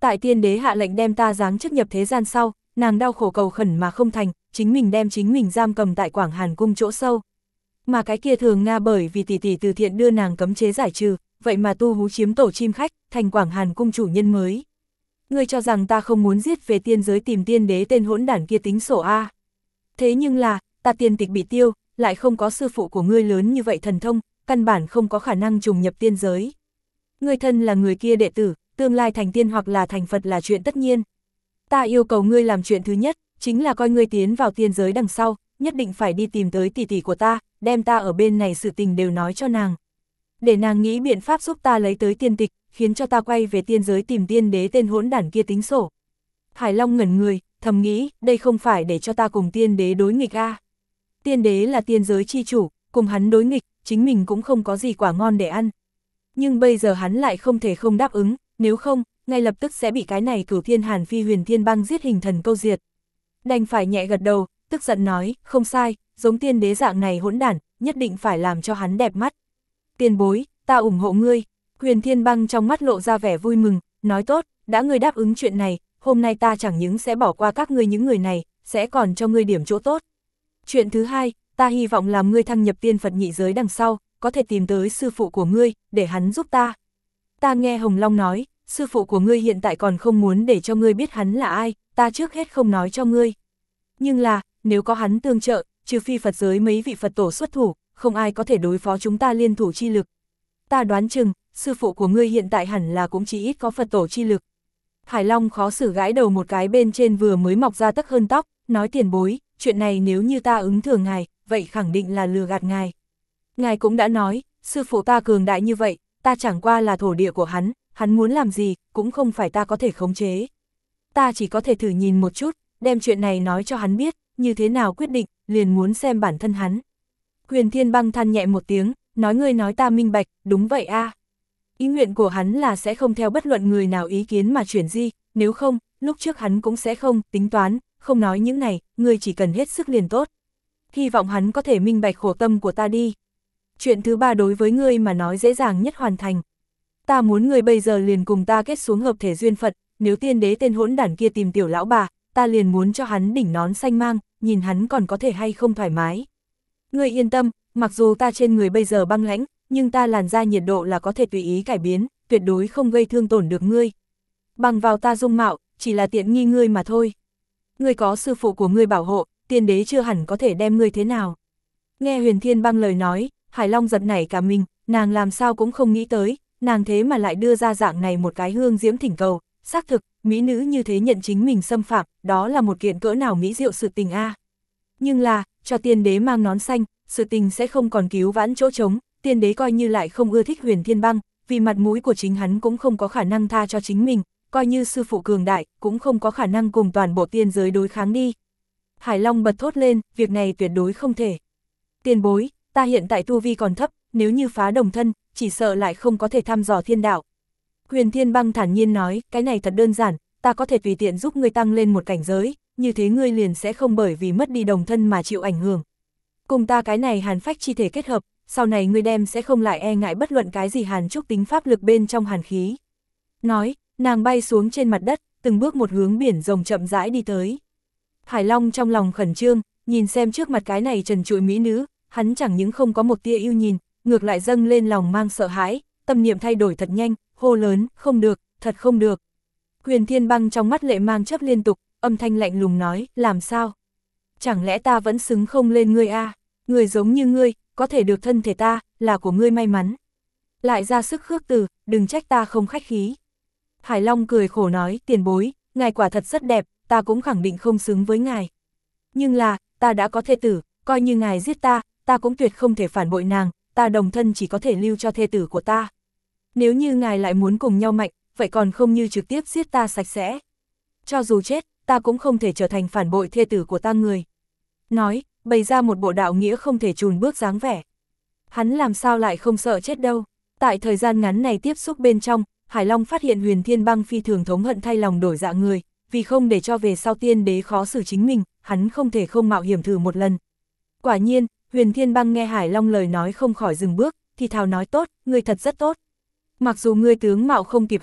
Tại tiên đế hạ lệnh đem ta giáng chức nhập thế gian sau, nàng đau khổ cầu khẩn mà không thành, chính mình đem chính mình giam cầm tại Quảng Hàn cung chỗ sâu. Mà cái kia Thường Nga bởi vì tỷ tỷ từ thiện đưa nàng cấm chế giải trừ, vậy mà tu hú chiếm tổ chim khách, thành Quảng Hàn cung chủ nhân mới. Ngươi cho rằng ta không muốn giết về tiên giới tìm tiên đế tên hỗn đản kia tính sổ a? Thế nhưng là, ta tiên tịch bị tiêu, lại không có sư phụ của ngươi lớn như vậy thần thông, căn bản không có khả năng trùng nhập tiên giới. Ngươi thân là người kia đệ tử, tương lai thành tiên hoặc là thành Phật là chuyện tất nhiên. Ta yêu cầu ngươi làm chuyện thứ nhất, chính là coi ngươi tiến vào tiên giới đằng sau, nhất định phải đi tìm tới tỷ tỷ của ta, đem ta ở bên này sự tình đều nói cho nàng. Để nàng nghĩ biện pháp giúp ta lấy tới tiên tịch, khiến cho ta quay về tiên giới tìm tiên đế tên hỗn đản kia tính sổ. Hải Long ngẩn người, thầm nghĩ, đây không phải để cho ta cùng tiên đế đối nghịch a. Tiên đế là tiên giới chi chủ, cùng hắn đối nghịch, chính mình cũng không có gì quả ngon để ăn. Nhưng bây giờ hắn lại không thể không đáp ứng, nếu không, ngay lập tức sẽ bị cái này Cửu Thiên Hàn Phi Huyền Thiên Băng giết hình thần câu diệt. Đành phải nhẹ gật đầu, tức giận nói, không sai, giống tiên đế dạng này hỗn đản, nhất định phải làm cho hắn đẹp mắt. Tiền bối, ta ủng hộ ngươi. Huyền Thiên Băng trong mắt lộ ra vẻ vui mừng, nói tốt, đã ngươi đáp ứng chuyện này, hôm nay ta chẳng những sẽ bỏ qua các ngươi những người này, sẽ còn cho ngươi điểm chỗ tốt. Chuyện thứ hai, ta hy vọng làm ngươi thăng nhập tiên Phật nhị giới đằng sau, có thể tìm tới sư phụ của ngươi, để hắn giúp ta. Ta nghe Hồng Long nói, sư phụ của ngươi hiện tại còn không muốn để cho ngươi biết hắn là ai, ta trước hết không nói cho ngươi. Nhưng là, nếu có hắn tương trợ, trừ phi Phật giới mấy vị Phật tổ xuất thủ, không ai có thể đối phó chúng ta liên thủ chi lực. Ta đoán chừng, sư phụ của ngươi hiện tại hẳn là cũng chỉ ít có Phật tổ chi lực. Hải Long khó xử gãi đầu một cái bên trên vừa mới mọc ra tấc hơn tóc, nói tiền bối, chuyện này nếu như ta ứng thừa ngài, vậy khẳng định là lừa gạt ngài. Ngài cũng đã nói, sư phụ ta cường đại như vậy, ta chẳng qua là thổ địa của hắn muốn làm gì, cũng không phải ta có thể khống chế. Ta chỉ có thể thử nhìn một chút, đem chuyện này nói cho hắn biết, như thế nào quyết định, liền muốn xem bản thân hắn. Huyền Thiên Băng than nhẹ một tiếng, nói ngươi nói ta minh bạch, đúng vậy a. Ý nguyện của hắn là sẽ không theo bất luận người nào ý kiến mà chuyển di, nếu không, lúc trước hắn cũng sẽ không tính toán, không nói những này, ngươi chỉ cần hết sức liền tốt. Hy vọng hắn có thể minh bạch khổ tâm của ta đi. Chuyện thứ ba đối với ngươi mà nói dễ dàng nhất hoàn thành. Ta muốn ngươi bây giờ liền cùng ta kết xuống hợp thể duyên phận, nếu tiên đế tên hỗn đản kia tìm tiểu lão bà, ta liền muốn cho hắn đỉnh nón xanh mang, nhìn hắn còn có thể hay không thoải mái. Ngươi yên tâm, mặc dù ta trên người bây giờ băng lãnh, nhưng ta làn da nhiệt độ là có thể tùy ý cải biến, tuyệt đối không gây thương tổn được ngươi. Bằng vào ta dung mạo, chỉ là tiện nghi ngươi mà thôi. Ngươi có sư phụ của ngươi bảo hộ, tiên đế chưa hẳn có thể đem ngươi thế nào. Nghe Huyền Thiên Băng lời nói, Hải Long giật nảy cả mình, nàng làm sao cũng không nghĩ tới, nàng thế mà lại đưa ra dạng này một cái hương diễm thỉnh cầu, xác thực, mỹ nữ như thế nhận chính mình xâm phạm, đó là một kiện cỡ nào mỹ diệu sự tình a. Nhưng là, cho tiên đế mang nón xanh, sự tình sẽ không còn cứu vãn chỗ trống, tiên đế coi như lại không ưa thích Huyền Thiên Băng, vì mặt mũi của chính hắn cũng không có khả năng tha cho chính mình, coi như sư phụ cường đại, cũng không có khả năng cùng toàn bộ tiên giới đối kháng đi. Hải Long bật thốt lên, việc này tuyệt đối không thể. Tiền bối, ta hiện tại tu vi còn thấp, nếu như phá đồng thân, chỉ sợ lại không có thể thăm dò thiên đạo. Huyền Thiên Băng thản nhiên nói, cái này thật đơn giản, ta có thể tùy tiện giúp ngươi tăng lên một cảnh giới, như thế ngươi liền sẽ không bởi vì mất đi đồng thân mà chịu ảnh hưởng. Cùng ta cái này hàn phách chi thể kết hợp, sau này ngươi đem sẽ không lại e ngại bất luận cái gì hàn trúc tính pháp lực bên trong hàn khí. Nói, nàng bay xuống trên mặt đất, từng bước một hướng biển rồng chậm rãi đi tới. Hải Long trong lòng khẩn trương, nhìn xem trước mặt cái này trần trụi mỹ nữ, hắn chẳng những không có một tia yêu nhìn, ngược lại dâng lên lòng mang sợ hãi, tâm niệm thay đổi thật nhanh, hô lớn, không được, thật không được. Huyền Thiên Băng trong mắt lệ mang chớp liên tục, âm thanh lạnh lùng nói, làm sao? Chẳng lẽ ta vẫn xứng không lên ngươi a? Người giống như ngươi, có thể được thân thể ta, là của ngươi may mắn. Lại ra sức khước từ, đừng trách ta không khách khí. Hải Long cười khổ nói, tiền bối, ngài quả thật rất đẹp, ta cũng khẳng định không xứng với ngài. Nhưng là, ta đã có thê tử, coi như ngài giết ta, ta cũng tuyệt không thể phản bội nàng, ta đồng thân chỉ có thể lưu cho thê tử của ta. Nếu như ngài lại muốn cùng nhau mạnh, vậy còn không như trực tiếp giết ta sạch sẽ. Cho dù chết, ta cũng không thể trở thành phản bội thê tử của ta người. Nói, bày ra một bộ đạo nghĩa không thể chùn bước dáng vẻ. Hắn làm sao lại không sợ chết đâu. Tại thời gian ngắn này tiếp xúc bên trong, Hải Long phát hiện Huyền Thiên Băng phi thường thống hận thay lòng đổi dạ người, vì không để cho về sau tiên đế khó xử chính mình, hắn không thể không mạo hiểm thử một lần. Quả nhiên, Huyền Thiên Băng nghe Hải Long lời nói không khỏi dừng bước, thì thào nói tốt, ngươi thật rất tốt. Mặc dù ngươi tướng mạo không kịp hắn,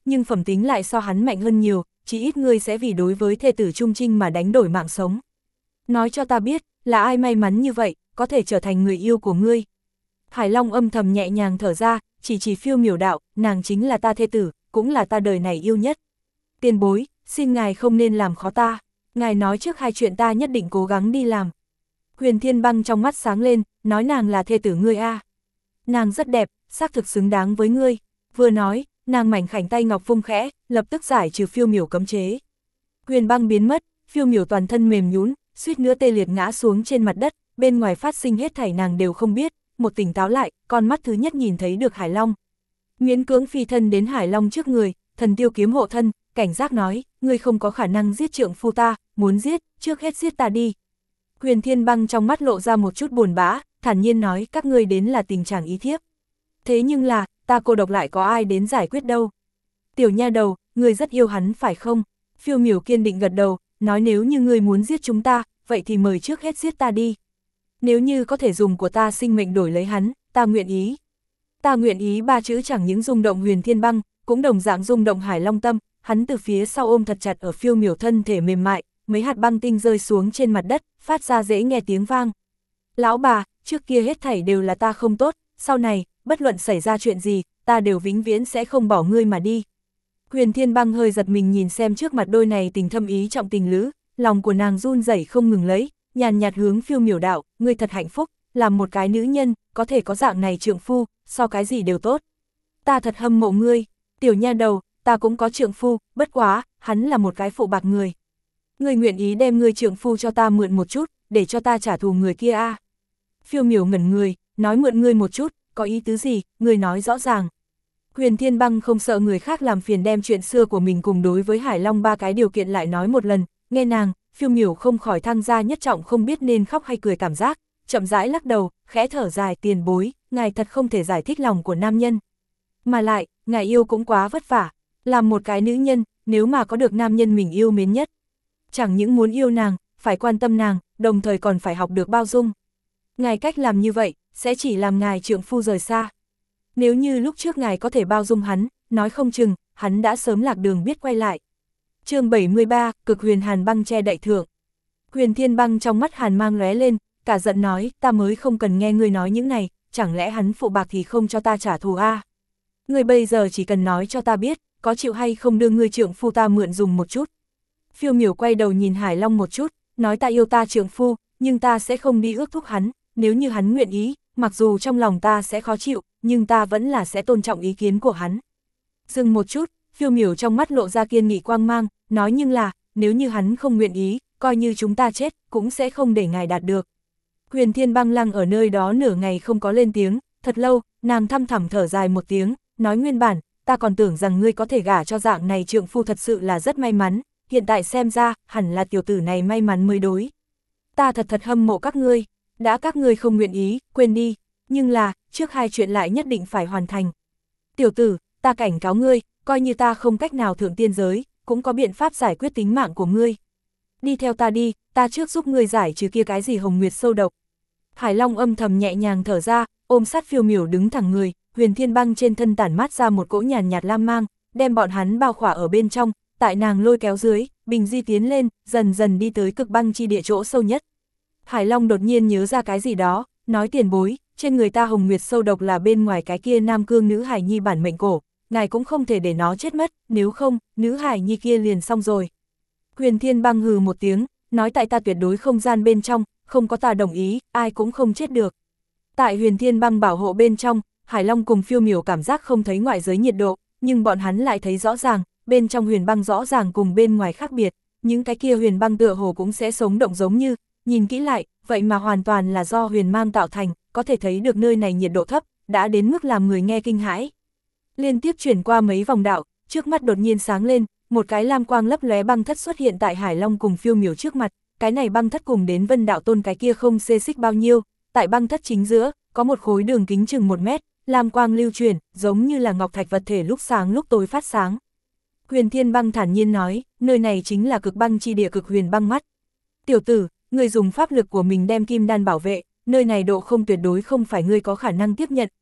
nhưng phẩm tính lại so hắn mạnh hơn nhiều, chỉ ít ngươi sẽ vì đối với thê tử trung trinh mà đánh đổi mạng sống. Nói cho ta biết, là ai may mắn như vậy, có thể trở thành người yêu của ngươi. Hải Long âm thầm nhẹ nhàng thở ra, chỉ Phiêu Miểu đạo, nàng chính là ta thê tử, cũng là ta đời này yêu nhất. Tiền bối, xin ngài không nên làm khó ta, ngài nói trước hai chuyện ta nhất định cố gắng đi làm. Huyền Thiên Băng trong mắt sáng lên, nói nàng là thê tử ngươi a. Nàng rất đẹp, xác thực xứng đáng với ngươi. Vừa nói, nàng mảnh khảnh tay ngọc vung khẽ, lập tức giải trừ Phiêu Miểu cấm chế. Huyền Băng biến mất, Phiêu Miểu toàn thân mềm nhũn, suýt nữa tê liệt ngã xuống trên mặt đất, bên ngoài phát sinh hết thảy nàng đều không biết, một tỉnh táo lại, con mắt thứ nhất nhìn thấy được Hải Long. Miễn cưỡng phi thân đến Hải Long trước người, Thần Tiêu kiếm hộ thân, cảnh giác nói, ngươi không có khả năng giết trượng phu ta, muốn giết, trước hết giết ta đi. Huyền Thiên Băng trong mắt lộ ra một chút buồn bã, thản nhiên nói, các ngươi đến là tình trạng ý thiếp. Thế nhưng là, ta cô độc lại có ai đến giải quyết đâu. Tiểu nha đầu, ngươi rất yêu hắn phải không? Phiêu Miểu kiên định gật đầu, nói nếu như ngươi muốn giết chúng ta, vậy thì mời trước hết giết ta đi. Nếu như có thể dùng của ta sinh mệnh đổi lấy hắn, ta nguyện ý. Ta nguyện ý ba chữ chẳng những rung động Huyền Thiên Băng, cũng đồng dạng rung động Hải Long tâm, hắn từ phía sau ôm thật chặt ở Phiêu Miểu thân thể mềm mại, mấy hạt băng tinh rơi xuống trên mặt đất, phát ra dễ nghe tiếng vang. Lão bà, trước kia hết thảy đều là ta không tốt, sau này, bất luận xảy ra chuyện gì, ta đều vĩnh viễn sẽ không bỏ ngươi mà đi. Huyền Thiên Băng hơi giật mình nhìn xem trước mặt đôi này tình thâm ý trọng tình lữ, lòng của nàng run rẩy không ngừng lấy, nhàn nhạt hướng Phiêu Miểu đạo, ngươi thật hạnh phúc, làm một cái nữ nhân, có thể có dạng này trượng phu, so cái gì đều tốt. Ta thật hâm mộ ngươi, tiểu nha đầu, ta cũng có trượng phu, bất quá, hắn là một cái phụ bạc người. Ngươi nguyện ý đem ngươi trượng phu cho ta mượn một chút, để cho ta trả thù người kia a. Phiêu Miểu ngẩn người, nói mượn ngươi một chút, có ý tứ gì, ngươi nói rõ ràng. Huyền Thiên Băng không sợ người khác làm phiền đem chuyện xưa của mình cùng đối với Hải Long ba cái điều kiện lại nói một lần, nghe nàng, Phiêu Miểu không khỏi thăng ra nhất trọng không biết nên khóc hay cười cảm giác, chậm rãi lắc đầu, khẽ thở dài, tiền bối, ngài thật không thể giải thích lòng của nam nhân. Mà lại, ngài yêu cũng quá vất vả, làm một cái nữ nhân, nếu mà có được nam nhân mình yêu mến nhất. Chẳng những muốn yêu nàng, phải quan tâm nàng, đồng thời còn phải học được bao dung. Ngài cách làm như vậy, sẽ chỉ làm ngài trượng phu rời xa. Nếu như lúc trước ngài có thể bao dung hắn, nói không chừng, hắn đã sớm lạc đường biết quay lại. Chương 73, cực huyền hàn băng che đậy thượng. Huyền Thiên Băng trong mắt hàn mang lóe lên, cả giận nói, ta mới không cần nghe ngươi nói những này, chẳng lẽ hắn phụ bạc thì không cho ta trả thù a? Ngươi bây giờ chỉ cần nói cho ta biết, có chịu hay không đưa ngươi trượng phu ta mượn dùng một chút. Phiêu Miểu quay đầu nhìn Hải Long một chút, nói ta yêu ta trượng phu, nhưng ta sẽ không đi ước thúc hắn, nếu như hắn nguyện ý, mặc dù trong lòng ta sẽ khó chịu, nhưng ta vẫn là sẽ tôn trọng ý kiến của hắn. Dừng một chút, Phiêu Miểu trong mắt lộ ra kiên nghị quang mang, nói nhưng là, nếu như hắn không nguyện ý, coi như chúng ta chết, cũng sẽ không để ngài đạt được. Huyền Thiên Băng lăng ở nơi đó nửa ngày không có lên tiếng, thật lâu, nàng thăm thẳm thở dài một tiếng, nói nguyên bản, ta còn tưởng rằng ngươi có thể gả cho dạng này trượng phu thật sự là rất may mắn, hiện tại xem ra, hẳn là tiểu tử này may mắn mới đối. Ta thật hâm mộ các ngươi, đã các ngươi không nguyện ý, quên đi, nhưng là, trước hai chuyện lại nhất định phải hoàn thành. Tiểu tử, ta cảnh cáo ngươi, coi như ta không cách nào thượng tiên giới, cũng có biện pháp giải quyết tính mạng của ngươi. Đi theo ta đi, ta trước giúp ngươi giải trừ kia cái gì hồng nguyệt sâu độc. Hải Long âm thầm nhẹ nhàng thở ra, ôm sát Phiêu Miểu đứng thẳng người, Huyền Thiên Băng trên thân tản mát ra một cỗ nhàn nhạt lam mang, đem bọn hắn bao khỏa ở bên trong, tại nàng lôi kéo dưới, bình di tiến lên, dần dần đi tới cực băng chi địa chỗ sâu nhất. Hải Long đột nhiên nhớ ra cái gì đó, nói tiền bối, trên người ta hồng nguyệt sâu độc là bên ngoài cái kia nam cương nữ hải nhi bản mệnh cổ, ngài cũng không thể để nó chết mất, nếu không, nữ hải nhi kia liền xong rồi. Huyền Thiên Băng hừ một tiếng, nói tại ta tuyệt đối không gian bên trong, không có ta đồng ý, ai cũng không chết được. Tại Huyền Thiên Băng bảo hộ bên trong, Hải Long cùng Phiêu Miểu cảm giác không thấy ngoại giới nhiệt độ, nhưng bọn hắn lại thấy rõ ràng, bên trong huyền băng rõ ràng cùng bên ngoài khác biệt, những cái kia huyền băng tựa hồ cũng sẽ sống động giống như, nhìn kỹ lại, vậy mà hoàn toàn là do huyền mang tạo thành, có thể thấy được nơi này nhiệt độ thấp, đã đến mức làm người nghe kinh hãi. Liên tiếp chuyển qua mấy vòng đạo, trước mắt đột nhiên sáng lên, một cái lam quang lấp lóe băng thất xuất hiện tại Hải Long cùng Phiêu Miểu trước mặt, cái này băng thất cùng đến Vân Đạo Tôn cái kia không xê xích bao nhiêu, tại băng thất chính giữa, có một khối đường kính chừng 1 mét, lam quang lưu chuyển, giống như là ngọc thạch vật thể lúc sáng lúc tối phát sáng. Huyền Thiên Băng thản nhiên nói, nơi này chính là cực băng chi địa cực huyền băng mắt. Tiểu tử, người dùng pháp lực của mình đem kim đan bảo vệ, nơi này độ không tuyệt đối không phải ngươi có khả năng tiếp nhận,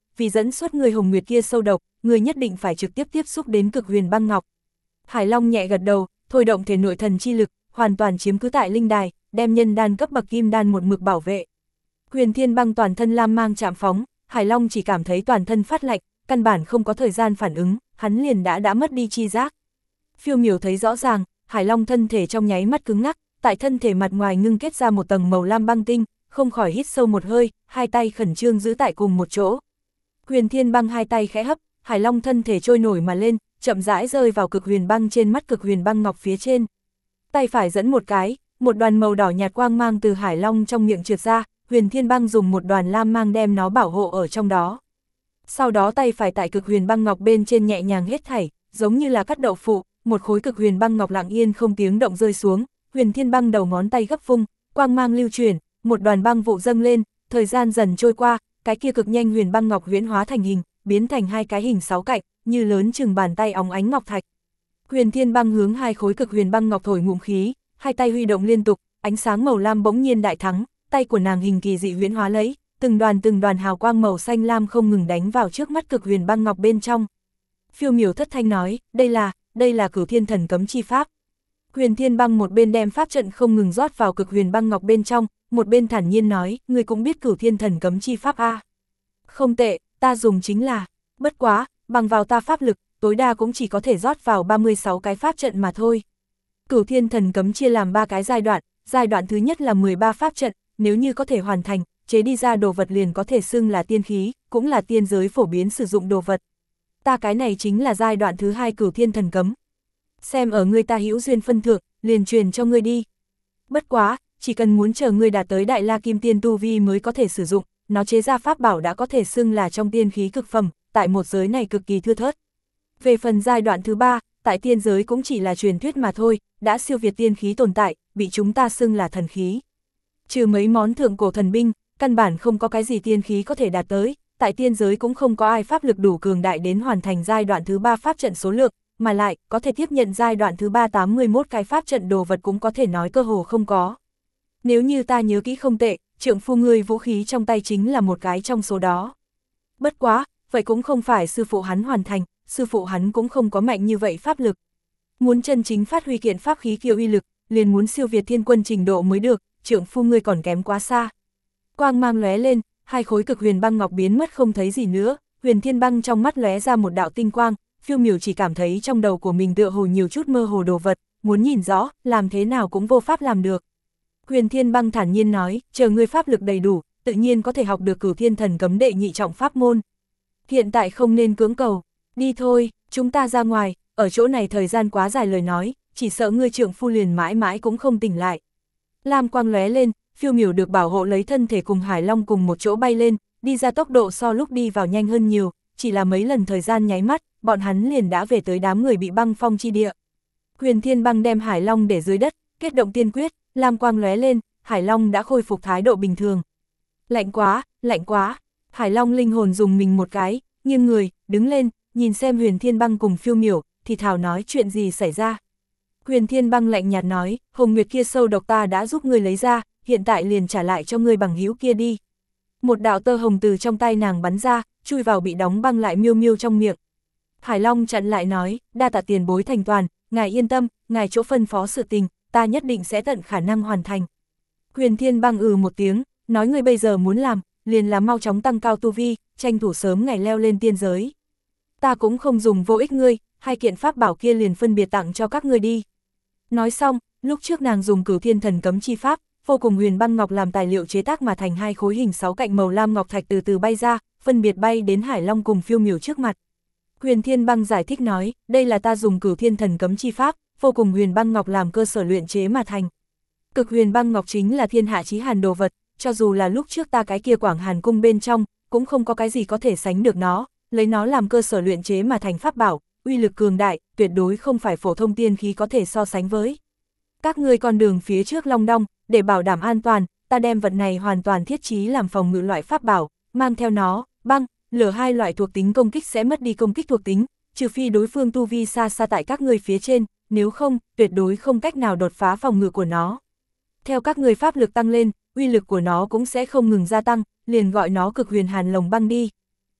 vì dẫn xuất người hồng nguyệt kia sâu độc, người nhất định phải trực tiếp tiếp xúc đến cực huyền băng ngọc. Hải Long nhẹ gật đầu, thôi động thể nội thần chi lực, hoàn toàn chiếm cứ tại linh đài, đem nhân đan cấp bậc kim đan một mực bảo vệ. Huyền Thiên Băng toàn thân lam mang chạm phóng, Hải Long chỉ cảm thấy toàn thân phát lạnh, căn bản không có thời gian phản ứng, hắn liền đã mất đi chi giác. Phiêu Miểu thấy rõ ràng, Hải Long thân thể trong nháy mắt cứng ngắc, tại thân thể mặt ngoài ngưng kết ra một tầng màu lam băng tinh, không khỏi hít sâu một hơi, hai tay khẩn trương giữ tại cùng một chỗ. Huyền Thiên Băng hai tay khẽ hấp, Hải Long thân thể trôi nổi mà lên, chậm rãi rơi vào cực huyền băng trên mắt cực huyền băng ngọc phía trên. Tay phải dẫn một cái, một đoàn màu đỏ nhạt quang mang từ Hải Long trong miệng trượt ra, Huyền Thiên Băng dùng một đoàn lam mang đem nó bảo hộ ở trong đó. Sau đó tay phải tại cực huyền băng ngọc bên trên nhẹ nhàng hết thảy, giống như là cắt đậu phụ, một khối cực huyền băng ngọc lặng yên không tiếng động rơi xuống, Huyền Thiên Băng đầu ngón tay gấp vung, quang mang lưu chuyển, một đoàn băng vụ dâng lên, thời gian dần trôi qua, cái kia cực nhanh huyền băng ngọc huyễn hóa thành hình, biến thành hai cái hình sáu cạnh, như lớn chừng bàn tay óng ánh ngọc thạch. Huyền Thiên Băng hướng hai khối cực huyền băng ngọc thổi ngụm khí, hai tay huy động liên tục, ánh sáng màu lam bỗng nhiên đại thắng, tay của nàng hình kỳ dị huyễn hóa lấy, từng đoàn hào quang màu xanh lam không ngừng đánh vào trước mắt cực huyền băng ngọc bên trong. Phiêu Miểu thất thanh nói, đây là Cửu Thiên Thần Cấm chi pháp. Huyền Thiên Băng một bên đem pháp trận không ngừng rót vào cực huyền băng ngọc bên trong, một bên thản nhiên nói, ngươi cũng biết Cửu Thiên Thần Cấm chi pháp a? Không tệ, ta dùng chính là, bất quá, bằng vào ta pháp lực, tối đa cũng chỉ có thể rót vào 36 cái pháp trận mà thôi. Cửu Thiên Thần Cấm chia làm 3 cái giai đoạn thứ nhất là 13 pháp trận, nếu như có thể hoàn thành, chế đi ra đồ vật liền có thể xưng là tiên khí, cũng là tiên giới phổ biến sử dụng đồ vật. Ta cái này chính là giai đoạn thứ 2 Cửu Thiên Thần Cấm. Xem ở ngươi ta hữu duyên phân thượng, liền truyền cho ngươi đi. Bất quá, chỉ cần muốn chờ ngươi đạt tới Đại La Kim Tiên tu vi mới có thể sử dụng, nó chế ra pháp bảo đã có thể xưng là trong tiên khí cực phẩm, tại một giới này cực kỳ thưa thớt. Về phần giai đoạn thứ 3, tại tiên giới cũng chỉ là truyền thuyết mà thôi, đã siêu việt tiên khí tồn tại, bị chúng ta xưng là thần khí. Trừ mấy món thượng cổ thần binh, căn bản không có cái gì tiên khí có thể đạt tới, tại tiên giới cũng không có ai pháp lực đủ cường đại đến hoàn thành giai đoạn thứ 3 pháp trận số lượng, mà lại, có thể tiếp nhận giai đoạn thứ 3 81 cái pháp trận đồ vật cũng có thể nói cơ hồ không có. Nếu như ta nhớ kỹ không tệ, trượng phu ngươi vũ khí trong tay chính là một cái trong số đó. Bất quá, vậy cũng không phải sư phụ hắn hoàn thành, sư phụ hắn cũng không có mạnh như vậy pháp lực. Muốn chân chính phát huy kiện pháp khí kiêu uy lực, liền muốn siêu việt thiên quân trình độ mới được, trượng phu ngươi còn kém quá xa. Quang mang lóe lên, hai khối cực huyền băng ngọc biến mất không thấy gì nữa, Huyền Thiên Băng trong mắt lóe ra một đạo tinh quang, Phiêu Miểu chỉ cảm thấy trong đầu của mình tựa hồ nhiều chút mơ hồ đồ vật, muốn nhìn rõ, làm thế nào cũng vô pháp làm được. Huyền Thiên Băng thản nhiên nói, chờ ngươi pháp lực đầy đủ, tự nhiên có thể học được Cửu Thiên Thần Cấm đệ nhị trọng pháp môn. Hiện tại không nên cưỡng cầu, đi thôi, chúng ta ra ngoài, ở chỗ này thời gian quá dài lời nói, chỉ sợ ngươi trượng phu liền mãi mãi cũng không tỉnh lại. Lam quang lóe lên, Phiêu Miểu được bảo hộ lấy thân thể cùng Hải Long cùng một chỗ bay lên, đi ra tốc độ so lúc đi vào nhanh hơn nhiều, chỉ là mấy lần thời gian nháy mắt, bọn hắn liền đã về tới đám người bị băng phong chi địa. Huyền Thiên Băng đem Hải Long để dưới đất, kết động tiên quyết, lam quang lóe lên, Hải Long đã khôi phục thái độ bình thường. Lạnh quá, Hải Long linh hồn dùng mình một cái, nghiêng người, đứng lên, nhìn xem Huyền Thiên Băng cùng Phiêu Miểu, thì thào nói chuyện gì xảy ra. Huyền Thiên Băng lạnh nhạt nói, hồng nguyệt kia sâu độc ta đã giúp ngươi lấy ra, hiện tại liền trả lại cho ngươi bằng hữu kia đi. Một đạo tơ hồng từ trong tay nàng bắn ra, chui vào bị đóng băng lại miêu miêu trong miệng. Hải Long chặn lại nói, đa tạ tiền bối thành toàn, ngài yên tâm, ngài chỗ phân phó sự tình, ta nhất định sẽ tận khả năng hoàn thành. Huyền Thiên Băng một tiếng, nói ngươi bây giờ muốn làm, liền là mau chóng tăng cao tu vi, tranh thủ sớm ngày leo lên tiên giới. Ta cũng không dùng vô ích ngươi, hai kiện pháp bảo kia liền phân biệt tặng cho các ngươi đi. Nói xong, lúc trước nàng dùng Cửu Thiên Thần Cấm chi pháp, vô cùng huyền băng ngọc làm tài liệu chế tác mà thành hai khối hình 6 cạnh màu lam ngọc thạch từ từ bay ra, phân biệt bay đến Hải Long cùng Phiêu Miểu trước mặt. Huyền Thiên Băng giải thích nói, đây là ta dùng Cửu Thiên Thần Cấm chi pháp, vô cùng huyền băng ngọc làm cơ sở luyện chế mà thành. Cực huyền băng ngọc chính là thiên hạ chí hàn đồ vật, cho dù là lúc trước ta cái kia Quảng Hàn cung bên trong, cũng không có cái gì có thể sánh được nó, lấy nó làm cơ sở luyện chế mà thành pháp bảo, uy lực cường đại, tuyệt đối không phải phổ thông tiên khí có thể so sánh với. Các ngươi con đường phía trước long đong, để bảo đảm an toàn, ta đem vật này hoàn toàn thiết trí làm phòng ngự loại pháp bảo, mang theo nó, băng, lửa hai loại thuộc tính công kích sẽ mất đi công kích thuộc tính, trừ phi đối phương tu vi xa xa tại các ngươi phía trên, nếu không, tuyệt đối không cách nào đột phá phòng ngự của nó. Theo các ngươi pháp lực tăng lên, uy lực của nó cũng sẽ không ngừng gia tăng, liền gọi nó Cực Huyền Hàn Lồng Băng đi.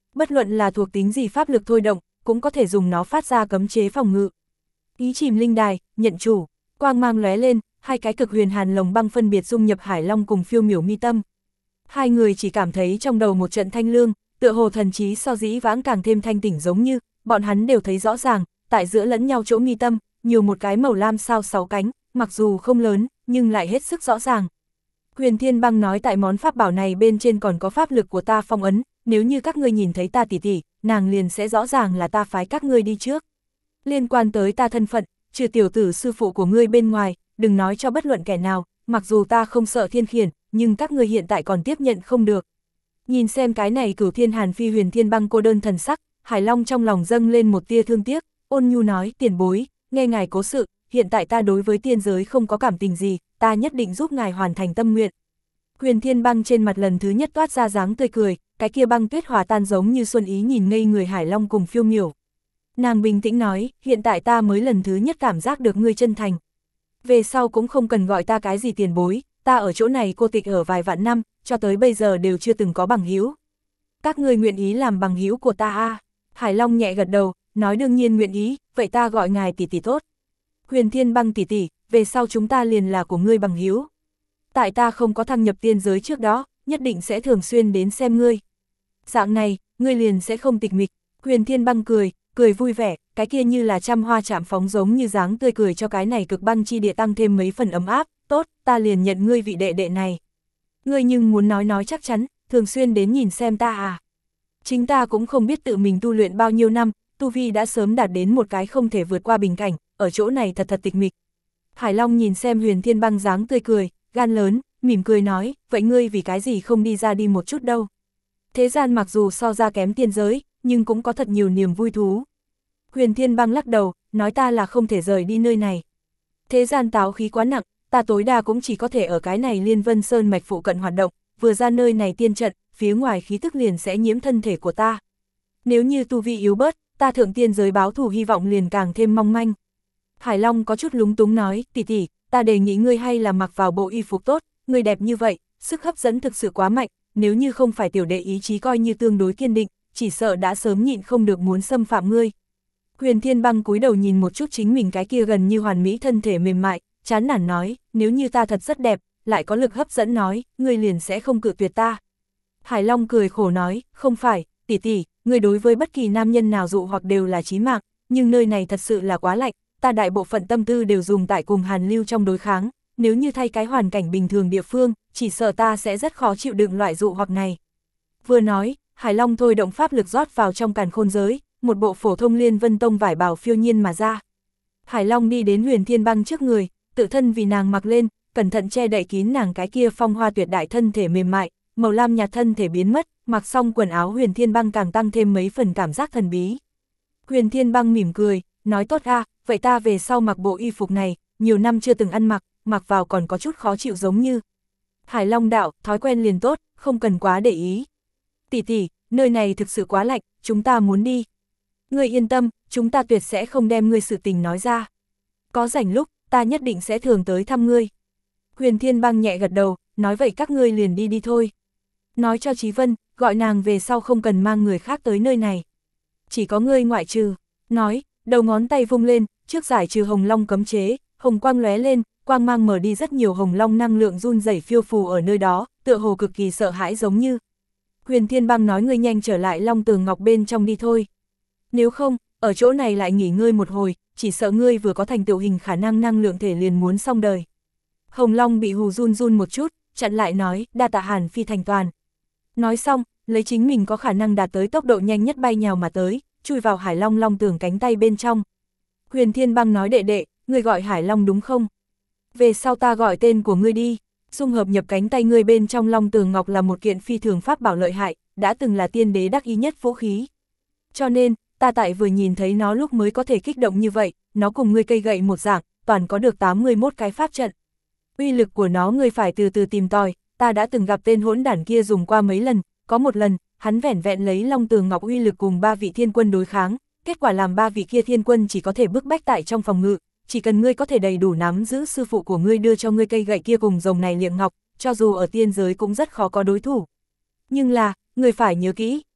Bất luận là thuộc tính gì pháp lực thôi động, cũng có thể dùng nó phát ra cấm chế phòng ngự. Ý chìm linh đài, nhận chủ, quang mang lóe lên, hai cái cực huyền hàn lồng băng phân biệt dung nhập Hải Long cùng Phiêu Miểu mi tâm. Hai người chỉ cảm thấy trong đầu một trận thanh lương, tựa hồ thần trí so dĩ vãng càng thêm thanh tỉnh, giống như bọn hắn đều thấy rõ ràng, tại giữa lẫn nhau chỗ mi tâm, nhiều một cái màu lam sao 6 cánh, mặc dù không lớn, nhưng lại hết sức rõ ràng. Huyền Thiên Băng nói tại món pháp bảo này bên trên còn có pháp lực của ta phong ấn, nếu như các ngươi nhìn thấy ta tỷ tỷ, nàng liền sẽ rõ ràng là ta phái các ngươi đi trước. Liên quan tới ta thân phận, trừ tiểu tử sư phụ của ngươi bên ngoài, đừng nói cho bất luận kẻ nào, mặc dù ta không sợ thiên khiển, nhưng các ngươi hiện tại còn tiếp nhận không được. Nhìn xem cái này Cửu Thiên Hàn Phi Huyền Thiên Băng cô đơn thần sắc, Hải Long trong lòng dâng lên một tia thương tiếc, ôn nhu nói, tiền bối, nghe ngài cố sự, hiện tại ta đối với tiên giới không có cảm tình gì, ta nhất định giúp ngài hoàn thành tâm nguyện. Huyền Thiên Băng trên mặt lần thứ nhất toát ra dáng tươi cười, cái kia băng tuyết hòa tan giống như xuân ý nhìn ngây người Hải Long cùng Phiêu Miểu. Nàng bình tĩnh nói, hiện tại ta mới lần thứ nhất cảm giác được ngươi chân thành. Về sau cũng không cần gọi ta cái gì tiền bối, ta ở chỗ này cô tịch ở vài vạn năm, cho tới bây giờ đều chưa từng có bằng hữu. Các ngươi nguyện ý làm bằng hữu của ta à? Hải Long nhẹ gật đầu, nói đương nhiên nguyện ý, vậy ta gọi ngài tỷ tỷ tốt. Huyền Thiên Băng tỷ tỷ, về sau chúng ta liền là của ngươi bằng hữu. Tại ta không có thăng nhập tiên giới trước đó, nhất định sẽ thường xuyên đến xem ngươi. Dạng này, ngươi liền sẽ không tịch mịch. Huyền Thiên Băng cười vui vẻ, cái kia như là trăm hoa chạm phóng giống như dáng tươi cười cho cái này cực băng chi địa tăng thêm mấy phần ấm áp, tốt, ta liền nhận ngươi vị đệ đệ này. Ngươi nhưng muốn nói chắc chắn, thường xuyên đến nhìn xem ta à. Chính ta cũng không biết tự mình tu luyện bao nhiêu năm, tu vi đã sớm đạt đến một cái không thể vượt qua bình cảnh, ở chỗ này thật tịch mịch. Hải Long nhìn xem Huyền Thiên Băng dáng tươi cười, gan lớn, mỉm cười nói, vậy ngươi vì cái gì không đi ra đi một chút đâu. Thế gian mặc dù so ra kém tiên giới, nhưng cũng có thật nhiều niềm vui thú. Huyền Thiên Băng lắc đầu, nói ta là không thể rời đi nơi này. Thế gian táo khí quá nặng, ta tối đa cũng chỉ có thể ở cái này Liên Vân Sơn mạch phụ cận hoạt động, vừa ra nơi này tiên trận, phía ngoài khí tức liền sẽ nhiễm thân thể của ta. Nếu như tu vi yếu bớt, ta thượng tiên giới báo thù hy vọng liền càng thêm mong manh. Hải Long có chút lúng túng nói, tỷ tỷ, ta đề nghị ngươi hay là mặc vào bộ y phục tốt, ngươi đẹp như vậy, sức hấp dẫn thực sự quá mạnh, nếu như không phải tiểu đệ ý chí coi như tương đối kiên định, chỉ sợ đã sớm nhịn không được muốn xâm phạm ngươi. Huyền Thiên Băng cúi đầu nhìn một chút chính mình cái kia gần như hoàn mỹ thân thể mềm mại, chán nản nói, nếu như ta thật rất đẹp, lại có lực hấp dẫn nói, ngươi liền sẽ không cự tuyệt ta. Hải Long cười khổ nói, không phải, tỷ tỷ, ngươi đối với bất kỳ nam nhân nào dụ hoặc đều là chí mạng, nhưng nơi này thật sự là quá lạnh, ta đại bộ phận tâm tư đều dùng tại cùng Hàn Lưu trong đối kháng, nếu như thay cái hoàn cảnh bình thường địa phương, chỉ sợ ta sẽ rất khó chịu đựng loại dụ hoặc này. Vừa nói, Hải Long thôi động pháp lực rót vào trong càn khôn giới, một bộ phổ thông Liên Vân Tông vải bào phiêu nhiên mà ra. Hải Long đi đến Huyền Thiên Băng trước người, tự thân vì nàng mặc lên, cẩn thận che đậy kín nàng cái kia phong hoa tuyệt đại thân thể mềm mại, màu lam nhạt thân thể biến mất, mặc xong quần áo Huyền Thiên Băng càng tăng thêm mấy phần cảm giác thần bí. Huyền Thiên Băng mỉm cười, nói tốt a, vậy ta về sau mặc bộ y phục này, nhiều năm chưa từng ăn mặc vào còn có chút khó chịu giống như. Hải Long đạo, thói quen liền tốt, không cần quá để ý. Tỷ tỷ, nơi này thực sự quá lạnh, chúng ta muốn đi. Ngươi yên tâm, chúng ta tuyệt sẽ không đem ngươi sự tình nói ra. Có rảnh lúc, ta nhất định sẽ thường tới thăm ngươi. Huyền Thiên Băng nhẹ gật đầu, nói vậy các ngươi liền đi thôi. Nói cho Chí Vân, gọi nàng về sau không cần mang người khác tới nơi này. Chỉ có ngươi ngoại trừ. Nói, đầu ngón tay vung lên, trước giải trừ hồng long cấm chế, hồng quang lóe lên, quang mang mở đi rất nhiều hồng long năng lượng run rẩy phiêu phù ở nơi đó, tựa hồ cực kỳ sợ hãi giống như. Huyền Thiên Băng nói ngươi nhanh trở lại Long Tường Ngọc bên trong đi thôi. Nếu không, ở chỗ này lại nghỉ ngơi một hồi, chỉ sợ ngươi vừa có thành tựu hình khả năng năng lượng thể liền muốn xong đời. Hồng Long bị hù run một chút, chặn lại nói, đa tạ Hàn Phi thành toàn. Nói xong, lấy chính mình có khả năng đạt tới tốc độ nhanh nhất bay nhào mà tới, chui vào Hải Long Long Tường cánh tay bên trong. Huyền Thiên Băng nói đệ đệ, ngươi gọi Hải Long đúng không? Về sau ta gọi tên của ngươi đi. Dung hợp nhập cánh tay ngươi bên trong Long Tường Ngọc là một kiện phi thường pháp bảo lợi hại, đã từng là tiên đế đắc ý nhất vũ khí. Cho nên, ta tại vừa nhìn thấy nó lúc mới có thể kích động như vậy, nó cùng ngươi cây gậy một dạng, toàn có được 81 cái pháp trận. Uy lực của nó ngươi phải từ từ tìm tòi, ta đã từng gặp tên hỗn đản kia dùng qua mấy lần, có một lần, hắn vẻn vẹn lấy Long Tường Ngọc uy lực cùng 3 vị thiên quân đối kháng, kết quả làm 3 vị kia thiên quân chỉ có thể bức bách tại trong phòng ngự, chỉ cần ngươi có thể đầy đủ nắm giữ sư phụ của ngươi đưa cho ngươi cây gậy kia cùng rồng này liệng ngọc, cho dù ở tiên giới cũng rất khó có đối thủ. Nhưng là, ngươi phải nhớ kỹ,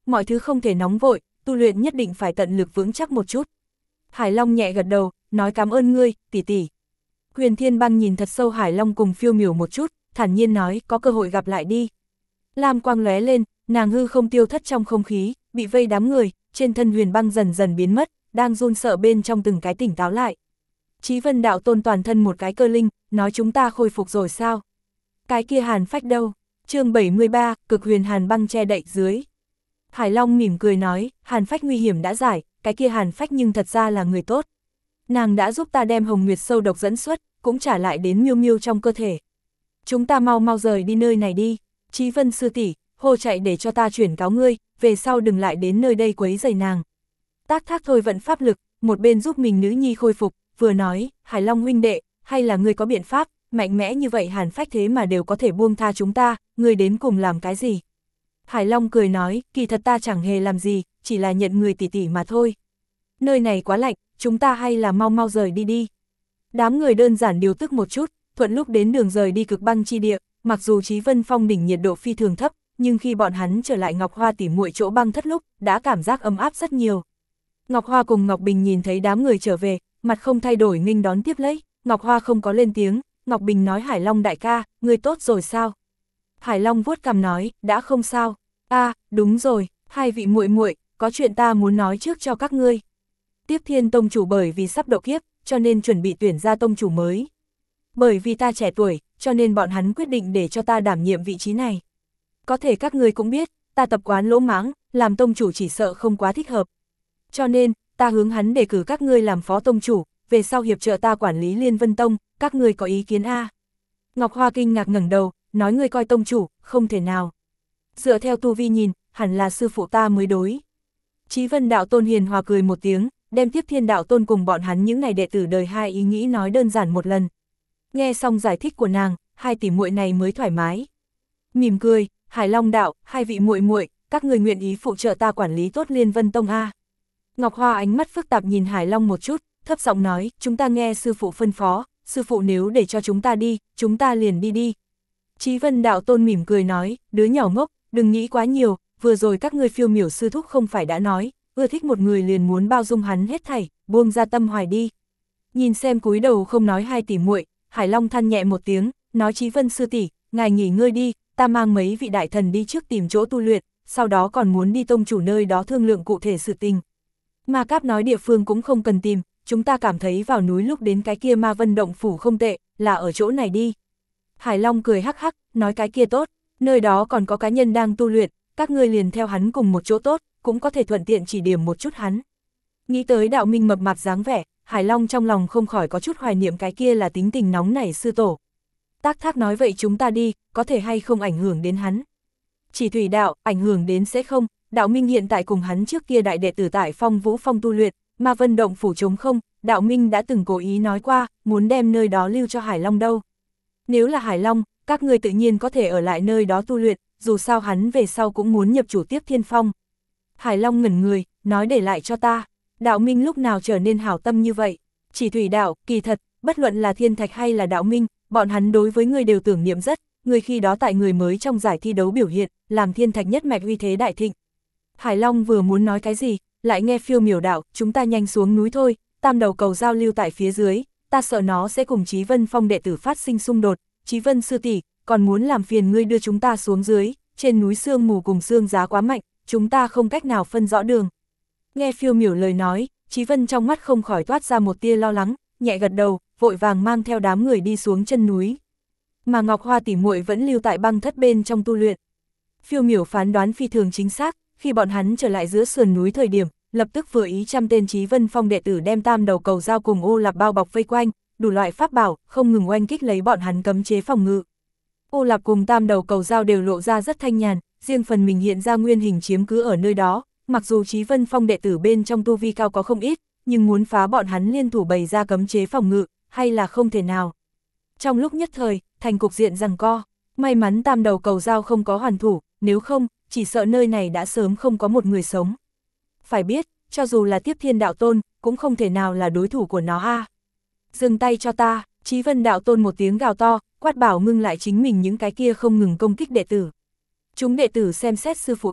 mọi thứ không thể nóng vội, tu luyện nhất định phải tận lực vững chắc một chút. Hải Long nhẹ gật đầu, nói cảm ơn ngươi, tỷ tỷ. Huyền Thiên Băng nhìn thật sâu Hải Long cùng Phiêu Miểu một chút, thản nhiên nói, có cơ hội gặp lại đi. Lam quang lóe lên, nàng hư không tiêu thất trong không khí, bị vây đám người, trên thân Huyền Băng dần dần biến mất, đang run sợ bên trong từng cái tỉnh táo lại. Chí Vân đạo tôn toàn thân một cái cơ linh, nói chúng ta khôi phục rồi sao? Cái kia hàn phách đâu? Chương 73, cực huyền hàn băng che đậy dưới. Hải Long mỉm cười nói, hàn phách nguy hiểm đã giải, cái kia hàn phách nhưng thật ra là người tốt. Nàng đã giúp ta đem hồng nguyệt sâu độc dẫn xuất, cũng trả lại đến miêu miêu trong cơ thể. Chúng ta mau mau rời đi nơi này đi. Chí Vân sư tỷ, hô chạy để cho ta chuyển cáo ngươi, về sau đừng lại đến nơi đây quấy rầy nàng. Tác Thác thôi vận pháp lực, một bên giúp mình nữ nhi khôi phục, vừa nói, Hải Long huynh đệ, hay là ngươi có biện pháp, mạnh mẽ như vậy hàn phách thế mà đều có thể buông tha chúng ta, ngươi đến cùng làm cái gì? Hải Long cười nói, kỳ thật ta chẳng hề làm gì, chỉ là nhận người tỷ tỷ mà thôi. Nơi này quá lạnh, chúng ta hay là mau mau rời đi đi. Đám người đơn giản điều tức một chút, thuận lúc đến đường rời đi cực băng chi địa, mặc dù Chí Vân Phong đỉnh nhiệt độ phi thường thấp, nhưng khi bọn hắn trở lại Ngọc Hoa tỉ muội chỗ băng thất lúc, đã cảm giác ấm áp rất nhiều. Ngọc Hoa cùng Ngọc Bình nhìn thấy đám người trở về, mặt không thay đổi nghênh đón tiếp lấy, Ngọc Hoa không có lên tiếng, Ngọc Bình nói Hải Long đại ca, ngươi tốt rồi sao? Hải Long vuốt cằm nói, đã không sao. Đúng rồi, hai vị muội muội, có chuyện ta muốn nói trước cho các ngươi. Tiếp Thiên tông chủ bởi vì sắp độ kiếp, cho nên chuẩn bị tuyển ra tông chủ mới. Bởi vì ta trẻ tuổi, cho nên bọn hắn quyết định để cho ta đảm nhiệm vị trí này. Có thể các ngươi cũng biết, ta tập quán lỗ mãng, làm tông chủ chỉ sợ không quá thích hợp. Cho nên, ta hướng hắn đề cử các ngươi làm phó tông chủ, về sau hiệp trợ ta quản lý Liên Vân Tông, các ngươi có ý kiến a? Ngọc Hoa kinh ngạc ngẩng đầu, nói ngươi coi tông chủ, không thể nào. Dựa theo tu vi nhìn, hẳn là sư phụ ta mới đối. Chí Vân đạo tôn hiền hòa cười một tiếng, đem Tiếp Thiên đạo tôn cùng bọn hắn những này đệ tử đời hai ý nghĩ nói đơn giản một lần. Nghe xong giải thích của nàng, hai tỷ muội này mới thoải mái. Mỉm cười, Hải Long đạo, hai vị muội muội, các người nguyện ý phụ trợ ta quản lý tốt Liên Vân Tông a? Ngọc Hoa ánh mắt phức tạp nhìn Hải Long một chút, thấp giọng nói, chúng ta nghe sư phụ phân phó, sư phụ nếu để cho chúng ta đi, chúng ta liền đi đi. Chí Vân đạo tôn mỉm cười nói, đứa nhỏ ngốc, đừng nghĩ quá nhiều, vừa rồi các ngươi Phiêu Miểu sư thúc không phải đã nói, ưa thích một người liền muốn bao dung hắn hết thảy, buông ra tâm hoài đi. Nhìn xem cúi đầu không nói hai tỷ muội, Hải Long than nhẹ một tiếng, nói Chí Vân sư tỷ, ngài nghỉ ngơi đi, ta mang mấy vị đại thần đi trước tìm chỗ tu luyện, sau đó còn muốn đi tông chủ nơi đó thương lượng cụ thể sự tình. Ma Cáp nói địa phương cũng không cần tìm, chúng ta cảm thấy vào núi lúc đến cái kia Ma Vân động phủ không tệ, là ở chỗ này đi. Hải Long cười hắc hắc, nói cái kia tốt, nơi đó còn có cá nhân đang tu luyện, các ngươi liền theo hắn cùng một chỗ tốt, cũng có thể thuận tiện chỉ điểm một chút hắn. Nghĩ tới đạo minh mập mạp dáng vẻ, Hải Long trong lòng không khỏi có chút hoài niệm cái kia là tính tình nóng nảy sư tổ. Tác Thác nói vậy chúng ta đi, có thể hay không ảnh hưởng đến hắn. Chỉ Thủy đạo, ảnh hưởng đến sẽ không, đạo minh hiện tại cùng hắn trước kia đại đệ tử tại Phong Vũ Phong tu luyện, Ma Vân động phủ trống không, đạo minh đã từng cố ý nói qua, muốn đem nơi đó lưu cho Hải Long đâu. Nếu là Hải Long, các ngươi tự nhiên có thể ở lại nơi đó tu luyện, dù sao hắn về sau cũng muốn nhập chủ Tiếp Thiên Phong. Hải Long ngẩn người, nói để lại cho ta, đạo minh lúc nào trở nên hảo tâm như vậy. Chỉ Thủy đạo, kỳ thật, bất luận là Thiên Thạch hay là đạo minh, bọn hắn đối với ngươi đều tưởng niệm rất, người khi đó tại người mới trong giải thi đấu biểu hiện, làm Thiên Thạch nhất mạch uy thế đại thịnh. Hải Long vừa muốn nói cái gì, lại nghe Phiêu Miểu đạo, chúng ta nhanh xuống núi thôi, tam đầu cầu giao lưu tại phía dưới, ta sợ nó sẽ cùng Chí Vân Phong đệ tử phát sinh xung đột, Chí Vân sư tỷ, còn muốn làm phiền ngươi đưa chúng ta xuống dưới, trên núi sương mù cùng sương giá quá mạnh, chúng ta không cách nào phân rõ đường. Nghe Phiêu Miểu lời nói, Chí Vân trong mắt không khỏi toát ra một tia lo lắng, nhẹ gật đầu, vội vàng mang theo đám người đi xuống chân núi. Mà Ngọc Hoa tỉ muội vẫn lưu tại băng thất bên trong tu luyện. Phiêu Miểu phán đoán phi thường chính xác, khi bọn hắn trở lại giữa sườn núi thời điểm, lập tức vừa ý trăm tên Chí Vân Phong đệ tử đem tam đầu cầu giao cùng Ô Lạp bao bọc vây quanh, đủ loại pháp bảo, không ngừng oanh kích lấy bọn hắn cấm chế phòng ngự. Ô Lạp cùng tam đầu cầu giao đều lộ ra rất thanh nhàn, riêng phần mình hiện ra nguyên hình chiếm cứ ở nơi đó, mặc dù Chí Vân Phong đệ tử bên trong tu vi cao có không ít, nhưng muốn phá bọn hắn liên thủ bày ra cấm chế phòng ngự, hay là không thể nào. Trong lúc nhất thời, thành cục diện giằng co, may mắn tam đầu cầu giao không có hoàn thủ, nếu không, chỉ sợ nơi này đã sớm không có một người sống. Phải biết, cho dù là Tiếp Thiên đạo tôn, cũng không thể nào là đối thủ của nó a. Dừng tay cho ta, Chí Vân đạo tôn một tiếng gào to, quát bảo ngưng lại chính mình những cái kia không ngừng công kích đệ tử. Chúng đệ tử xem xét sư phụ tới,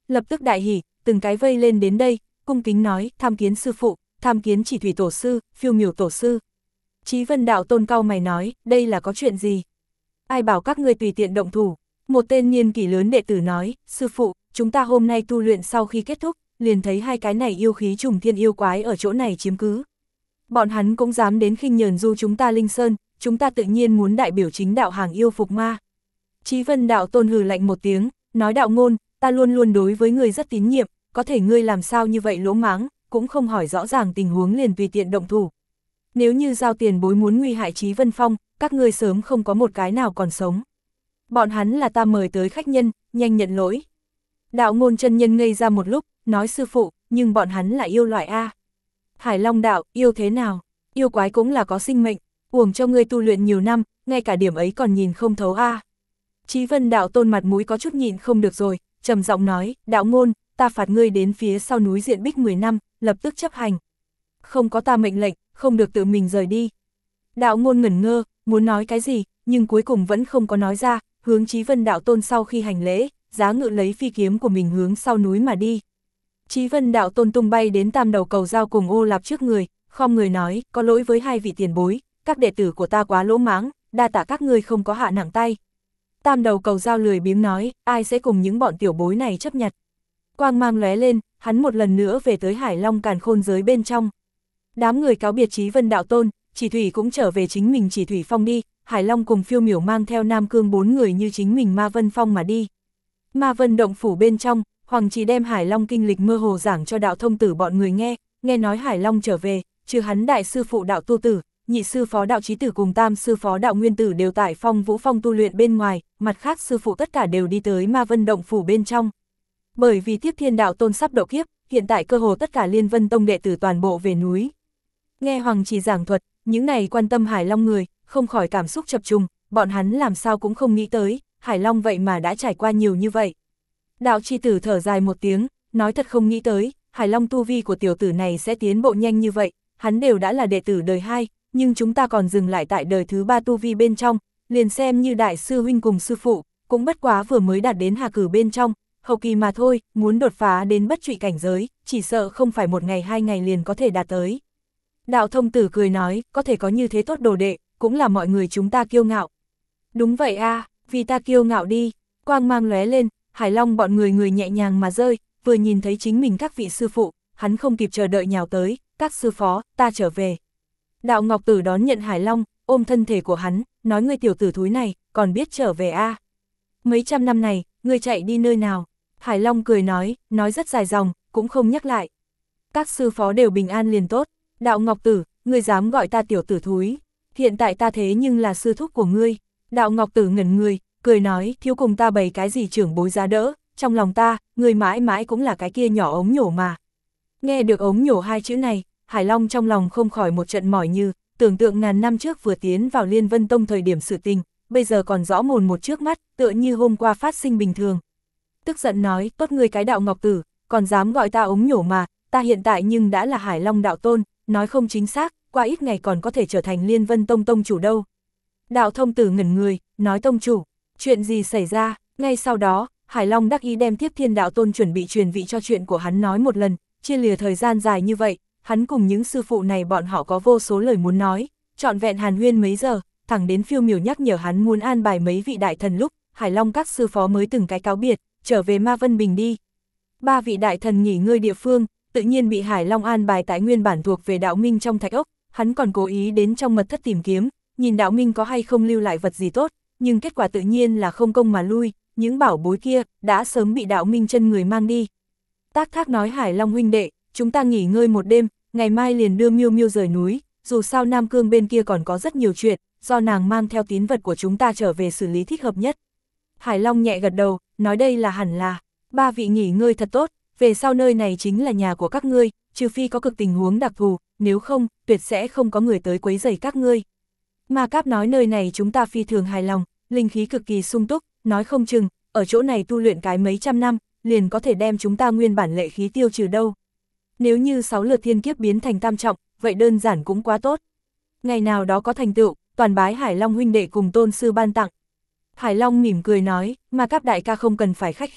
lập tức đại hỉ, từng cái vây lên đến đây, cung kính nói, tham kiến sư phụ, tham kiến Chỉ Thủy tổ sư, Phiêu Miểu tổ sư. Chí Vân đạo tôn cau mày nói, đây là có chuyện gì? Ai bảo các ngươi tùy tiện động thủ? Một tên niên kỷ lớn đệ tử nói, sư phụ, chúng ta hôm nay tu luyện sau khi kết thúc, liền thấy hai cái này yêu khí trùng thiên yêu quái ở chỗ này chiếm cứ. Bọn hắn cũng dám đến khinh nhờn du chúng ta Linh Sơn, chúng ta tự nhiên muốn đại biểu chính đạo hàng yêu phục ma. Chí Vân đạo tôn hừ lạnh một tiếng, nói đạo ngôn, ta luôn luôn đối với ngươi rất tín nhiệm, có thể ngươi làm sao như vậy lỗ mãng, cũng không hỏi rõ ràng tình huống liền tùy tiện động thủ. Nếu như giao tiền bối muốn nguy hại Chí Vân Phong, các ngươi sớm không có một cái nào còn sống. Bọn hắn là ta mời tới khách nhân, nhanh nhận lỗi. Đạo ngôn chân nhân ngây ra một lúc, nói sư phụ, nhưng bọn hắn là yêu loại A. Hải Long đạo, yêu thế nào? Yêu quái cũng là có sinh mệnh, uổng cho ngươi tu luyện nhiều năm, ngay cả điểm ấy còn nhìn không thấu A. Chí Vân đạo tôn mặt mũi có chút nhịn không được rồi, trầm giọng nói, đạo ngôn, ta phạt ngươi đến phía sau núi Diện Bích 10 năm, lập tức chấp hành. Không có ta mệnh lệnh, không được tự mình rời đi. Đạo ngôn ngẩn ngơ, muốn nói cái gì, nhưng cuối cùng vẫn không có nói ra, hướng Chí Vân đạo tôn sau khi hành lễ, giá ngự lấy phi kiếm của mình hướng sau núi mà đi. Chí Vân đạo tôn tung bay đến Tam Đầu Cầu Dao cùng Ô Lạp trước người, khom người nói, có lỗi với hai vị tiền bối, các đệ tử của ta quá lỗ mãng, đa tạ các ngươi không có hạ nặng tay. Tam Đầu Cầu Dao lười biếng nói, ai sẽ cùng những bọn tiểu bối này chấp nhặt. Quang mang lóe lên, hắn một lần nữa về tới Hải Long Càn Khôn giới bên trong. Đám người cáo biệt Chí Vân đạo tôn, Chỉ Thủy cũng trở về chính mình Chỉ Thủy Phong đi, Hải Long cùng Phiêu Miểu mang theo Nam Cương 4 người như chính mình Ma Vân Phong mà đi. Ma Vân động phủ bên trong, Hoàng Trì đem Hải Long kinh lịch mơ hồ giảng cho đạo thông tử bọn người nghe nói Hải Long trở về, trừ hắn đại sư phụ đạo tu tử, nhị sư phó đạo trí tử cùng tam sư phó đạo nguyên tử đều tại Phong Vũ Phong tu luyện bên ngoài, mặt khác sư phụ tất cả đều đi tới Ma Vân động phủ bên trong. Bởi vì Tiếp Thiên đạo tôn sắp độ kiếp, hiện tại cơ hồ tất cả Liên Vân tông đệ tử toàn bộ về núi. Nghe Hoàng Trì giảng thuật, những này quan tâm Hải Long người, không khỏi cảm xúc chập trùng, bọn hắn làm sao cũng không nghĩ tới, Hải Long vậy mà đã trải qua nhiều như vậy. Đạo chi tử thở dài một tiếng, nói thật không nghĩ tới, Hải Long tu vi của tiểu tử này sẽ tiến bộ nhanh như vậy, hắn đều đã là đệ tử đời 2, nhưng chúng ta còn dừng lại tại đời thứ 3 tu vi bên trong, liền xem như đại sư huynh cùng sư phụ, cũng bất quá vừa mới đạt đến hạ cử bên trong, hậu kỳ mà thôi, muốn đột phá đến bất trụy cảnh giới, chỉ sợ không phải một ngày 2 ngày liền có thể đạt tới. Đạo thông tử cười nói, có thể có như thế tốt đồ đệ, cũng là mọi người chúng ta kiêu ngạo. Đúng vậy a, vì ta kiêu ngạo đi, quang mang lóe lên, Hải Long bọn người nhẹ nhàng mà rơi, vừa nhìn thấy chính mình các vị sư phụ, hắn không kịp chờ đợi nhào tới, các sư phó, ta trở về. Đạo Ngọc Tử đón nhận Hải Long, ôm thân thể của hắn, nói ngươi tiểu tử thúi này, còn biết trở về a? Mấy trăm năm này, ngươi chạy đi nơi nào? Hải Long cười nói rất dài dòng, cũng không nhắc lại. Các sư phó đều bình an liền tốt. Đạo Ngọc Tử, ngươi dám gọi ta tiểu tử thúi, hiện tại ta thế nhưng là sư thúc của ngươi. Đạo Ngọc Tử ngẩn người, cười nói, thiếu cùng ta bày cái gì trưởng bối giá đỡ, trong lòng ta, ngươi mãi mãi cũng là cái kia nhỏ ống nhổ mà. Nghe được ống nhổ hai chữ này, Hải Long trong lòng không khỏi một trận mỏi như, tưởng tượng ngàn năm trước vừa tiến vào Liên Vân Tông thời điểm sự tình, bây giờ còn rõ mồn một trước mắt, tựa như hôm qua phát sinh bình thường. Tức giận nói, tốt ngươi cái Đạo Ngọc Tử, còn dám gọi ta ống nhổ mà, ta hiện tại nhưng đã là Hải Long đạo tôn, nói không chính xác, qua ít ngày còn có thể trở thành Liên Vân Tông tông chủ đâu. Đạo thông tử ngẩn người, nói tông chủ, chuyện gì xảy ra, ngay sau đó, Hải Long đắc ý đem Tiếp Thiên đạo tôn chuẩn bị truyền vị cho chuyện của hắn nói một lần, chia lìa thời gian dài như vậy, hắn cùng những sư phụ này bọn họ có vô số lời muốn nói, trọn vẹn hàn huyên mấy giờ, thẳng đến Phiêu Miểu nhắc nhở hắn muốn an bài mấy vị đại thần lúc, Hải Long các sư phó mới từng cái cáo biệt, trở về Ma Vân Bình đi. 3 vị đại thần nghỉ ngơi địa phương, tự nhiên bị Hải Long an bài tại nguyên bản thuộc về Đạo Minh trong thạch ốc, hắn còn cố ý đến trong mật thất tìm kiếm, nhìn Đạo Minh có hay không lưu lại vật gì tốt, nhưng kết quả tự nhiên là không công mà lui, những bảo bối kia đã sớm bị Đạo Minh chân người mang đi. Tác Thác nói Hải Long huynh đệ, chúng ta nghỉ ngơi một đêm, ngày mai liền đưa Miêu Miêu rời núi, dù sao Nam Cương bên kia còn có rất nhiều chuyện, do nàng mang theo tín vật của chúng ta trở về xử lý thích hợp nhất. Hải Long nhẹ gật đầu, nói đây là hẳn là, 3 vị nghỉ ngơi thật tốt, về sau nơi này chính là nhà của các ngươi, trừ phi có cực tình huống đặc thù, nếu không, tuyệt sẽ không có người tới quấy rầy các ngươi. Ma Cáp nói nơi này chúng ta phi thường hài lòng, linh khí cực kỳ sung túc, nói không chừng, ở chỗ này tu luyện cái mấy trăm năm, liền có thể đem chúng ta nguyên bản lệ khí tiêu trừ đâu. Nếu như 6 lượt thiên kiếp biến thành tam trọng, vậy đơn giản cũng quá tốt. Ngày nào đó có thành tựu, toàn bái Hải Long huynh đệ cùng tôn sư ban tặng. Hải Long mỉm cười nói, Ma Cáp đại ca không cần phải khách khí,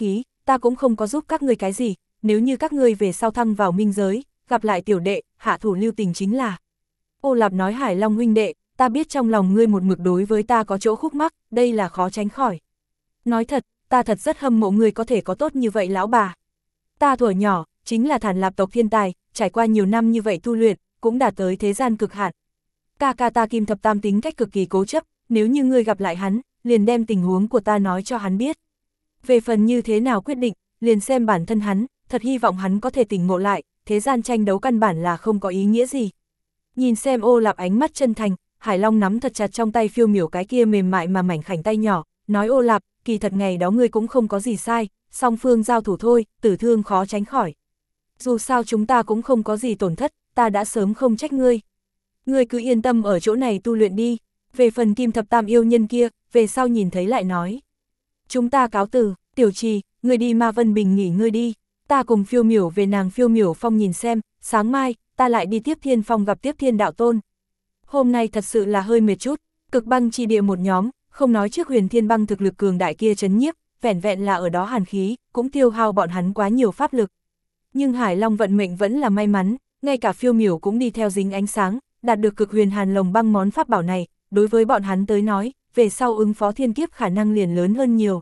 ta cũng không có giúp các ngươi cái gì, nếu như các ngươi về sau thăng vào minh giới, gặp lại tiểu đệ, hạ thủ lưu tình chính là. Ô Lạp nói Hải Long huynh đệ, ta biết trong lòng ngươi một mực đối với ta có chỗ khúc mắc, đây là khó tránh khỏi. Nói thật, ta thật rất hâm mộ ngươi có thể có tốt như vậy lão bà. Ta thuở nhỏ, chính là Thản Lạp tộc thiên tài, trải qua nhiều năm như vậy tu luyện, cũng đạt tới thế gian cực hạn. Ca ca ta Kim Thập Tam tính cách cực kỳ cố chấp, nếu như ngươi gặp lại hắn, liền đem tình huống của ta nói cho hắn biết. Về phần như thế nào quyết định, liền xem bản thân hắn, thật hy vọng hắn có thể tỉnh ngộ lại, thế gian tranh đấu căn bản là không có ý nghĩa gì. Nhìn xem Ô Lạp ánh mắt chân thành, Hải Long nắm thật chặt trong tay Phiêu Miểu cái kia mềm mại mà mảnh khảnh tay nhỏ, nói Ô Lạp, kỳ thật ngày đó ngươi cũng không có gì sai, song phương giao thủ thôi, tử thương khó tránh khỏi. Dù sao chúng ta cũng không có gì tổn thất, ta đã sớm không trách ngươi. Ngươi cứ yên tâm ở chỗ này tu luyện đi, về phần Kim Thập Tam yêu nhân kia, về sau nhìn thấy lại nói. Chúng ta cáo từ, Tiểu Trì, ngươi đi Ma Vân Bình nghỉ ngơi đi, ta cùng Phiêu Miểu về nàng Phiêu Miểu Phong nhìn xem, sáng mai, ta lại đi Tiếp Thiên Phong gặp Tiếp Thiên Đạo Tôn. Hôm nay thật sự là hơi mệt chút, Cực Băng Chi Địa một nhóm, không nói trước Huyền Thiên Băng thực lực cường đại kia trấn nhiếp, vẻn vẹn là ở đó hàn khí, cũng tiêu hao bọn hắn quá nhiều pháp lực. Nhưng Hải Long vận mệnh vẫn là may mắn, ngay cả Phiêu Miểu cũng đi theo dính ánh sáng, đạt được Cực Huyền Hàn Lồng Băng món pháp bảo này, đối với bọn hắn tới nói, về sau ứng phó thiên kiếp khả năng liền lớn hơn nhiều.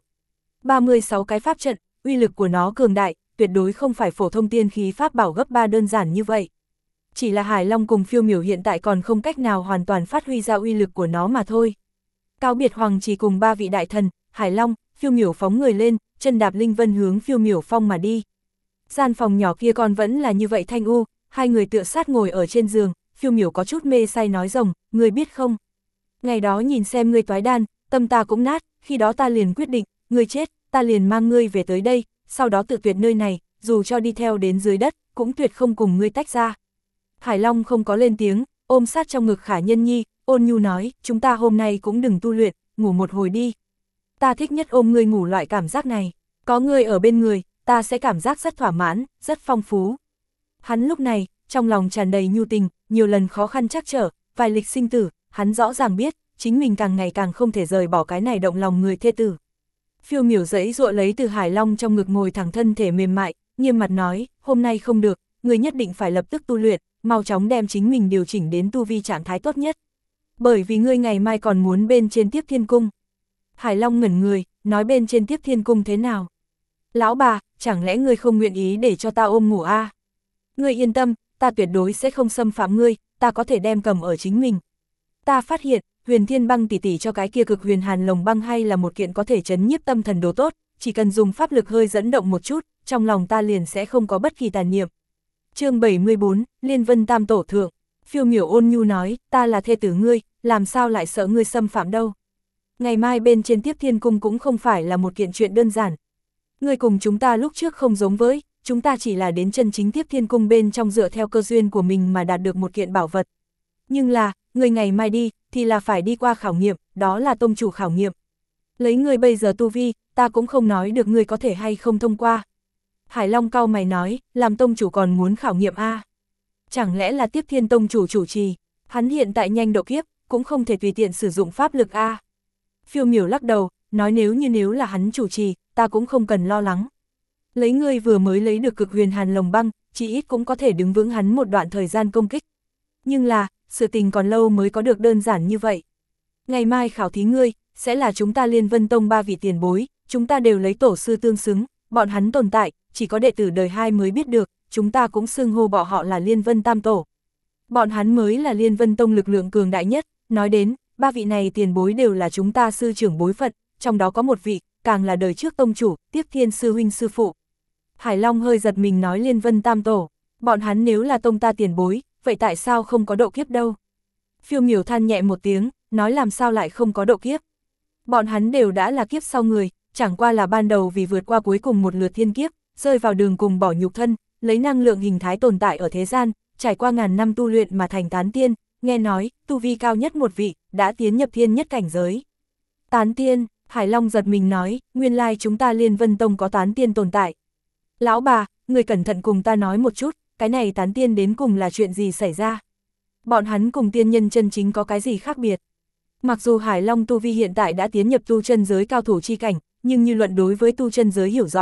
36 cái pháp trận, uy lực của nó cường đại, tuyệt đối không phải phổ thông tiên khí pháp bảo gấp 3 đơn giản như vậy. Chỉ là Hải Long cùng Phiêu Miểu hiện tại còn không cách nào hoàn toàn phát huy ra uy lực của nó mà thôi. Cáo biệt Hoàng Chỉ cùng 3 vị đại thần, Hải Long, Phiêu Miểu phóng người lên, chân đạp linh vân hướng Phiêu Miểu Phong mà đi. Gian phòng nhỏ kia còn vẫn là như vậy thanh u, hai người tựa sát ngồi ở trên giường, Phiêu Miểu có chút mê say nói rồng, ngươi biết không? Ngày đó nhìn xem ngươi toái đan, tâm ta cũng nát, khi đó ta liền quyết định, ngươi chết, ta liền mang ngươi về tới đây, sau đó tự tuyệt nơi này, dù cho đi theo đến dưới đất, cũng tuyệt không cùng ngươi tách ra. Hải Long không có lên tiếng, ôm sát trong ngực Khả Nhân Nhi, ôn nhu nói, chúng ta hôm nay cũng đừng tu luyện, ngủ một hồi đi. Ta thích nhất ôm ngươi ngủ loại cảm giác này, có ngươi ở bên người, ta sẽ cảm giác rất thỏa mãn, rất phong phú. Hắn lúc này, trong lòng tràn đầy nhu tình, nhiều lần khó khăn trắc trở, vài lịch sinh tử, hắn rõ ràng biết, chính mình càng ngày càng không thể rời bỏ cái này động lòng người thê tử. Phiêu Miểu giãy giụa lấy từ Hải Long trong ngực ngồi thẳng thân thể mềm mại, nghiêm mặt nói, hôm nay không được, người nhất định phải lập tức tu luyện, mau chóng đem chính mình điều chỉnh đến tu vi trạng thái tốt nhất. Bởi vì ngươi ngày mai còn muốn bên trên Tiếp Thiên Cung. Hải Long ngẩn người, nói bên trên Tiếp Thiên Cung thế nào? Lão bà, chẳng lẽ ngươi không nguyện ý để cho ta ôm ngủ à? Ngươi yên tâm, ta tuyệt đối sẽ không xâm phạm ngươi, ta có thể đem cầm ở chính mình. Ta phát hiện, Huyền Thiên Băng tỷ tỷ cho cái kia Cực Huyền Hàn Lồng Băng hay là một kiện có thể trấn nhiếp tâm thần đồ tốt, chỉ cần dùng pháp lực hơi dẫn động một chút, trong lòng ta liền sẽ không có bất kỳ tàn niệm. Chương 74, Liên Vân Tam Tổ Thượng. Phiêu Miểu ôn nhu nói, ta là thê tử ngươi, làm sao lại sợ ngươi xâm phạm đâu. Ngày mai bên trên Tiếp Thiên Cung cũng không phải là một kiện chuyện đơn giản. Ngươi cùng chúng ta lúc trước không giống với, chúng ta chỉ là đến chân chính Tiếp Thiên Cung bên trong dựa theo cơ duyên của mình mà đạt được một kiện bảo vật. Nhưng là, ngươi ngày mai đi, thì là phải đi qua khảo nghiệm, đó là tông chủ khảo nghiệm. Lấy ngươi bây giờ tu vi, ta cũng không nói được ngươi có thể hay không thông qua. Hải Long cau mày nói, làm tông chủ còn muốn khảo nghiệm a? Chẳng lẽ là Tiếp Thiên tông chủ chủ trì, hắn hiện tại nhanh độ kiếp, cũng không thể tùy tiện sử dụng pháp lực a. Phiêu Miểu lắc đầu, nói nếu là hắn chủ trì, ta cũng không cần lo lắng. Lấy ngươi vừa mới lấy được Cực Huyền Hàn Lồng Băng, chỉ ít cũng có thể đứng vững hắn một đoạn thời gian công kích. Nhưng là, sự tình còn lâu mới có được đơn giản như vậy. Ngày mai khảo thí ngươi, sẽ là chúng ta Liên Vân Tông 3 vị tiền bối, chúng ta đều lấy tổ sư tương xứng, bọn hắn tồn tại, chỉ có đệ tử đời 2 mới biết được, chúng ta cũng xưng hô bọn họ là Liên Vân Tam Tổ. Bọn hắn mới là Liên Vân Tông lực lượng cường đại nhất, nói đến, 3 vị này tiền bối đều là chúng ta sư trưởng bối phận, trong đó có một vị, càng là đời trước tông chủ, Tiếp Thiên sư huynh sư phụ. Hải Long hơi giật mình nói Liên Vân Tam Tổ, bọn hắn nếu là tông ta tiền bối, vậy tại sao không có độ kiếp đâu? Phiêu Miểu than nhẹ một tiếng, nói làm sao lại không có độ kiếp? Bọn hắn đều đã là kiếp sau người, chẳng qua là ban đầu vì vượt qua cuối cùng một lượt thiên kiếp, rơi vào đường cùng bỏ nhục thân, lấy năng lượng hình thái tồn tại ở thế gian, trải qua ngàn năm tu luyện mà thành tán tiên, nghe nói, tu vi cao nhất một vị, đã tiến nhập thiên nhất cảnh giới. Tán tiên, Hải Long giật mình nói, nguyên lai chúng ta Liên Vân Tông có tán tiên tồn tại. Lão bà, người cẩn thận cùng ta nói một chút, cái này tán tiên đến cùng là chuyện gì xảy ra? Bọn hắn cùng tiên nhân chân chính có cái gì khác biệt? Mặc dù Hải Long tu vi hiện tại đã tiến nhập tu chân giới cao thủ chi cảnh, nhưng như luận đối với tu chân giới hiểu rõ,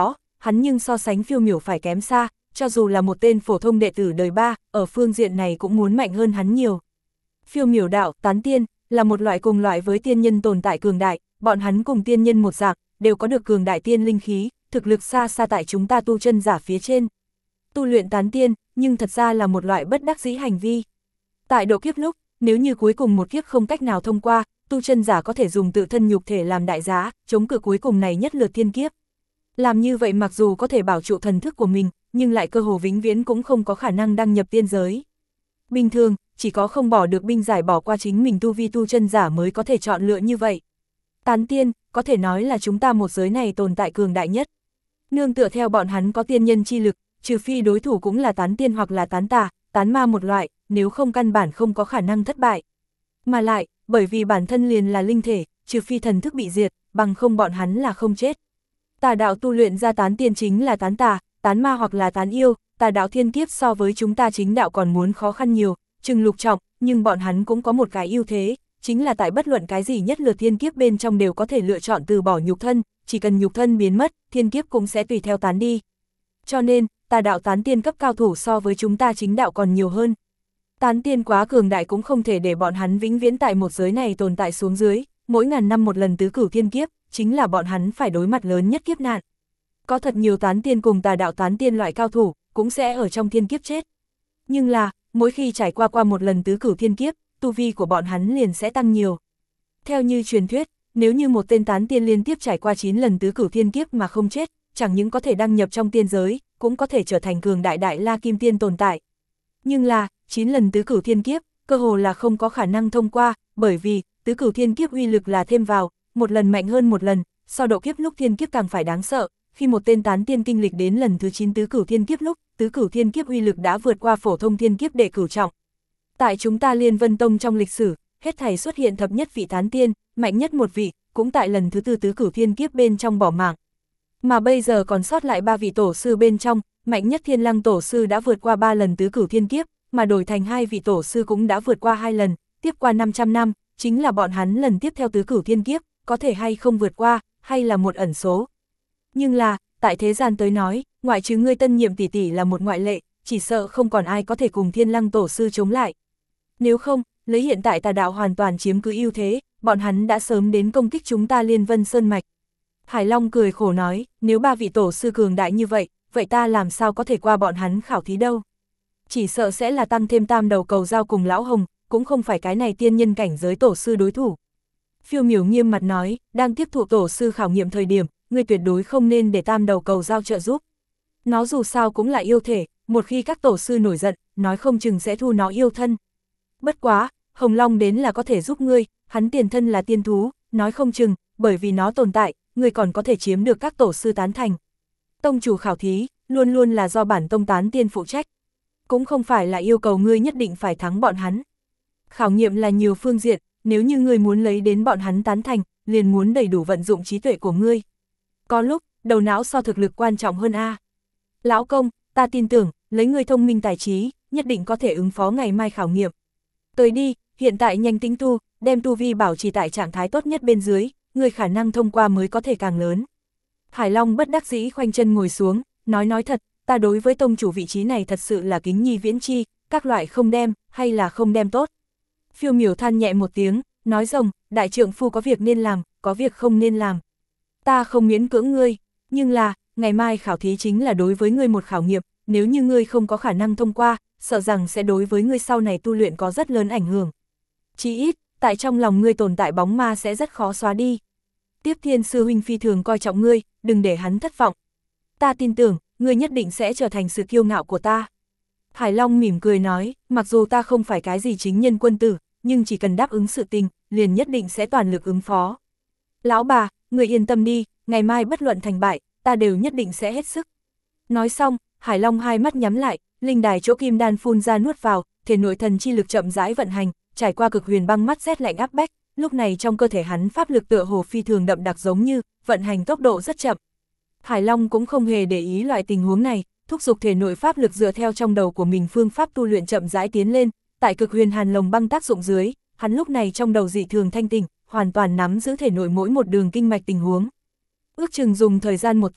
hắn nhưng so sánh Phiêu Miểu phải kém xa, cho dù là một tên phổ thông đệ tử đời 3, ở phương diện này cũng muốn mạnh hơn hắn nhiều. Phiêu Miểu đạo, tán tiên, là một loại cùng loại với tiên nhân tồn tại cường đại, bọn hắn cùng tiên nhân một dạng, đều có được cường đại tiên linh khí, thực lực xa xa tại chúng ta tu chân giả phía trên. Tu luyện tán tiên, nhưng thật ra là một loại bất đắc dĩ hành vi. Tại độ kiếp lúc, nếu như cuối cùng một kiếp không cách nào thông qua, tu chân giả có thể dùng tự thân nhục thể làm đại giá, chống cự cuối cùng này nhất lượt thiên kiếp. Làm như vậy mặc dù có thể bảo trụ thần thức của mình, nhưng lại cơ hồ vĩnh viễn cũng không có khả năng đăng nhập tiên giới. Bình thường, chỉ có không bỏ được binh giải bỏ qua chính mình tu vi tu chân giả mới có thể chọn lựa như vậy. Tán tiên, có thể nói là chúng ta một giới này tồn tại cường đại nhất. Nương tựa theo bọn hắn có tiên nhân chi lực, trừ phi đối thủ cũng là tán tiên hoặc là tán tà, tán ma một loại, nếu không căn bản không có khả năng thất bại. Mà lại, bởi vì bản thân liền là linh thể, trừ phi thần thức bị diệt, bằng không bọn hắn là không chết. Tà đạo tu luyện ra tán tiên chính là tán tà, tán ma hoặc là tán yêu, tà đạo thiên kiếp so với chúng ta chính đạo còn muốn khó khăn nhiều, chừng lục trọng, nhưng bọn hắn cũng có một cái ưu thế, chính là tại bất luận cái gì nhất lượt thiên kiếp bên trong đều có thể lựa chọn từ bỏ nhục thân, chỉ cần nhục thân biến mất, thiên kiếp cũng sẽ tùy theo tán đi. Cho nên, tà đạo tán tiên cấp cao thủ so với chúng ta chính đạo còn nhiều hơn. Tán tiên quá cường đại cũng không thể để bọn hắn vĩnh viễn tại một giới này tồn tại xuống dưới, mỗi ngàn năm một lần tứ cửu thiên kiếp, chính là bọn hắn phải đối mặt lớn nhất kiếp nạn. Có thật nhiều tán tiên cùng tà đạo tán tiên loại cao thủ, cũng sẽ ở trong thiên kiếp chết. Nhưng là, mỗi khi trải qua một lần tứ cửu thiên kiếp, tu vi của bọn hắn liền sẽ tăng nhiều. Theo như truyền thuyết, nếu như một tên tán tiên liên tiếp trải qua 9 lần tứ cửu thiên kiếp mà không chết, chẳng những có thể đăng nhập trong tiên giới, cũng có thể trở thành cường đại đại la kim tiên tồn tại. Nhưng là, 9 lần tứ cửu thiên kiếp, cơ hồ là không có khả năng thông qua, bởi vì, tứ cửu thiên kiếp uy lực là thêm vào, một lần mạnh hơn một lần, sau độ kiếp lúc thiên kiếp càng phải đáng sợ, khi một tên tán tiên kinh lịch đến lần thứ 9 tứ cửu thiên kiếp lúc, tứ cửu thiên kiếp uy lực đã vượt qua phổ thông thiên kiếp đệ cửu trọng. Tại chúng ta Liên Vân Tông trong lịch sử, hết thảy xuất hiện thập nhất vị tán tiên, mạnh nhất một vị, cũng tại lần thứ 4 tứ cửu thiên kiếp bên trong bỏ mạng. Mà bây giờ còn sót lại 3 vị tổ sư bên trong, mạnh nhất Thiên Lăng tổ sư đã vượt qua 3 lần tứ cửu thiên kiếp, mà đổi thành 2 vị tổ sư cũng đã vượt qua 2 lần, tiếp qua 500 năm, chính là bọn hắn lần tiếp theo tứ cửu thiên kiếp, có thể hay không vượt qua, hay là một ẩn số. Nhưng là, tại thế gian tới nói, ngoại trừ ngươi Tân Nhiệm tỷ tỷ là một ngoại lệ, chỉ sợ không còn ai có thể cùng Thiên Lăng tổ sư chống lại. Nếu không, lấy hiện tại tà đạo hoàn toàn chiếm cứ ưu thế, bọn hắn đã sớm đến công kích chúng ta Liên Vân Sơn Mạch. Hải Long cười khổ nói, nếu 3 vị tổ sư cường đại như vậy, vậy ta làm sao có thể qua bọn hắn khảo thí đâu. Chỉ sợ sẽ là tăng thêm tam đầu cầu giao cùng Lão Hồng, cũng không phải cái này tiên nhân cảnh giới tổ sư đối thủ. Phiêu Miểu nghiêm mặt nói, đang tiếp thụ tổ sư khảo nghiệm thời điểm, ngươi tuyệt đối không nên để tam đầu cầu giao trợ giúp. Nó dù sao cũng là yêu thể, một khi các tổ sư nổi giận, nói không chừng sẽ thu nó yêu thân. Bất quá, Hồng Long đến là có thể giúp ngươi, hắn tiền thân là tiên thú, nói không chừng, bởi vì nó tồn tại, ngươi còn có thể chiếm được các tổ sư tán thành. Tông chủ khảo thí, luôn luôn là do bản tông tán tiên phụ trách. Cũng không phải là yêu cầu ngươi nhất định phải thắng bọn hắn. Khảo nghiệm là nhiều phương diện, nếu như ngươi muốn lấy đến bọn hắn tán thành, liền muốn đầy đủ vận dụng trí tuệ của ngươi. Có lúc, đầu não so thực lực quan trọng hơn a. Lão công, ta tin tưởng, lấy ngươi thông minh tài trí, nhất định có thể ứng phó ngày mai khảo nghiệm. Tới đi, hiện tại nhanh tính tu, đem tu vi bảo trì tại trạng thái tốt nhất bên dưới, ngươi khả năng thông qua mới có thể càng lớn. Hải Long bất đắc dĩ khoanh chân ngồi xuống, nói thật, ta đối với tông chủ vị trí này thật sự là kính nhi viễn chi, các loại không đem, hay là không đem tốt. Phiêu Miểu than nhẹ một tiếng, nói rồng, đại trượng phu có việc nên làm, có việc không nên làm. Ta không miễn cưỡng ngươi, nhưng là, ngày mai khảo thí chính là đối với ngươi một khảo nghiệm, nếu như ngươi không có khả năng thông qua, sợ rằng sẽ đối với ngươi sau này tu luyện có rất lớn ảnh hưởng. Chỉ ít, tại trong lòng ngươi tồn tại bóng ma sẽ rất khó xóa đi. Tiếp Thiên sư huynh phi thường coi trọng ngươi, đừng để hắn thất vọng. Ta tin tưởng, ngươi nhất định sẽ trở thành sự kiêu ngạo của ta. Hải Long mỉm cười nói, mặc dù ta không phải cái gì chính nhân quân tử, nhưng chỉ cần đáp ứng sự tình, liền nhất định sẽ toàn lực ứng phó. Lão bà, người yên tâm đi, ngày mai bất luận thành bại, ta đều nhất định sẽ hết sức. Nói xong, Hải Long hai mắt nhắm lại, linh đài chỗ kim đan phun ra nuốt vào, thể nội thần chi lực chậm rãi vận hành, trải qua cực huyền băng mắt rét lạnh áp bách, lúc này trong cơ thể hắn pháp lực tựa hồ phi thường đậm đặc giống như, vận hành tốc độ rất chậm. Hải Long cũng không hề để ý loại tình huống này, thúc giục thể nội pháp lực dựa theo trong đầu của mình phương pháp tu luyện chậm rãi tiến lên, tại cực huyền hàn lồng băng tác dụng dưới, hắn lúc này trong đầu dị thường thanh tỉnh, hoàn toàn nắm giữ thể nội mỗi một đường kinh mạch tình huống. Ước chừng dùng thời gian 1 tiếng,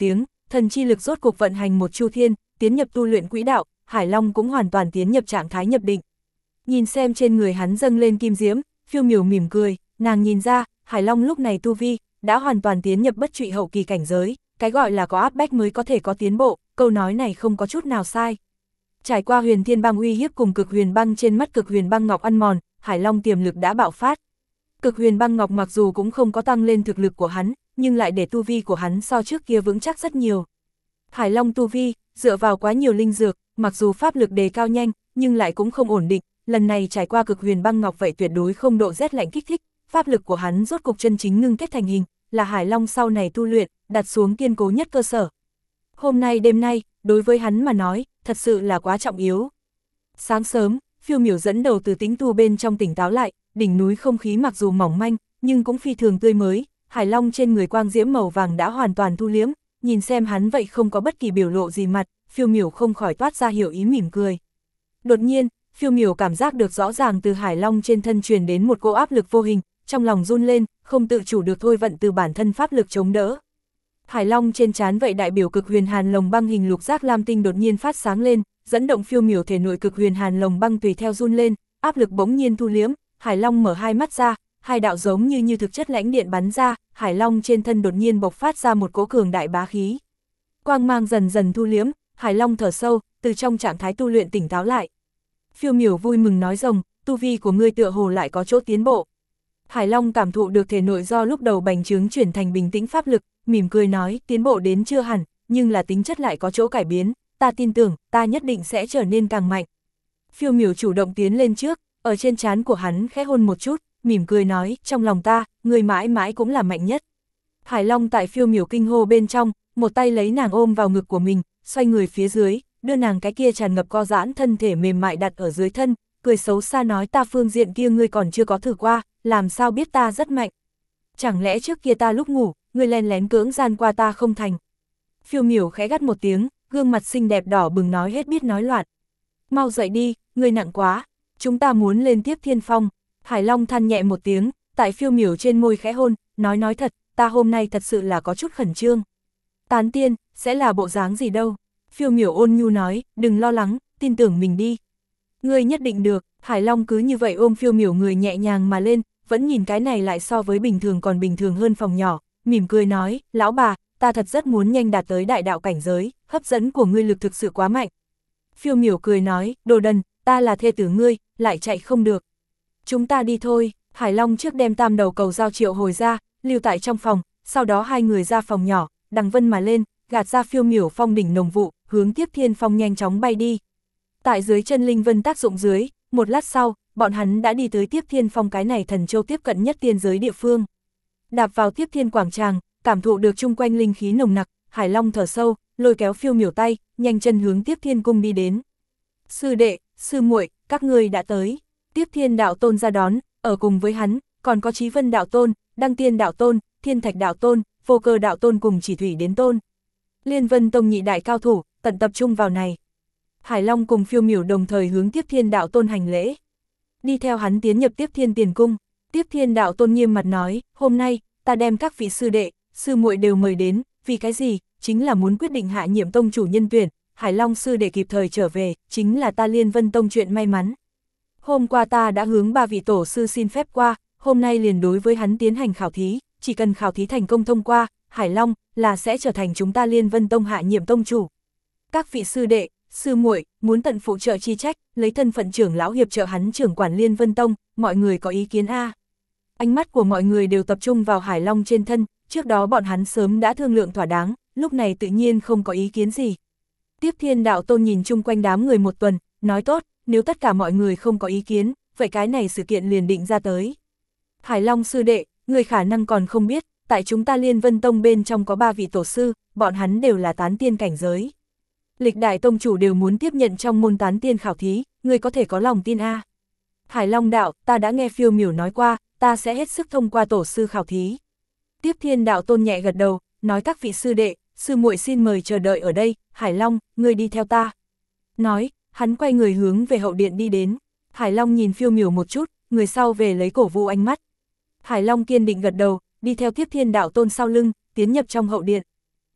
thần chi lực rốt cuộc vận hành một chu thiên, tiến nhập tu luyện quỹ đạo, Hải Long cũng hoàn toàn tiến nhập trạng thái nhập định. Nhìn xem trên người hắn dâng lên kim diễm, Phiêu Miểu mỉm cười, nàng nhìn ra, Hải Long lúc này tu vi đã hoàn toàn tiến nhập bất trụy hậu kỳ cảnh giới, cái gọi là có áp bách mới có thể có tiến bộ, câu nói này không có chút nào sai. Trải qua huyền thiên băng uy hiếp cùng cực huyền băng trên mắt cực huyền băng ngọc ăn mòn, Hải Long tiềm lực đã bạo phát. Cực huyền băng ngọc mặc dù cũng không có tăng lên thực lực của hắn, nhưng lại để tu vi của hắn so trước kia vững chắc rất nhiều. Hải Long tu vi, dựa vào quá nhiều linh dược, mặc dù pháp lực đề cao nhanh, nhưng lại cũng không ổn định, lần này trải qua cực huyền băng ngọc vậy tuyệt đối không độ rét lạnh kích thích, pháp lực của hắn rốt cục chân chính ngưng kết thành hình, là Hải Long sau này tu luyện, đặt xuống kiên cố nhất cơ sở. Hôm nay đêm nay, đối với hắn mà nói, thật sự là quá trọng yếu. Sáng sớm, Phiêu Miểu dẫn đầu từ tĩnh tu bên trong tỉnh táo lại, đỉnh núi không khí mặc dù mỏng manh, nhưng cũng phi thường tươi mới, Hải Long trên người quang diễm màu vàng đã hoàn toàn thu liếm, nhìn xem hắn vậy không có bất kỳ biểu lộ gì mặt, Phiêu Miểu không khỏi toát ra hiểu ý mỉm cười. Đột nhiên, Phiêu Miểu cảm giác được rõ ràng từ Hải Long trên thân truyền đến một cỗ áp lực vô hình, trong lòng run lên, không tự chủ được thôi vận từ bản thân pháp lực chống đỡ. Hải Long trên trán vậy đại biểu cực huyền hàn lồng băng hình lục giác lam tinh đột nhiên phát sáng lên, dẫn động Phiêu Miểu thể nội cực huyền hàn lồng băng tùy theo run lên, áp lực bỗng nhiên thu liếm, Hải Long mở hai mắt ra, hai đạo giống như thực chất lãnh điện bắn ra, Hải Long trên thân đột nhiên bộc phát ra một cỗ cường đại bá khí. Quang mang dần dần thu liếm, Hải Long thở sâu, từ trong trạng thái tu luyện tỉnh táo lại. Phiêu Miểu vui mừng nói rồng, tu vi của ngươi tựa hồ lại có chỗ tiến bộ. Hải Long cảm thụ được thể nội do lúc đầu bành trướng chuyển thành bình tĩnh pháp lực, mỉm cười nói, tiến bộ đến chưa hẳn, nhưng là tính chất lại có chỗ cải biến, ta tin tưởng, ta nhất định sẽ trở nên càng mạnh. Phiêu Miểu chủ động tiến lên trước, ở trên trán của hắn khẽ hôn một chút, mỉm cười nói, trong lòng ta, người mãi mãi cũng là mạnh nhất. Hải Long tại Phiêu Miểu kinh hô bên trong, một tay lấy nàng ôm vào ngực của mình, xoay người phía dưới, đưa nàng cái kia tràn ngập co giãn thân thể mềm mại đặt ở dưới thân, cười xấu xa nói, ta phương diện kia ngươi còn chưa có thử qua, làm sao biết ta rất mạnh. Chẳng lẽ trước kia ta lúc ngủ, ngươi len lén cưỡng gian qua ta không thành. Phiêu Miểu khẽ gắt một tiếng, gương mặt xinh đẹp đỏ bừng nói hết biết nói loạn. Mau dậy đi, ngươi nặng quá, chúng ta muốn lên tiếp thiên phong. Hải Long than nhẹ một tiếng, tại Phiêu Miểu trên môi khẽ hôn, nói thật, ta hôm nay thật sự là có chút khẩn trương. Tán tiên, sẽ là bộ dáng gì đâu. Phiêu Miểu ôn nhu nói, đừng lo lắng, tin tưởng mình đi. Ngươi nhất định được. Hải Long cứ như vậy ôm Phiêu Miểu người nhẹ nhàng mà lên, vẫn nhìn cái này lại so với bình thường còn bình thường hơn phòng nhỏ, mỉm cười nói, lão bà, ta thật rất muốn nhanh đạt tới đại đạo cảnh giới, hấp dẫn của ngươi lực thực sự quá mạnh. Phiêu Miểu cười nói, đồ đần, ta là thê tử ngươi, lại chạy không được. Chúng ta đi thôi. Hải Long trước đem tam đầu cầu giao triệu hồi ra, lưu tại trong phòng, sau đó hai người ra phòng nhỏ, đằng vân mà lên, gạt ra Phiêu Miểu phong đỉnh nồng vụ, hướng tiếp thiên phong nhanh chóng bay đi. Tại dưới chân linh vân tác dụng dưới, một lát sau, bọn hắn đã đi tới tiếp thiên phong cái này thần châu tiếp cận nhất tiên giới địa phương. Đạp vào tiếp thiên quảng tràng, cảm thụ được chung quanh linh khí nồng nặc, Hải Long thở sâu, lôi kéo Phiêu Miểu tay, nhanh chân hướng tiếp thiên cung đi đến. Sư đệ, sư muội, các ngươi đã tới. Tiếp thiên đạo tôn ra đón, ở cùng với hắn, còn có Chí Vân đạo tôn, Đăng Tiên đạo tôn, Thiên Thạch đạo tôn, Vô Cơ đạo tôn cùng Chỉ Thủy đến tôn. Liên Vân tông nhị đại cao thủ, tận tập trung vào này. Hải Long cùng Phiêu Miểu đồng thời hướng Tiếp Thiên đạo tôn hành lễ. Đi theo hắn tiến nhập Tiếp Thiên tiền cung. Tiếp Thiên đạo tôn nghiêm mặt nói, hôm nay, ta đem các vị sư đệ, sư muội đều mời đến, vì cái gì, chính là muốn quyết định hạ nhiệm tông chủ nhân tuyển. Hải Long sư đệ kịp thời trở về, chính là ta Liên Vân tông chuyện may mắn. Hôm qua ta đã hướng ba vị tổ sư xin phép qua, hôm nay liền đối với hắn tiến hành khảo thí, chỉ cần khảo thí thành công thông qua, Hải Long là sẽ trở thành chúng ta Liên Vân tông hạ nhiệm tông chủ. Các vị sư đệ, sư muội muốn tận phụ trợ chi trách, lấy thân phận trưởng lão hiệp trợ hắn trưởng quản Liên Vân tông, mọi người có ý kiến a? Ánh mắt của mọi người đều tập trung vào Hải Long trên thân, trước đó bọn hắn sớm đã thương lượng thỏa đáng, lúc này tự nhiên không có ý kiến gì. Tiếp Thiên đạo tôn nhìn chung quanh đám người một tuần, nói tốt, nếu tất cả mọi người không có ý kiến, vậy cái này sự kiện liền định ra tới. Hải Long sư đệ, người khả năng còn không biết, tại chúng ta Liên Vân tông bên trong có 3 vị tổ sư, bọn hắn đều là tán tiên cảnh giới. Lịch đại tông chủ đều muốn tiếp nhận trong môn tán tiên khảo thí, người có thể có lòng tin a? Hải Long đạo, ta đã nghe Phiêu Miểu nói qua, ta sẽ hết sức thông qua tổ sư khảo thí. Tiếp Thiên đạo tôn nhẹ gật đầu, nói các vị sư đệ, sư muội xin mời chờ đợi ở đây, Hải Long, ngươi đi theo ta. Nói, hắn quay người hướng về hậu điện đi đến. Hải Long nhìn Phiêu Miểu một chút, người sau về lấy cổ vũ ánh mắt. Hải Long kiên định gật đầu, đi theo Tiếp Thiên đạo tôn sau lưng, tiến nhập trong hậu điện.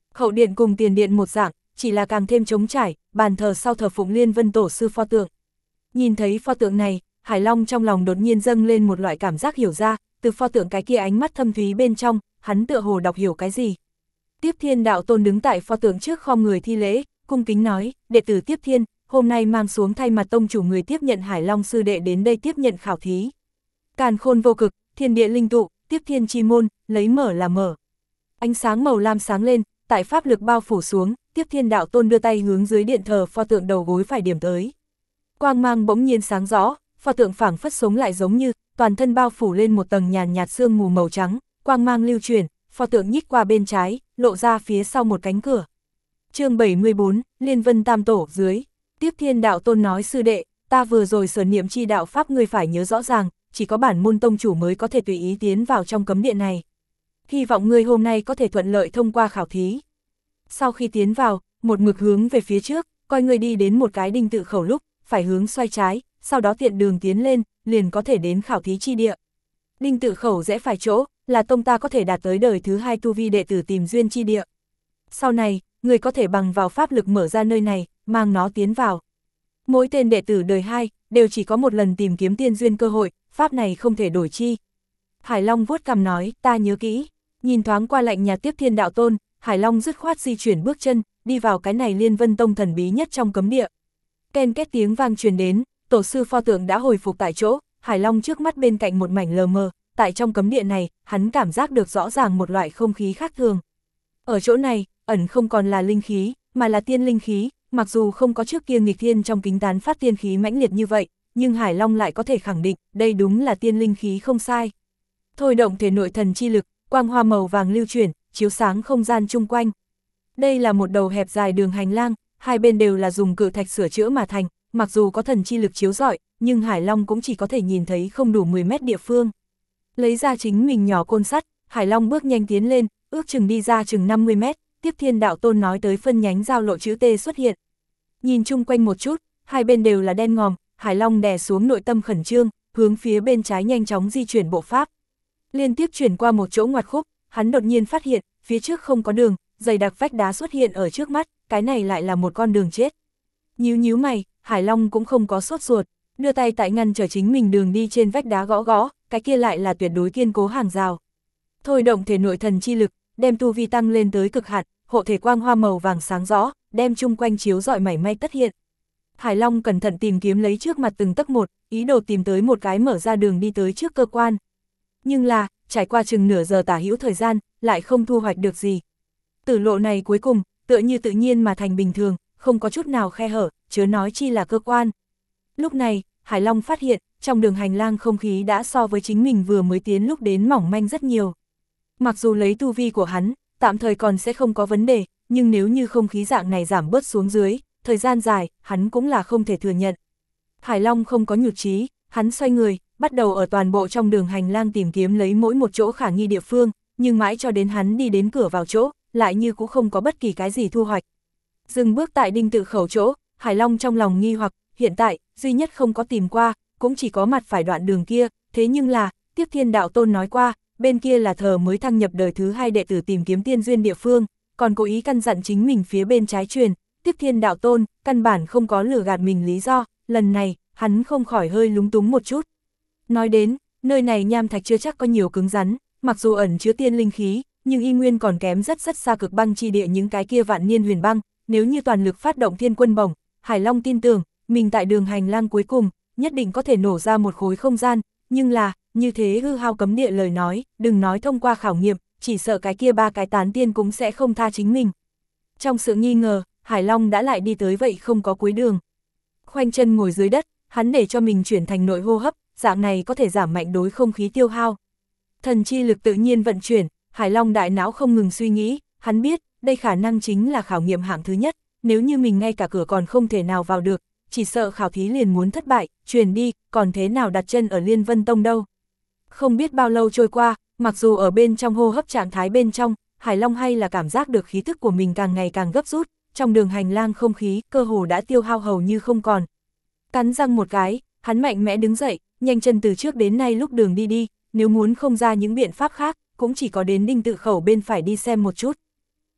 Hậu điện cùng tiền điện một dạng, chỉ là càng thêm trống trải, bàn thờ sau thờ phụng Liên Vân Tổ sư pho tượng. Nhìn thấy pho tượng này, Hải Long trong lòng đột nhiên dâng lên một loại cảm giác hiểu ra, từ pho tượng cái kia ánh mắt thâm thúy bên trong, hắn tựa hồ đọc hiểu cái gì. Tiếp Thiên Đạo Tôn đứng tại pho tượng trước khom người thi lễ, cung kính nói, đệ tử Tiếp Thiên, hôm nay mang xuống thay mặt tông chủ người tiếp nhận Hải Long sư đệ đến đây tiếp nhận khảo thí. Càn khôn vô cực, thiên địa linh tụ, Tiếp Thiên chi môn, lấy mở là mở. Ánh sáng màu lam sáng lên, tại pháp lực bao phủ xuống, Tiếp Thiên Đạo Tôn đưa tay hướng dưới điện thờ pho tượng đầu gối phải điểm tới. Quang mang bỗng nhiên sáng rõ, pho tượng phảng phất sống lại giống như, toàn thân bao phủ lên một tầng nhàn nhạt sương mù màu trắng, quang mang lưu chuyển, pho tượng nhích qua bên trái, lộ ra phía sau một cánh cửa. Chương 74, Liên Vân Tam Tổ dưới. Tiếp Thiên Đạo Tôn nói sư đệ, ta vừa rồi sở niệm chi đạo pháp ngươi phải nhớ rõ ràng, chỉ có bản môn tông chủ mới có thể tùy ý tiến vào trong cấm điện này. Hy vọng ngươi hôm nay có thể thuận lợi thông qua khảo thí. Sau khi tiến vào, một mực hướng về phía trước, coi ngươi đi đến một cái đinh tự khẩu lúc, phải hướng xoay trái, sau đó tiện đường tiến lên, liền có thể đến khảo thí chi địa. Đinh tự khẩu rẽ phải chỗ, là tông ta có thể đạt tới đời thứ 2 tu vi đệ tử tìm duyên chi địa. Sau này, người có thể bằng vào pháp lực mở ra nơi này, mang nó tiến vào. Mỗi tên đệ tử đời 2, đều chỉ có một lần tìm kiếm tiên duyên cơ hội, pháp này không thể đổi chi. Hải Long vuốt cằm nói, ta nhớ kỹ. Nhìn thoáng qua lạnh nhà Tiếp Thiên Đạo Tôn, Hải Long dứt khoát di chuyển bước chân, đi vào cái này Liên Vân Tông thần bí nhất trong cấm địa. Ken két tiếng vang truyền đến, tổ sư pho tượng đã hồi phục tại chỗ, Hải Long trước mắt bên cạnh một mảnh lờ mờ, tại trong cấm địa này, hắn cảm giác được rõ ràng một loại không khí khác thường. Ở chỗ này, ẩn không còn là linh khí, mà là tiên linh khí, mặc dù không có trước kia nghịch thiên trong kính tán phát tiên khí mãnh liệt như vậy, nhưng Hải Long lại có thể khẳng định, đây đúng là tiên linh khí không sai. Thôi động thể nội thần chi lực, quang hoa màu vàng lưu chuyển, chiếu sáng không gian chung quanh. Đây là một đầu hẹp dài đường hành lang, hai bên đều là dùng cự thạch sửa chữa mà thành, mặc dù có thần chi lực chiếu rọi, nhưng Hải Long cũng chỉ có thể nhìn thấy không đủ 10 mét địa phương. Lấy ra chính mình nhỏ côn sắt, Hải Long bước nhanh tiến lên, ước chừng đi ra chừng 50 mét, Tiếp Thiên Đạo Tôn nói tới phân nhánh giao lộ chữ T xuất hiện. Nhìn chung quanh một chút, hai bên đều là đen ngòm, Hải Long đè xuống nội tâm khẩn trương, hướng phía bên trái nhanh chóng di chuyển bộ pháp. Liên tiếp chuyển qua một chỗ ngoặt khúc, hắn đột nhiên phát hiện, phía trước không có đường, dày đặc vách đá xuất hiện ở trước mắt, cái này lại là một con đường chết. Nhíu nhíu mày, Hải Long cũng không có sốt ruột, đưa tay tại ngăn trở chính mình đường đi trên vách đá gõ gõ, cái kia lại là tuyệt đối kiên cố hàng rào. Thôi động thể nội thần chi lực, đem tu vi tăng lên tới cực hạn, hộ thể quang hoa màu vàng sáng rõ, đem chung quanh chiếu rọi mảy may tất hiện. Hải Long cẩn thận tìm kiếm lấy trước mặt từng tấc một, ý đồ tìm tới một cái mở ra đường đi tới trước cơ quan. Nhưng là, trải qua chừng nửa giờ tả hữu thời gian, lại không thu hoạch được gì. Tử lộ này cuối cùng, tựa như tự nhiên mà thành bình thường, không có chút nào khe hở, chớ nói chi là cơ quan. Lúc này, Hải Long phát hiện, trong đường hành lang không khí đã so với chính mình vừa mới tiến lúc đến mỏng manh rất nhiều. Mặc dù lấy tu vi của hắn, tạm thời còn sẽ không có vấn đề, nhưng nếu như không khí dạng này giảm bớt xuống dưới, thời gian dài, hắn cũng là không thể thừa nhận. Hải Long không có nhụt chí, hắn xoay người, bắt đầu ở toàn bộ trong đường hành lang tìm kiếm lấy mỗi một chỗ khả nghi địa phương, nhưng mãi cho đến hắn đi đến cửa vào chỗ, lại như cũng không có bất kỳ cái gì thu hoạch. Dừng bước tại đinh tự khẩu chỗ, Hải Long trong lòng nghi hoặc, hiện tại, duy nhất không có tìm qua, cũng chỉ có mặt phải đoạn đường kia, thế nhưng là, Tiếp Thiên Đạo Tôn nói qua, bên kia là thờ mới thăng nhập đời thứ 2 đệ tử tìm kiếm tiên duyên địa phương, còn cố ý căn dặn chính mình phía bên trái truyền, Tiếp Thiên Đạo Tôn, căn bản không có lừa gạt mình lý do, lần này, hắn không khỏi hơi lúng túng một chút. Nói đến, nơi này nham thạch chưa chắc có nhiều cứng rắn, mặc dù ẩn chứa tiên linh khí, nhưng y nguyên còn kém rất xa cực băng chi địa những cái kia vạn niên huyền băng, nếu như toàn lực phát động thiên quân bổng, Hải Long tin tưởng, mình tại đường hành lang cuối cùng, nhất định có thể nổ ra một khối không gian, nhưng là, như thế hư hao cấm địa lời nói, đừng nói thông qua khảo nghiệm, chỉ sợ cái kia 3 cái tán tiên cũng sẽ không tha chính mình. Trong sự nghi ngờ, Hải Long đã lại đi tới vậy không có cuối đường. Khoanh chân ngồi dưới đất, hắn để cho mình chuyển thành nội hô hấp, dạng này có thể giảm mạnh đối không khí tiêu hao. Thần chi lực tự nhiên vận chuyển, Hải Long đại não không ngừng suy nghĩ, hắn biết, đây khả năng chính là khảo nghiệm hạng thứ nhất, nếu như mình ngay cả cửa còn không thể nào vào được, chỉ sợ khảo thí liền muốn thất bại, truyền đi, còn thế nào đặt chân ở Liên Vân Tông đâu. Không biết bao lâu trôi qua, mặc dù ở bên trong hô hấp trạng thái bên trong, Hải Long hay là cảm giác được khí thức của mình càng ngày càng gấp rút, trong đường hành lang không khí, cơ hồ đã tiêu hao hầu như không còn. Cắn răng một cái, hắn mạnh mẽ đứng dậy, nhanh chân từ trước đến nay lúc đường đi, nếu muốn không ra những biện pháp khác, cũng chỉ có đến đinh tự khẩu bên phải đi xem một chút.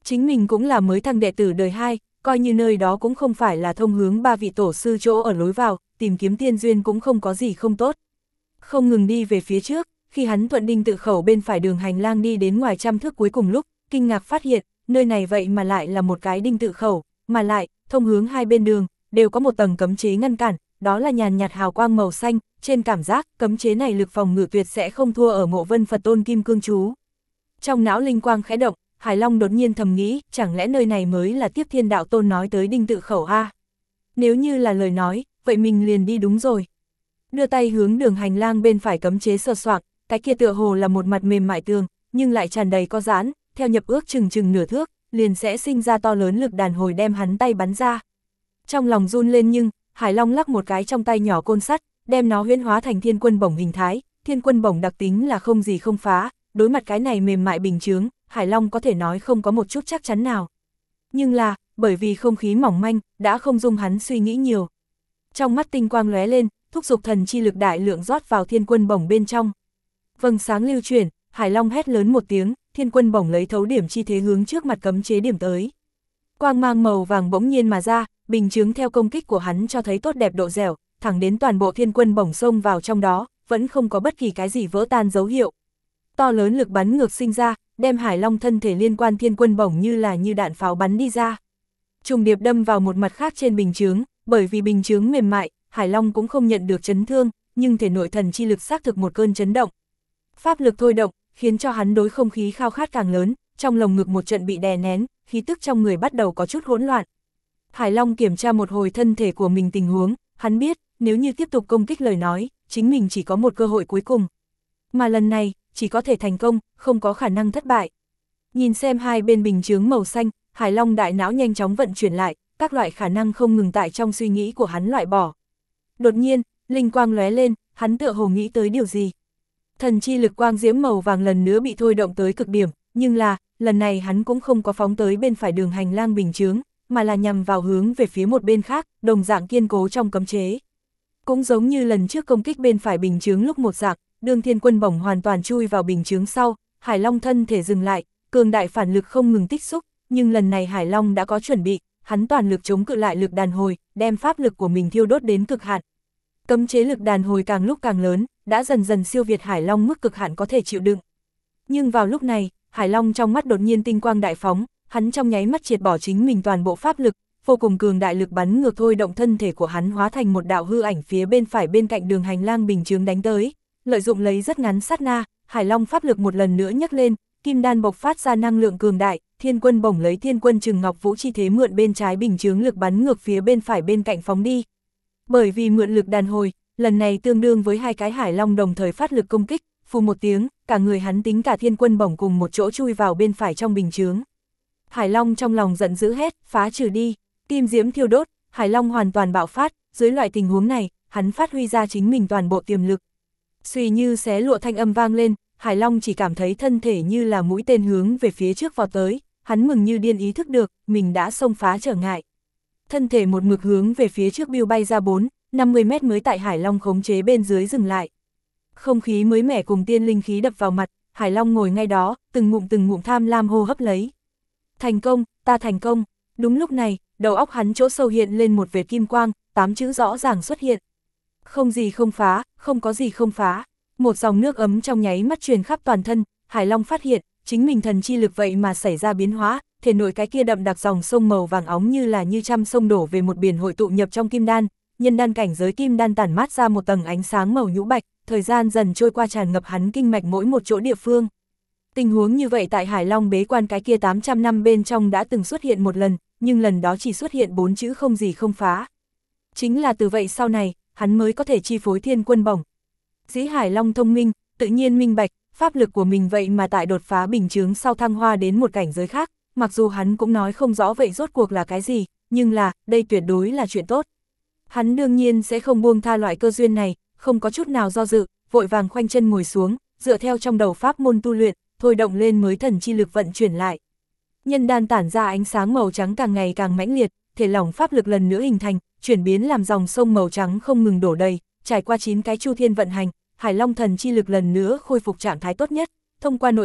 Chính mình cũng là mới thăng đệ tử đời 2, coi như nơi đó cũng không phải là thông hướng 3 vị tổ sư chỗ ở lối vào, tìm kiếm tiên duyên cũng không có gì không tốt. Không ngừng đi về phía trước, khi hắn thuận đinh tự khẩu bên phải đường hành lang đi đến ngoài trăm thước cuối cùng lúc, kinh ngạc phát hiện, nơi này vậy mà lại là một cái đinh tự khẩu, mà lại, thông hướng hai bên đường, đều có một tầng cấm chế ngăn cản, đó là nhàn nhạt hào quang màu xanh, trên cảm giác, cấm chế này lực phòng ngự tuyệt sẽ không thua ở Mộ Vân Phật Tôn Kim Cương Chú. Trong não linh quang khẽ động, Hải Long đột nhiên thầm nghĩ, chẳng lẽ nơi này mới là tiếp Thiên Đạo Tôn nói tới đinh tự khẩu a? Nếu như là lời nói, vậy mình liền đi đúng rồi. Đưa tay hướng đường hành lang bên phải cấm chế sờ soạng, cái kia tựa hồ là một mặt mềm mại tường, nhưng lại tràn đầy có giãn, theo nhập ước chừng nửa thước, liền sẽ sinh ra to lớn lực đàn hồi đem hắn tay bắn ra. Trong lòng run lên nhưng, Hải Long lắc một cái trong tay nhỏ côn sắt, đem nó huyễn hóa thành thiên quân bổng hình thái, thiên quân bổng đặc tính là không gì không phá, đối mặt cái này mềm mại bình chướng, Hải Long có thể nói không có một chút chắc chắn nào. Nhưng là, bởi vì không khí mỏng manh, đã không dung hắn suy nghĩ nhiều. Trong mắt tinh quang lóe lên, thúc giục thần chi lực đại lượng rót vào thiên quân bổng bên trong. Vầng sáng lưu chuyển, Hải Long hét lớn một tiếng, thiên quân bổng lấy thấu điểm chi thế hướng trước mặt cấm chế điểm tới. Quang mang màu vàng bỗng nhiên mà ra, bình chướng theo công kích của hắn cho thấy tốt đẹp độ dẻo, thẳng đến toàn bộ thiên quân bổng xông vào trong đó, vẫn không có bất kỳ cái gì vỡ tan dấu hiệu. To lớn lực bắn ngược sinh ra, đem Hải Long thân thể liên quan thiên quân bổng như đạn pháo bắn đi ra. Trùng điệp đâm vào một mặt khác trên bình chướng, bởi vì bình chướng mềm mại, Hải Long cũng không nhận được chấn thương, nhưng thể nội thần chi lực xác thực một cơn chấn động. Pháp lực thôi động, khiến cho hắn đối không khí khao khát càng lớn, trong lồng ngực một trận bị đè nén, khí tức trong người bắt đầu có chút hỗn loạn. Hải Long kiểm tra một hồi thân thể của mình tình huống, hắn biết, nếu như tiếp tục công kích lời nói, chính mình chỉ có một cơ hội cuối cùng. Mà lần này, chỉ có thể thành công, không có khả năng thất bại. Nhìn xem hai bên bình chướng màu xanh, Hải Long đại não nhanh chóng vận chuyển lại, các loại khả năng không ngừng tại trong suy nghĩ của hắn loại bỏ. Đột nhiên, linh quang lóe lên, hắn tựa hồ nghĩ tới điều gì. Thần chi lực quang diễm màu vàng lần nữa bị thôi động tới cực điểm, nhưng là, lần này hắn cũng không có phóng tới bên phải đường hành lang bình chướng, mà là nhằm vào hướng về phía một bên khác, đồng dạng kiên cố trong cấm chế. Cũng giống như lần trước công kích bên phải bình chướng lúc một dạng, đường thiên quân bổng hoàn toàn chui vào bình chướng sau, Hải Long thân thể dừng lại, cường đại phản lực không ngừng tích xúc, nhưng lần này Hải Long đã có chuẩn bị, hắn toàn lực chống cự lại lực đàn hồi, đem pháp lực của mình thiêu đốt đến cực hạn. Cấm chế lực đàn hồi càng lúc càng lớn, đã dần dần siêu việt Hải Long mức cực hạn có thể chịu đựng. Nhưng vào lúc này, Hải Long trong mắt đột nhiên tinh quang đại phóng, hắn trong nháy mắt triệt bỏ chính mình toàn bộ pháp lực, vô cùng cường đại lực bắn ngược thôi động thân thể của hắn hóa thành một đạo hư ảnh phía bên phải bên cạnh đường hành lang bình chướng đánh tới. Lợi dụng lấy rất ngắn sát na, Hải Long pháp lực một lần nữa nhấc lên, kim đan bộc phát ra năng lượng cường đại, thiên quân bổng lấy thiên quân trừng ngọc vũ chi thế mượn bên trái bình chướng lực bắn ngược phía bên phải bên cạnh phóng đi. Bởi vì mượn lực đàn hồi, lần này tương đương với hai cái Hải Long đồng thời phát lực công kích, phù một tiếng, cả người hắn tính cả thiên quân bổng cùng một chỗ chui vào bên phải trong bình chướng. Hải Long trong lòng giận dữ hét, phá trừ đi, kim diễm thiêu đốt, Hải Long hoàn toàn bạo phát, dưới loại tình huống này, hắn phát huy ra chính mình toàn bộ tiềm lực. Suy như xé lụa thanh âm vang lên, Hải Long chỉ cảm thấy thân thể như là mũi tên hướng về phía trước vọt tới, hắn mừng như điên ý thức được, mình đã xông phá trở ngại. Thân thể một mực hướng về phía trước biêu bay ra 4-50 mét mới tại Hải Long khống chế bên dưới dừng lại. Không khí mới mẻ cùng tiên linh khí đập vào mặt, Hải Long ngồi ngay đó, từng ngụm tham lam hô hấp lấy. Thành công, ta thành công. Đúng lúc này, đầu óc hắn chỗ sâu hiện lên một vệt kim quang, 8 chữ rõ ràng xuất hiện. Không gì không phá, không có gì không phá. Một dòng nước ấm trong nháy mắt truyền khắp toàn thân, Hải Long phát hiện, chính mình thần chi lực vậy mà xảy ra biến hóa, thể nội cái kia đậm đặc dòng sông màu vàng óng như trăm sông đổ về một biển hội tụ nhập trong kim đan, nhân đan cảnh giới kim đan tản mát ra một tầng ánh sáng màu nhũ bạch, thời gian dần trôi qua tràn ngập hắn kinh mạch mỗi một chỗ địa phương. Tình huống như vậy tại Hải Long bế quan cái kia 800 năm bên trong đã từng xuất hiện một lần, nhưng lần đó chỉ xuất hiện 4 chữ không gì không phá. Chính là từ vậy sau này, hắn mới có thể chi phối thiên quân bổng. Dĩ Hải Long thông minh, tự nhiên minh bạch, pháp lực của mình vậy mà tại đột phá bình chướng sau thăng hoa đến một cảnh giới khác, mặc dù hắn cũng nói không rõ vậy rốt cuộc là cái gì, nhưng là, đây tuyệt đối là chuyện tốt. Hắn đương nhiên sẽ không buông tha loại cơ duyên này, không có chút nào do dự, vội vàng khoanh chân ngồi xuống, dựa theo trong đầu pháp môn tu luyện, thôi động lên mới thần chi lực vận chuyển lại. Nhân đan tản ra ánh sáng màu trắng càng ngày càng mãnh liệt, thể lỏng pháp lực lần nữa hình thành, chuyển biến làm dòng sông màu trắng không ngừng đổ đầy, trải qua 9 cái chu thiên vận hành, Hải Long thần chi lực lần nữa khôi phục trạng thái tốt nhất, thông qua nội thị,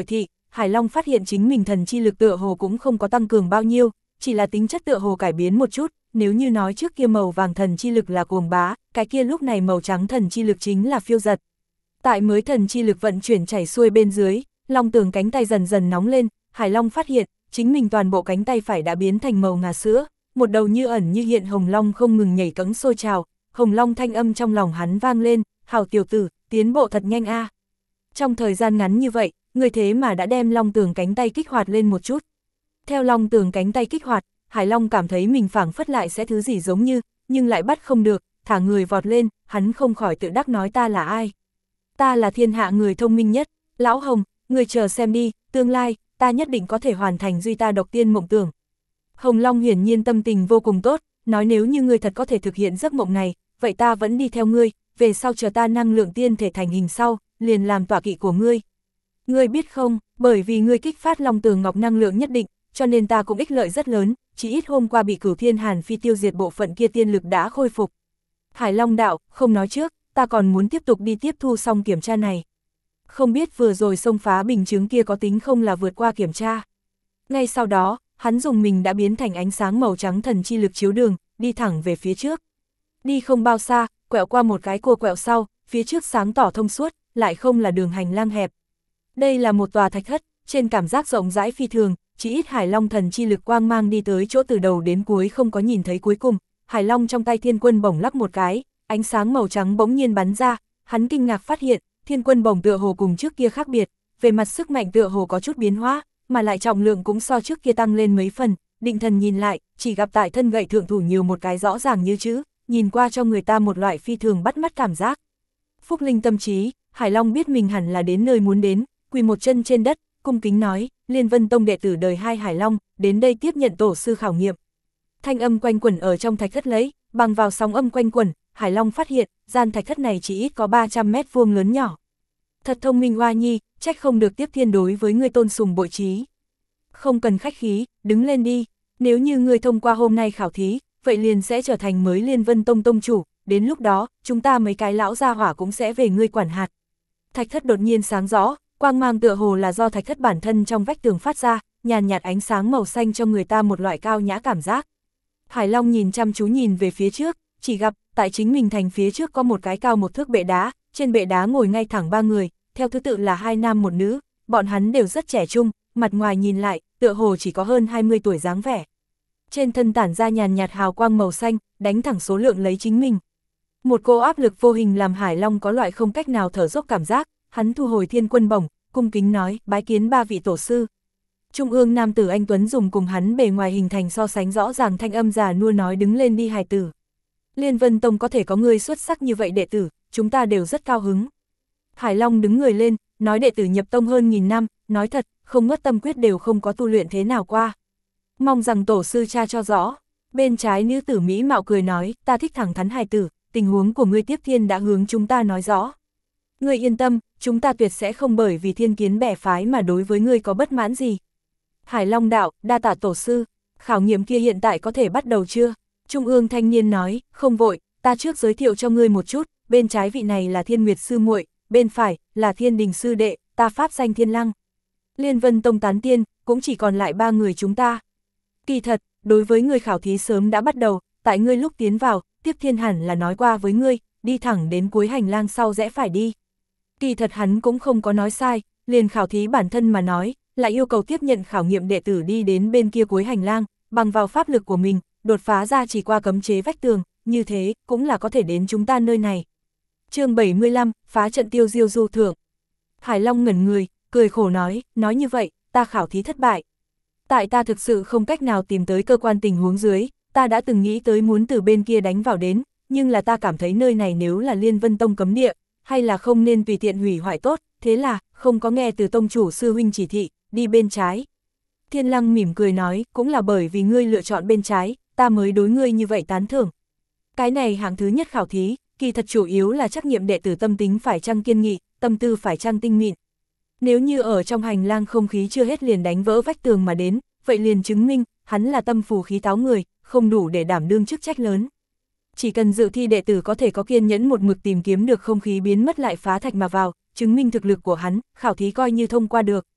Hải Long phát hiện chính mình thần chi lực tựa hồ cũng không có tăng cường bao nhiêu, chỉ là tính chất tựa hồ cải biến một chút, nếu như nói trước kia màu vàng thần chi lực là cuồng bá, cái kia lúc này màu trắng thần chi lực chính là phiêu giật. Tại mới thần chi lực vận chuyển chảy xuôi bên dưới, Long Tường cánh tay dần dần nóng lên, Hải Long phát hiện, chính mình toàn bộ cánh tay phải đã biến thành màu ngà sữa, một đầu như ẩn như hiện hồng long không ngừng nhảy cẫng sôi trào, hồng long thanh âm trong lòng hắn vang lên, hảo tiểu tử, tiến bộ thật nhanh a. Trong thời gian ngắn như vậy, người thế mà đã đem Long Tường cánh tay kích hoạt lên một chút. Theo Long Tường cánh tay kích hoạt, Hải Long cảm thấy mình phảng phất lại sẽ thứ gì giống như, nhưng lại bắt không được, thả người vọt lên, hắn không khỏi tự đắc nói ta là ai. Ta là thiên hạ người thông minh nhất, Lão Hồng, người chờ xem đi, tương lai, ta nhất định có thể hoàn thành duy ta độc tiên mộng tưởng. Hồng Long hiển nhiên tâm tình vô cùng tốt, nói nếu như ngươi thật có thể thực hiện giấc mộng này, vậy ta vẫn đi theo ngươi, về sau chờ ta năng lượng tiên thể thành hình sau, liền làm tọa kỵ của ngươi. Ngươi biết không, bởi vì ngươi kích phát Long Tường Ngọc năng lượng nhất định, cho nên ta cũng ích lợi rất lớn, chỉ ít hôm qua bị Cửu Thiên Hàn Phi tiêu diệt bộ phận kia tiên lực đã khôi phục. Hải Long đạo, không nói trước, ta còn muốn tiếp tục đi tiếp thu xong kiểm tra này. Không biết vừa rồi xông phá bình chứng kia có tính không là vượt qua kiểm tra. Ngay sau đó, hắn dùng mình đã biến thành ánh sáng màu trắng thần chi lực chiếu đường, đi thẳng về phía trước. Đi không bao xa, quẹo qua một cái cua quẹo sau, phía trước sáng tỏ thông suốt, lại không là đường hành lang hẹp. Đây là một tòa thạch thất, trên cảm giác rộng rãi phi thường, chỉ ít Hải Long thần chi lực quang mang đi tới chỗ từ đầu đến cuối không có nhìn thấy cuối cùng. Hải Long trong tay thiên quân bổng lắc một cái, ánh sáng màu trắng bỗng nhiên bắn ra, hắn kinh ngạc phát hiện, thiên quân bổng tựa hồ cùng trước kia khác biệt, về mặt sức mạnh tựa hồ có chút biến hóa, mà lại trọng lượng cũng so trước kia tăng lên mấy phần, định thần nhìn lại, chỉ gặp tại thân gậy thượng thủ nhiều một cái rõ ràng như chữ, nhìn qua cho người ta một loại phi thường bắt mắt cảm giác. Phúc linh tâm trí, Hải Long biết mình hẳn là đến nơi muốn đến, quỳ một chân trên đất, cung kính nói, Liên Vân Tông đệ tử đời 2 Hải Long, đến đây tiếp nhận tổ sư khảo nghiệm. Thanh âm quanh quẩn ở trong thạch thất lấy, bằng vào sóng âm quanh quẩn, Hải Long phát hiện, gian thạch thất này chỉ ít có 300 mét vuông lớn nhỏ. Thật thông minh Hoa Nhi, trách không được Tiếp Thiên đối với ngươi tôn sùng bội trí. Không cần khách khí, đứng lên đi, nếu như ngươi thông qua hôm nay khảo thí, vậy liền sẽ trở thành mới Liên Vân Tông tông chủ, đến lúc đó, chúng ta mấy cái lão gia hỏa cũng sẽ về ngươi quản hạt. Thạch thất đột nhiên sáng rõ, quang mang tựa hồ là do thạch thất bản thân trong vách tường phát ra, nhàn nhạt ánh sáng màu xanh cho người ta một loại cao nhã cảm giác. Hải Long nhìn chăm chú nhìn về phía trước, chỉ gặp, tại chính mình thành phía trước có một cái cao một thước bệ đá, trên bệ đá ngồi ngay thẳng 3 người, theo thứ tự là 2 nam 1 nữ, bọn hắn đều rất trẻ trung, mặt ngoài nhìn lại, tựa hồ chỉ có hơn 20 tuổi dáng vẻ. Trên thân tản ra nhàn nhạt hào quang màu xanh, đánh thẳng số lượng lấy chính mình. Một cỗ áp lực vô hình làm Hải Long có loại không cách nào thở dốc cảm giác, hắn thu hồi thiên quân bổng, cung kính nói, bái kiến 3 vị tổ sư. Trung ương nam tử anh Tuấn dùng cùng hắn bề ngoài hình thành so sánh rõ ràng thanh âm già nua nói đứng lên đi hài tử. Liên Vân Tông có thể có người xuất sắc như vậy đệ tử, chúng ta đều rất cao hứng. Hải Long đứng người lên, nói đệ tử nhập tông hơn 1000 năm, nói thật, không ngất tâm quyết đều không có tu luyện thế nào qua. Mong rằng tổ sư tra cho rõ. Bên trái nữ tử mỹ mạo cười nói, ta thích thẳng thắn hài tử, tình huống của ngươi Tiếp Thiên đã hướng chúng ta nói rõ. Ngươi yên tâm, chúng ta tuyệt sẽ không bởi vì thiên kiến bẻ phái mà đối với ngươi có bất mãn gì. Hải Long đạo, đa tạ tổ sư, khảo nghiệm kia hiện tại có thể bắt đầu chưa? Trung ương thanh niên nói, không vội, ta trước giới thiệu cho ngươi một chút, bên trái vị này là Thiên Nguyệt sư muội, bên phải là Thiên Đình sư đệ, ta pháp danh Thiên Lăng. Liên Vân Tông tán tiên, cũng chỉ còn lại 3 người chúng ta. Kỳ thật, đối với người khảo thí sớm đã bắt đầu, tại ngươi lúc tiến vào, Tiếp Thiên hẳn là nói qua với ngươi, đi thẳng đến cuối hành lang sau rẽ phải đi. Kỳ thật hắn cũng không có nói sai, liền khảo thí bản thân mà nói, lại yêu cầu tiếp nhận khảo nghiệm đệ tử đi đến bên kia cuối hành lang, bằng vào pháp lực của mình, đột phá ra chỉ qua cấm chế vách tường, như thế cũng là có thể đến chúng ta nơi này. Chương 75, phá trận tiêu diêu du thưởng. Hải Long ngẩn người, cười khổ nói như vậy, ta khảo thí thất bại. Tại ta thực sự không cách nào tìm tới cơ quan tình huống dưới, ta đã từng nghĩ tới muốn từ bên kia đánh vào đến, nhưng là ta cảm thấy nơi này nếu là Liên Vân Tông cấm địa, hay là không nên tùy tiện hủy hoại tốt, thế là, không có nghe từ tông chủ sư huynh chỉ thị, đi bên trái. Thiên Lăng mỉm cười nói, cũng là bởi vì ngươi lựa chọn bên trái, ta mới đối ngươi như vậy tán thưởng. Cái này hạng thứ nhất khảo thí, kỳ thật chủ yếu là trắc nghiệm đệ tử tâm tính phải chăng kiên nghị, tâm tư phải chăng tinh mịn. Nếu như ở trong hành lang không khí chưa hết liền đánh vỡ vách tường mà đến, vậy liền chứng minh, hắn là tâm phù khí táo người, không đủ để đảm đương chức trách lớn. Chỉ cần dự thi đệ tử có thể có kiên nhẫn một mực tìm kiếm được không khí biến mất lại phá thạch mà vào, chứng minh thực lực của hắn, khảo thí coi như thông qua được.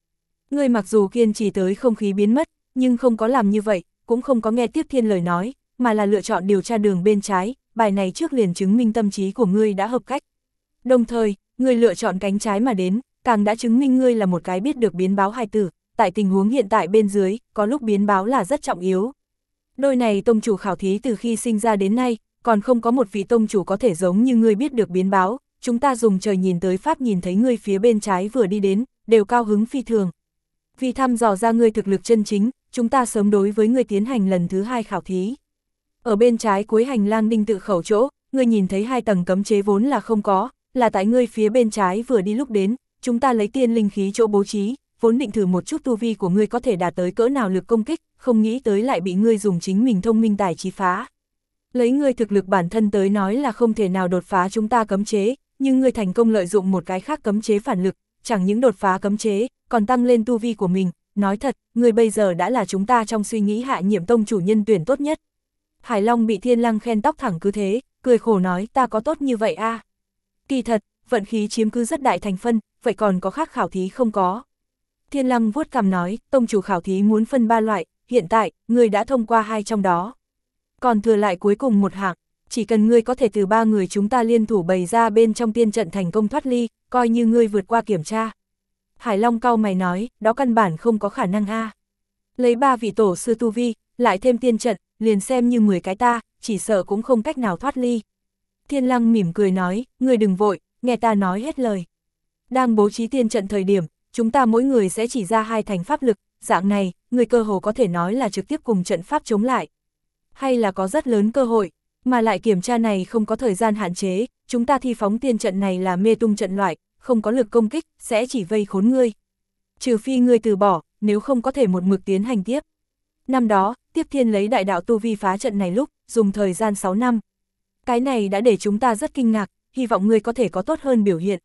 Ngươi mặc dù kiên trì tới không khí biến mất, nhưng không có làm như vậy, cũng không có nghe tiếp thiên lời nói, mà là lựa chọn điều tra đường bên trái, bài này trước liền chứng minh tâm trí của ngươi đã hợp cách. Đồng thời, ngươi lựa chọn cánh trái mà đến, càng đã chứng minh ngươi là một cái biết được biến báo hài tử, tại tình huống hiện tại bên dưới, có lúc biến báo là rất trọng yếu. Đôi này tông chủ khảo thí từ khi sinh ra đến nay, còn không có một vị tông chủ có thể giống như ngươi biết được biến báo, chúng ta dùng trời nhìn tới pháp nhìn thấy ngươi phía bên trái vừa đi đến, đều cao hứng phi thường. Vì thăm dò ra ngươi thực lực chân chính, chúng ta sớm đối với ngươi tiến hành lần thứ 2 khảo thí. Ở bên trái cuối hành lang đinh tự khẩu chỗ, ngươi nhìn thấy 2 tầng cấm chế vốn là không có, là tại ngươi phía bên trái vừa đi lúc đến, chúng ta lấy tiên linh khí chỗ bố trí, vốn định thử một chút tu vi của ngươi có thể đạt tới cỡ nào lực công kích, không nghĩ tới lại bị ngươi dùng chính mình thông minh tài trí phá. Lấy ngươi thực lực bản thân tới nói là không thể nào đột phá chúng ta cấm chế, nhưng ngươi thành công lợi dụng một cái khác cấm chế phản lực, chẳng những đột phá cấm chế, còn tăng lên tu vi của mình, nói thật, ngươi bây giờ đã là chúng ta trong suy nghĩ hạ nhiệm tông chủ nhân tuyển tốt nhất. Hải Long bị Thiên Lăng khen tóc thẳng cứ thế, cười khổ nói ta có tốt như vậy à? Kỳ thật, vận khí chiếm cứ rất đại thành phân, vậy còn có khác khảo thí không có? Thiên Lăng vuốt cằm nói, tông chủ khảo thí muốn phân 3 loại, hiện tại, ngươi đã thông qua 2 trong đó. Còn thừa lại cuối cùng một hạng, chỉ cần ngươi có thể từ 3 người chúng ta liên thủ bày ra bên trong tiên trận thành công thoát ly, coi như ngươi vượt qua kiểm tra. Hải Long cau mày nói, đó căn bản không có khả năng a. Lấy 3 vị tổ sư tu vi, lại thêm tiên trận, liền xem như 10 cái ta, chỉ sợ cũng không cách nào thoát ly. Thiên Lăng mỉm cười nói, ngươi đừng vội, nghe ta nói hết lời. Đang bố trí tiên trận thời điểm, chúng ta mỗi người sẽ chỉ ra 2 thành pháp lực, dạng này, người cơ hồ có thể nói là trực tiếp cùng trận pháp chống lại. Hay là có rất lớn cơ hội, mà lại kiểm tra này không có thời gian hạn chế, chúng ta thi phóng tiên trận này là mê tung trận loại, không có lực công kích, sẽ chỉ vây khốn ngươi. Trừ phi ngươi từ bỏ, nếu không có thể một mực tiến hành tiếp. Năm đó, Tiếp Thiên lấy đại đạo tu vi phá trận này lúc, dùng thời gian 6 năm. Cái này đã để chúng ta rất kinh ngạc, hy vọng ngươi có thể có tốt hơn biểu hiện.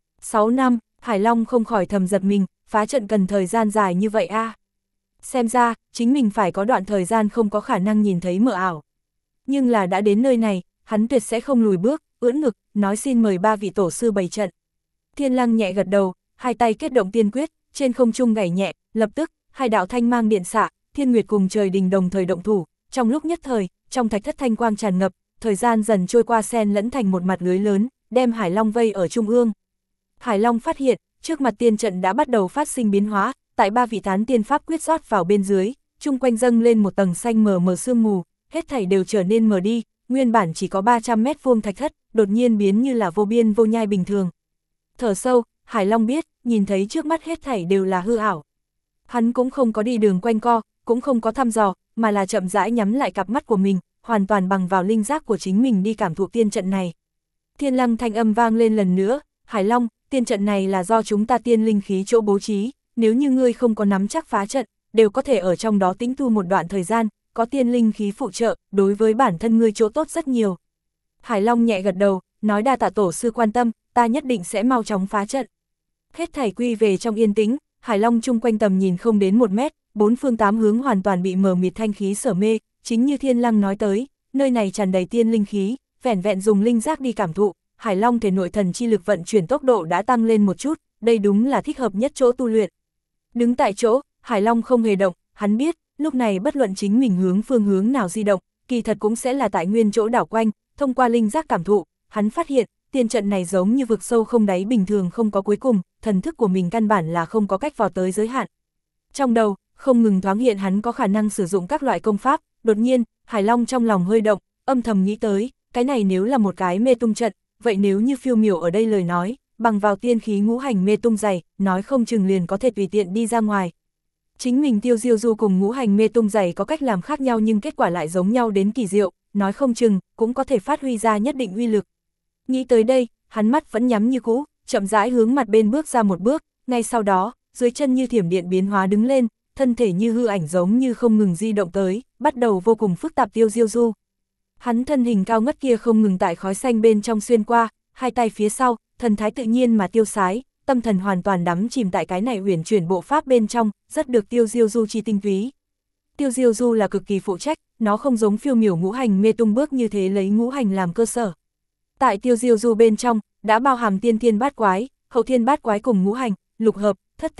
6 năm, Hải Long không khỏi thầm giật mình, phá trận cần thời gian dài như vậy a. Xem ra, chính mình phải có đoạn thời gian không có khả năng nhìn thấy mờ ảo. Nhưng là đã đến nơi này, hắn tuyệt sẽ không lùi bước, ưỡn ngực, nói xin mời 3 vị tổ sư bày trận. Thiên Lăng nhẹ gật đầu, 2 tay kết động tiên quyết, trên không trung gảy nhẹ, lập tức, 2 đạo thanh mang điện xạ, Thiên Nguyệt cùng trời đình đồng thời động thủ, trong lúc nhất thời, trong thạch thất thanh quang tràn ngập, thời gian dần trôi qua xen lẫn thành một mặt lưới lớn, đem Hải Long vây ở trung ương. Hải Long phát hiện, trước mặt tiên trận đã bắt đầu phát sinh biến hóa, tại 3 vị tán tiên pháp quyết rót vào bên dưới, chung quanh dâng lên một tầng xanh mờ mờ sương mù, hết thảy đều trở nên mờ đi, nguyên bản chỉ có 300 mét vuông thạch thất, đột nhiên biến như là vô biên vô nhai bình thường. Thở sâu, Hải Long biết, nhìn thấy trước mắt hết thảy đều là hư ảo. Hắn cũng không có đi đường quanh co, cũng không có thăm dò, mà là chậm rãi nhắm lại cặp mắt của mình, hoàn toàn bằng vào linh giác của chính mình đi cảm thụ tiên trận này. Thiên Lăng thanh âm vang lên lần nữa, Hải Long, tiên trận này là do chúng ta tiên linh khí chỗ bố trí, nếu như ngươi không có nắm chắc phá trận, đều có thể ở trong đó tĩnh tu một đoạn thời gian, có tiên linh khí phụ trợ, đối với bản thân ngươi chỗ tốt rất nhiều. Hải Long nhẹ gật đầu, nói đa tạ tổ sư quan tâm, ta nhất định sẽ mau chóng phá trận. Hết thảy quy về trong yên tĩnh, Hải Long chung quanh tầm nhìn không đến 1 mét, 4 phương 8 hướng hoàn toàn bị mờ mịt thanh khí sở mê, chính như Thiên Lăng nói tới, nơi này tràn đầy tiên linh khí, vẻn vẹn dùng linh giác đi cảm thụ, Hải Long thể nội thần chi lực vận chuyển tốc độ đã tăng lên một chút, đây đúng là thích hợp nhất chỗ tu luyện. Đứng tại chỗ, Hải Long không hề động, hắn biết, lúc này bất luận chính mình hướng phương hướng nào di động, kỳ thật cũng sẽ là tại nguyên chỗ đảo quanh, thông qua linh giác cảm thụ, hắn phát hiện, tiên trận này giống như vực sâu không đáy bình thường không có cuối cùng, thần thức của mình căn bản là không có cách vào tới giới hạn. Trong đầu, không ngừng thoáng hiện hắn có khả năng sử dụng các loại công pháp, đột nhiên, Hải Long trong lòng hơi động, âm thầm nghĩ tới, cái này nếu là một cái mê tung trận, vậy nếu như phiêu miểu ở đây lời nói, bằng vào tiên khí ngũ hành mê tung dày, nói không chừng liền có thể tùy tiện đi ra ngoài. Chính mình Tiêu Diêu Du cùng ngũ hành mê tung dày có cách làm khác nhau nhưng kết quả lại giống nhau đến kỳ diệu, nói không chừng, cũng có thể phát huy ra nhất định uy lực. Nghĩ tới đây, hắn mắt vẫn nhắm như cũ, chậm rãi hướng mặt bên bước ra một bước, ngay sau đó, dưới chân như thiểm điện biến hóa đứng lên, thân thể như hư ảnh giống như không ngừng di động tới, bắt đầu vô cùng phức tạp Tiêu Diêu Du. Hắn thân hình cao ngất kia không ngừng tại khói xanh bên trong xuyên qua, 2 tay phía sau, thần thái tự nhiên mà tiêu sái, tâm thần hoàn toàn đắm chìm tại cái này uyển chuyển bộ pháp bên trong, rất được Tiêu Diêu Du chi tinh túy. Tiêu Diêu Du là cực kỳ phụ trách, nó không giống phiêu miểu ngũ hành mê tung bước như thế lấy ngũ hành làm cơ sở. Tại Tiêu Diêu Du bên trong, đã bao hàm tiên thiên bát quái, hậu thiên bát quái cùng ngũ hành, lục hợp, thất tinh,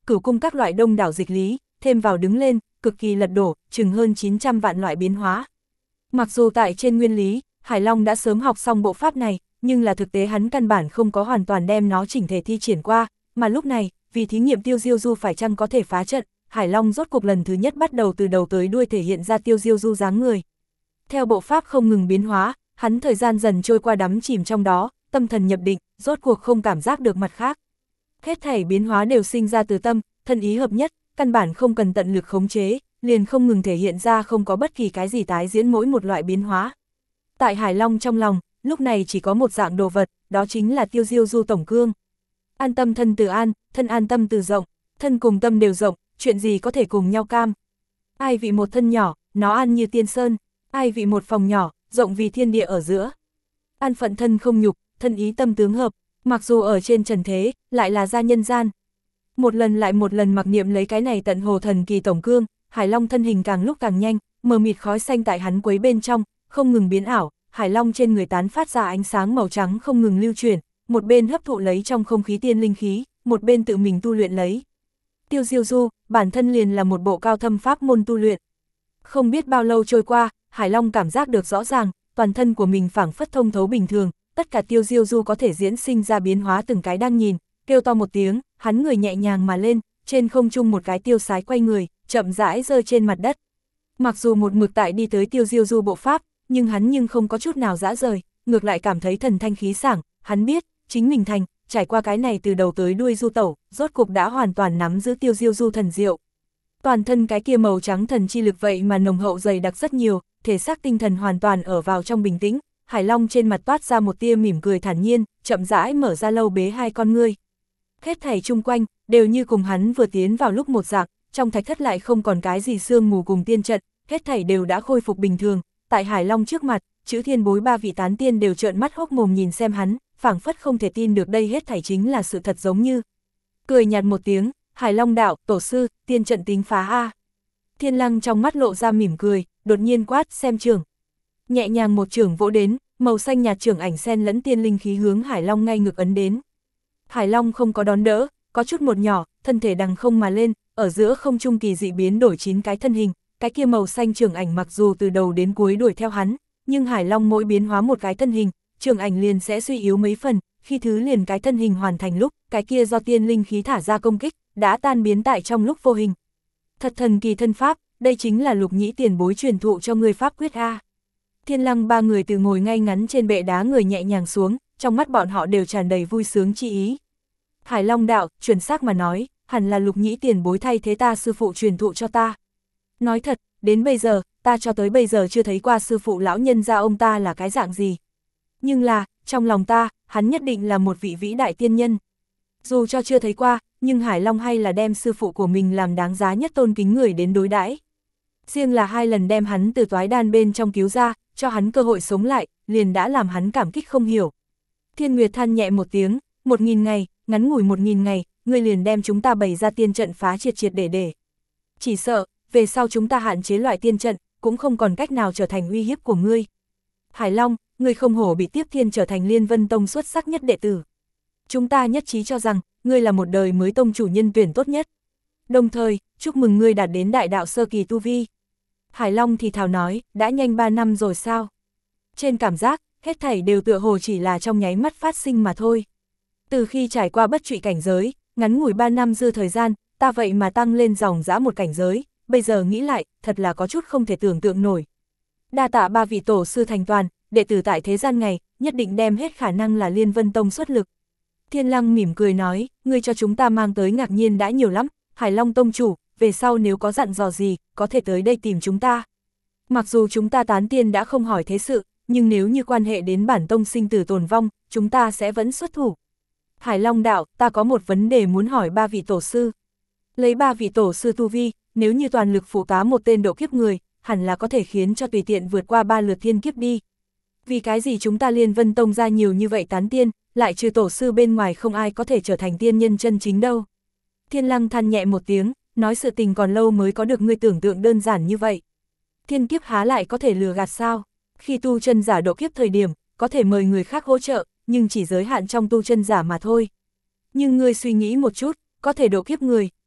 cửu cung các loại đông đảo dịch lý, thêm vào đứng lên, cực kỳ lật đổ, chừng hơn 900 vạn loại biến hóa. Mặc dù tại trên nguyên lý, Hải Long đã sớm học xong bộ pháp này, nhưng là thực tế hắn căn bản không có hoàn toàn đem nó chỉnh thể thi triển qua, mà lúc này, vì thí nghiệm Tiêu Diêu Du phải chăng có thể phá trận, Hải Long rốt cuộc lần thứ nhất bắt đầu từ đầu tới đuôi thể hiện ra Tiêu Diêu Du dáng người. Theo bộ pháp không ngừng biến hóa, hắn thời gian dần trôi qua đắm chìm trong đó, tâm thần nhập định, rốt cuộc không cảm giác được mặt khác. Hết thảy biến hóa đều sinh ra từ tâm, thân ý hợp nhất, căn bản không cần tận lực khống chế, liền không ngừng thể hiện ra không có bất kỳ cái gì tái diễn mỗi một loại biến hóa. Tại Hải Long trong lòng, lúc này chỉ có một dạng đồ vật, đó chính là Tiêu Diêu Du tổng cương. An tâm thân từ an, thân an tâm từ rộng, thân cùng tâm đều rộng, chuyện gì có thể cùng nhau cam. Ai vị một thân nhỏ, nó an như tiên sơn, ai vị một phòng nhỏ, rộng vì thiên địa ở giữa. An phận thân không nhục, thân ý tâm tướng hợp, mặc dù ở trên trần thế, lại là gia nhân gian. Một lần lại một lần mặc niệm lấy cái này tận hồ thần kỳ tổng cương, Hải Long thân hình càng lúc càng nhanh, mờ mịt khói xanh tại hắn quấy bên trong, không ngừng biến ảo, Hải Long trên người tán phát ra ánh sáng màu trắng không ngừng lưu chuyển, một bên hấp thụ lấy trong không khí tiên linh khí, một bên tự mình tu luyện lấy. Tiêu Diêu Du, bản thân liền là một bộ cao thâm pháp môn tu luyện. Không biết bao lâu trôi qua, Hải Long cảm giác được rõ ràng, toàn thân của mình phảng phất thông thấu bình thường, tất cả Tiêu Diêu Du có thể diễn sinh ra biến hóa từng cái đang nhìn, kêu to một tiếng, hắn người nhẹ nhàng mà lên, trên không trung một cái tiêu sái quay người, chậm rãi rơi trên mặt đất. Mặc dù một mực tại đi tới Tiêu Diêu Du bộ pháp, nhưng hắn không có chút nào dã rời, ngược lại cảm thấy thần thanh khí sảng, hắn biết, chính mình trải qua cái này từ đầu tới đuôi du tẩu, rốt cục đã hoàn toàn nắm giữ Tiêu Diêu Du thần diệu. Toàn thân cái kia màu trắng thần chi lực vậy mà nồng hậu dày đặc rất nhiều, thể xác tinh thần hoàn toàn ở vào trong bình tĩnh, Hải Long trên mặt toát ra một tia mỉm cười thản nhiên, chậm rãi mở ra lâu bế hai con ngươi. Hết thảy chung quanh, đều như cùng hắn vừa tiến vào lúc một dạng, trong thạch thất lại không còn cái gì sương mù cùng tiên trận, hết thảy đều đã khôi phục bình thường, tại Hải Long trước mặt, chữ thiên bối ba vị tán tiên đều trợn mắt hốc mồm nhìn xem hắn, phảng phất không thể tin được đây hết thảy chính là sự thật giống như. Cười nhạt một tiếng, Hải Long đạo, tổ sư, tiên trận tính phá a. Thiên Lăng trong mắt lộ ra mỉm cười, đột nhiên quát, xem trưởng. Nhẹ nhàng một trưởng vỗ đến, màu xanh nhạt trưởng ảnh xen lẫn tiên linh khí hướng Hải Long ngay ngực ấn đến. Hải Long không có đón đỡ, có chút một nhỏ, thân thể đằng không mà lên, ở giữa không trung kỳ dị biến đổi 9 cái thân hình, cái kia màu xanh trưởng ảnh mặc dù từ đầu đến cuối đuổi theo hắn, nhưng Hải Long mỗi biến hóa một cái thân hình, trưởng ảnh liền sẽ suy yếu mấy phần, khi thứ liền cái thân hình hoàn thành lúc, cái kia do tiên linh khí thả ra công kích, đã tan biến tại trong lúc vô hình. Thật thần kỳ thân pháp, đây chính là Lục Nhĩ tiền bối truyền thụ cho người pháp quyết a. Thiên Lăng ba người từ ngồi ngay ngắn trên bệ đá người nhẹ nhàng xuống, trong mắt bọn họ đều tràn đầy vui sướng chi ý. Hải Long đạo, chuẩn xác mà nói, hẳn là Lục Nhĩ tiền bối thay thế ta sư phụ truyền thụ cho ta. Nói thật, đến bây giờ, ta cho tới bây giờ chưa thấy qua sư phụ lão nhân gia ông ta là cái dạng gì. Nhưng là, trong lòng ta, hắn nhất định là một vị vĩ đại tiên nhân. Dù cho chưa thấy qua, nhưng Hải Long hay là đem sư phụ của mình làm đáng giá nhất tôn kính người đến đối đãi. Riêng là 2 lần đem hắn từ toái đan bên trong cứu ra, cho hắn cơ hội sống lại, liền đã làm hắn cảm kích không hiểu. Thiên Nguyệt than nhẹ một tiếng, 1000 ngày, ngắn ngủi 1000 ngày, ngươi liền đem chúng ta bày ra tiên trận phá triệt triệt để. Chỉ sợ, về sau chúng ta hạn chế loại tiên trận, cũng không còn cách nào trở thành uy hiếp của ngươi. Hải Long, ngươi không hổ bị Tiếp Thiên trở thành Liên Vân Tông xuất sắc nhất đệ tử. Chúng ta nhất trí cho rằng, ngươi là một đời mới tông chủ nhân tuyển tốt nhất. Đồng thời, chúc mừng ngươi đạt đến đại đạo sơ kỳ tu vi. Hải Long thì thào nói, đã nhanh 3 năm rồi sao? Trên cảm giác, hết thảy đều tựa hồ chỉ là trong nháy mắt phát sinh mà thôi. Từ khi trải qua bất trụy cảnh giới, ngắn ngủi 3 năm dư thời gian, ta vậy mà tăng lên dòng dã một cảnh giới, bây giờ nghĩ lại, thật là có chút không thể tưởng tượng nổi. Đa tạ 3 vị tổ sư thành toàn, đệ tử tại thế gian này, nhất định đem hết khả năng là Liên Vân Tông xuất lực. Thiên Lăng mỉm cười nói, ngươi cho chúng ta mang tới ngạc nhiên đã nhiều lắm, Hải Long tông chủ, về sau nếu có dặn dò gì, có thể tới đây tìm chúng ta. Mặc dù chúng ta tán tiên đã không hỏi thế sự, nhưng nếu như quan hệ đến bản tông sinh tử tồn vong, chúng ta sẽ vẫn xuất thủ. Hải Long đạo, ta có một vấn đề muốn hỏi 3 vị tổ sư. Lấy 3 vị tổ sư tu vi, nếu như toàn lực phụ tá một tên độ kiếp người, hẳn là có thể khiến cho tùy tiện vượt qua 3 lượt thiên kiếp đi. Vì cái gì chúng ta Liên Vân Tông ra nhiều như vậy tán tiên, lại trừ tổ sư bên ngoài không ai có thể trở thành tiên nhân chân chính đâu. Thiên Lăng than nhẹ một tiếng, nói sự tình còn lâu mới có được ngươi tưởng tượng đơn giản như vậy. Thiên kiếp há lại có thể lừa gạt sao? Khi tu chân giả độ kiếp thời điểm, có thể mời người khác hỗ trợ, nhưng chỉ giới hạn trong tu chân giả mà thôi. Nhưng ngươi suy nghĩ một chút, có thể độ kiếp người,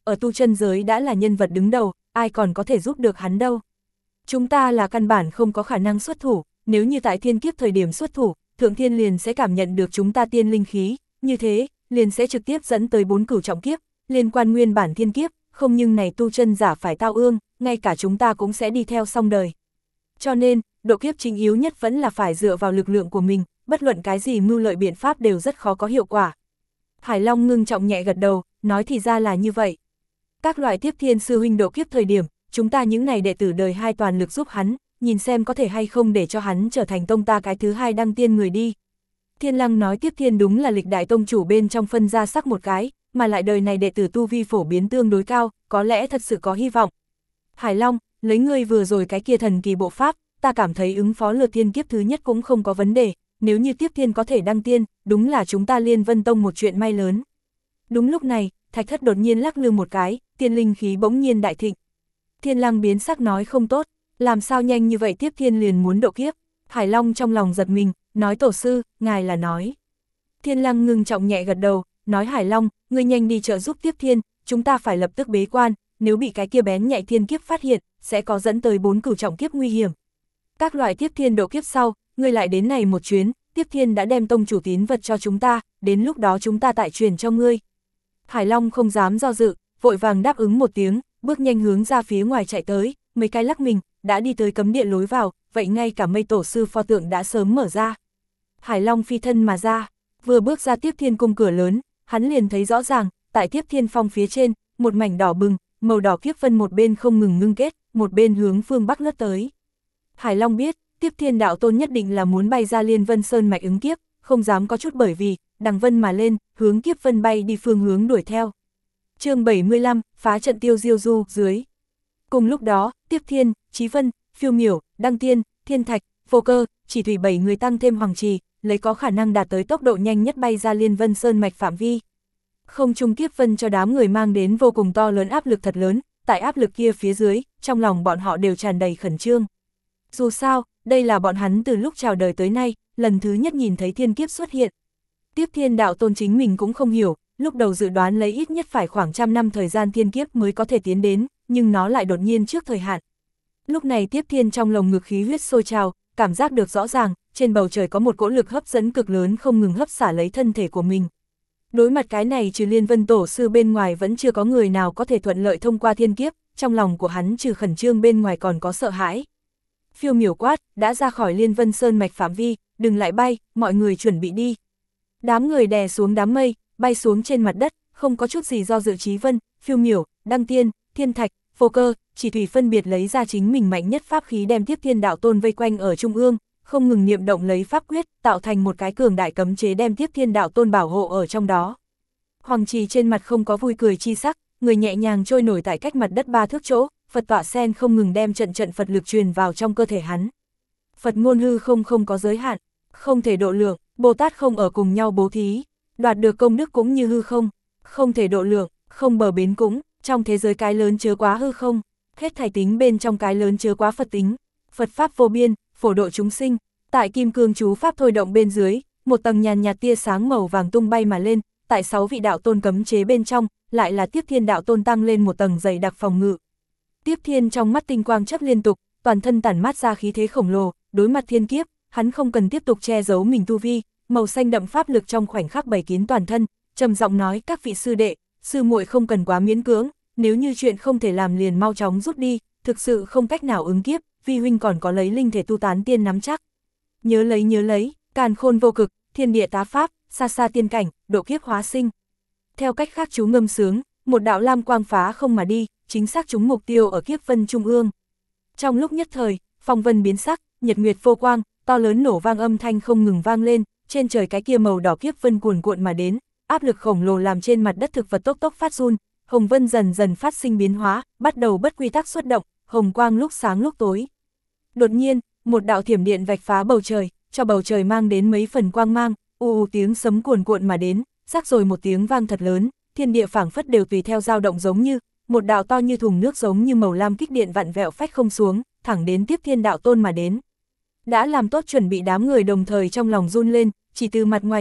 ở tu chân giới đã là nhân vật đứng đầu, ai còn có thể giúp được hắn đâu. Chúng ta là căn bản không có khả năng xuất thủ, nếu như tại thiên kiếp thời điểm xuất thủ, Thượng Thiên liền sẽ cảm nhận được chúng ta tiên linh khí, như thế, liền sẽ trực tiếp dẫn tới 4 cửu trọng kiếp, liên quan nguyên bản thiên kiếp, không nhưng này tu chân giả phải tao ương, ngay cả chúng ta cũng sẽ đi theo xong đời. Cho nên, độ kiếp chính yếu nhất vẫn là phải dựa vào lực lượng của mình, bất luận cái gì mưu lợi biện pháp đều rất khó có hiệu quả. Hải Long ngưng trọng nhẹ gật đầu, nói thì ra là như vậy. Các loại tiếp thiên sư huynh độ kiếp thời điểm, chúng ta những này đệ tử đời 2 toàn lực giúp hắn, nhìn xem có thể hay không để cho hắn trở thành tông ta cái thứ 2 đăng tiên người đi. Thiên Lăng nói tiếp thiên đúng là lịch đại tông chủ bên trong phân ra sắc một cái, mà lại đời này đệ tử tu vi phổ biến tương đối cao, có lẽ thật sự có hy vọng. Hải Long, lấy ngươi vừa rồi cái kia thần kỳ bộ pháp, ta cảm thấy ứng phó lượt thiên kiếp thứ nhất cũng không có vấn đề, nếu như tiếp thiên có thể đăng tiên, đúng là chúng ta Liên Vân Tông một chuyện may lớn. Đúng lúc này, Thạch Thất đột nhiên lắc lư một cái, tiên linh khí bỗng nhiên đại thịnh. Thiên Lăng biến sắc nói không tốt, làm sao nhanh như vậy tiếp thiên liền muốn độ kiếp. Hải Long trong lòng giật mình, nói tổ sư, ngài là nói. Thiên Lăng ngưng trọng nhẹ gật đầu, nói Hải Long, ngươi nhanh đi trợ giúp tiếp thiên, chúng ta phải lập tức bế quan, nếu bị cái kia bén nhạy thiên kiếp phát hiện, sẽ có dẫn tới 4 cửu trọng kiếp nguy hiểm. Các loại tiếp thiên độ kiếp sau, ngươi lại đến này một chuyến, tiếp thiên đã đem tông chủ tín vật cho chúng ta, đến lúc đó chúng ta tại truyền cho ngươi. Hải Long không dám do dự, vội vàng đáp ứng một tiếng, bước nhanh hướng ra phía ngoài chạy tới, mấy cái lắc mình, đã đi tới cấm địa lối vào, vậy ngay cả mây tổ sư pho tượng đã sớm mở ra. Hải Long phi thân mà ra, vừa bước ra tiếp thiên cung cửa lớn, hắn liền thấy rõ ràng, tại tiếp thiên phong phía trên, một mảnh đỏ bừng, màu đỏ kiếp vân một bên không ngừng ngưng kết, một bên hướng phương bắc lướt tới. Hải Long biết, tiếp thiên đạo tôn nhất định là muốn bay ra Liên Vân Sơn mạch ứng kiếp, không dám có chút bởi vì, đằng vân mà lên, hướng kiếp vân bay đi phương hướng đuổi theo. Chương 75, phá trận tiêu diêu du, dưới. Cùng lúc đó, Tiếp Thiên, Chí Vân, Phiêu Miểu, Đăng Tiên, Thiên Thạch, Vô Cơ, Chỉ Thủy 7 người tăng thêm Hoàng Trì, lấy có khả năng đạt tới tốc độ nhanh nhất bay ra Liên Vân Sơn mạch phạm vi. Không trung kiếp vân cho đám người mang đến vô cùng to lớn áp lực thật lớn, tại áp lực kia phía dưới, trong lòng bọn họ đều tràn đầy khẩn trương. Dù sao, đây là bọn hắn từ lúc chào đời tới nay, lần thứ nhất nhìn thấy thiên kiếp xuất hiện. Tiếp Thiên đạo tôn chính mình cũng không hiểu, lúc đầu dự đoán lấy ít nhất phải khoảng 100 năm thời gian thiên kiếp mới có thể tiến đến, nhưng nó lại đột nhiên trước thời hạn. Lúc này Tiếp Thiên trong lồng ngực khí huyết sôi trào, cảm giác được rõ ràng, trên bầu trời có một cỗ lực hấp dẫn cực lớn không ngừng hấp xả lấy thân thể của mình. Đối mặt cái này trừ Liên Vân Tổ sư bên ngoài vẫn chưa có người nào có thể thuận lợi thông qua thiên kiếp, trong lòng của hắn trừ khẩn trương bên ngoài còn có sợ hãi. Phiêu Miểu quát, đã ra khỏi Liên Vân Sơn mạch phạm vi, đừng lại bay, mọi người chuẩn bị đi. Đám người đè xuống đám mây, bay xuống trên mặt đất, không có chút gì do dự. Chí Vân, Phiêu Miểu, Đăng Tiên, Thiên Thạch, Vô Cơ, Chỉ Thủy phân biệt lấy ra chính mình mạnh nhất pháp khí đem Tiếp Thiên đạo tôn vây quanh ở trung ương, không ngừng niệm động lấy pháp quyết, tạo thành một cái cường đại cấm chế đem Tiếp Thiên đạo tôn bảo hộ ở trong đó. Hoàng Trì trên mặt không có vui cười chi sắc, người nhẹ nhàng trôi nổi tại cách mặt đất 3 thước chỗ, Phật tọa sen không ngừng đem trận trận Phật lực truyền vào trong cơ thể hắn. Phật ngôn hư không có giới hạn, không thể độ lượng, Bồ Tát không ở cùng nhau bố thí, đoạt được công đức cũng như hư không thể độ lượng, không bờ bến cũng, trong thế giới cái lớn chứa quá hư không, hết thảy tính bên trong cái lớn chứa quá Phật tính, Phật pháp vô biên, phổ độ chúng sinh. Tại kim cương chú pháp thôi động bên dưới, một tầng nhàn nhạt tia sáng màu vàng tung bay mà lên, tại 6 vị đạo tôn cấm chế bên trong, lại là Tiếp Thiên đạo tôn tăng lên một tầng dày đặc phòng ngự. Tiếp Thiên trong mắt tinh quang chớp liên tục, toàn thân tản mát ra khí thế khổng lồ, đối mặt thiên kiếp, hắn không cần tiếp tục che giấu mình tu vi, màu xanh đậm pháp lực trong khoảnh khắc bày kín toàn thân, trầm giọng nói các vị sư đệ, sư muội không cần quá miễn cưỡng, nếu như chuyện không thể làm liền mau chóng rút đi, thực sự không cách nào ứng kiếp, vi huynh còn có lấy linh thể tu tán tiên nắm chắc. Nhớ lấy, càn khôn vô cực, thiên địa tá pháp, xa xa tiên cảnh, độ kiếp hóa sinh. Theo cách khác chú ngâm sướng, một đạo lam quang phá không mà đi, chính xác trúng mục tiêu ở kiếp vân trung ương. Trong lúc nhất thời, phong vân biến sắc, nhật nguyệt vô quang, to lớn nổ vang âm thanh không ngừng vang lên, trên trời cái kia màu đỏ kiếp vân cuồn cuộn mà đến, áp lực khổng lồ làm trên mặt đất thực vật tốc tốc phát run, hồng vân dần dần phát sinh biến hóa, bắt đầu bất quy tắc xuất động, hồng quang lúc sáng lúc tối. Đột nhiên, một đạo thiểm điện vạch phá bầu trời, cho bầu trời mang đến mấy phần quang mang, tiếng sấm cuồn cuộn mà đến, rắc rồi một tiếng vang thật lớn, thiên địa phảng phất đều tùy theo dao động giống như một đạo to như thùng nước giống như màu lam kích điện vặn vẹo phách không xuống, thẳng đến Tiếp Thiên đạo tôn mà đến. Đã làm tốt chuẩn bị đám người đồng thời trong lòng run lên, chỉ từ mặt ngoài nhìn,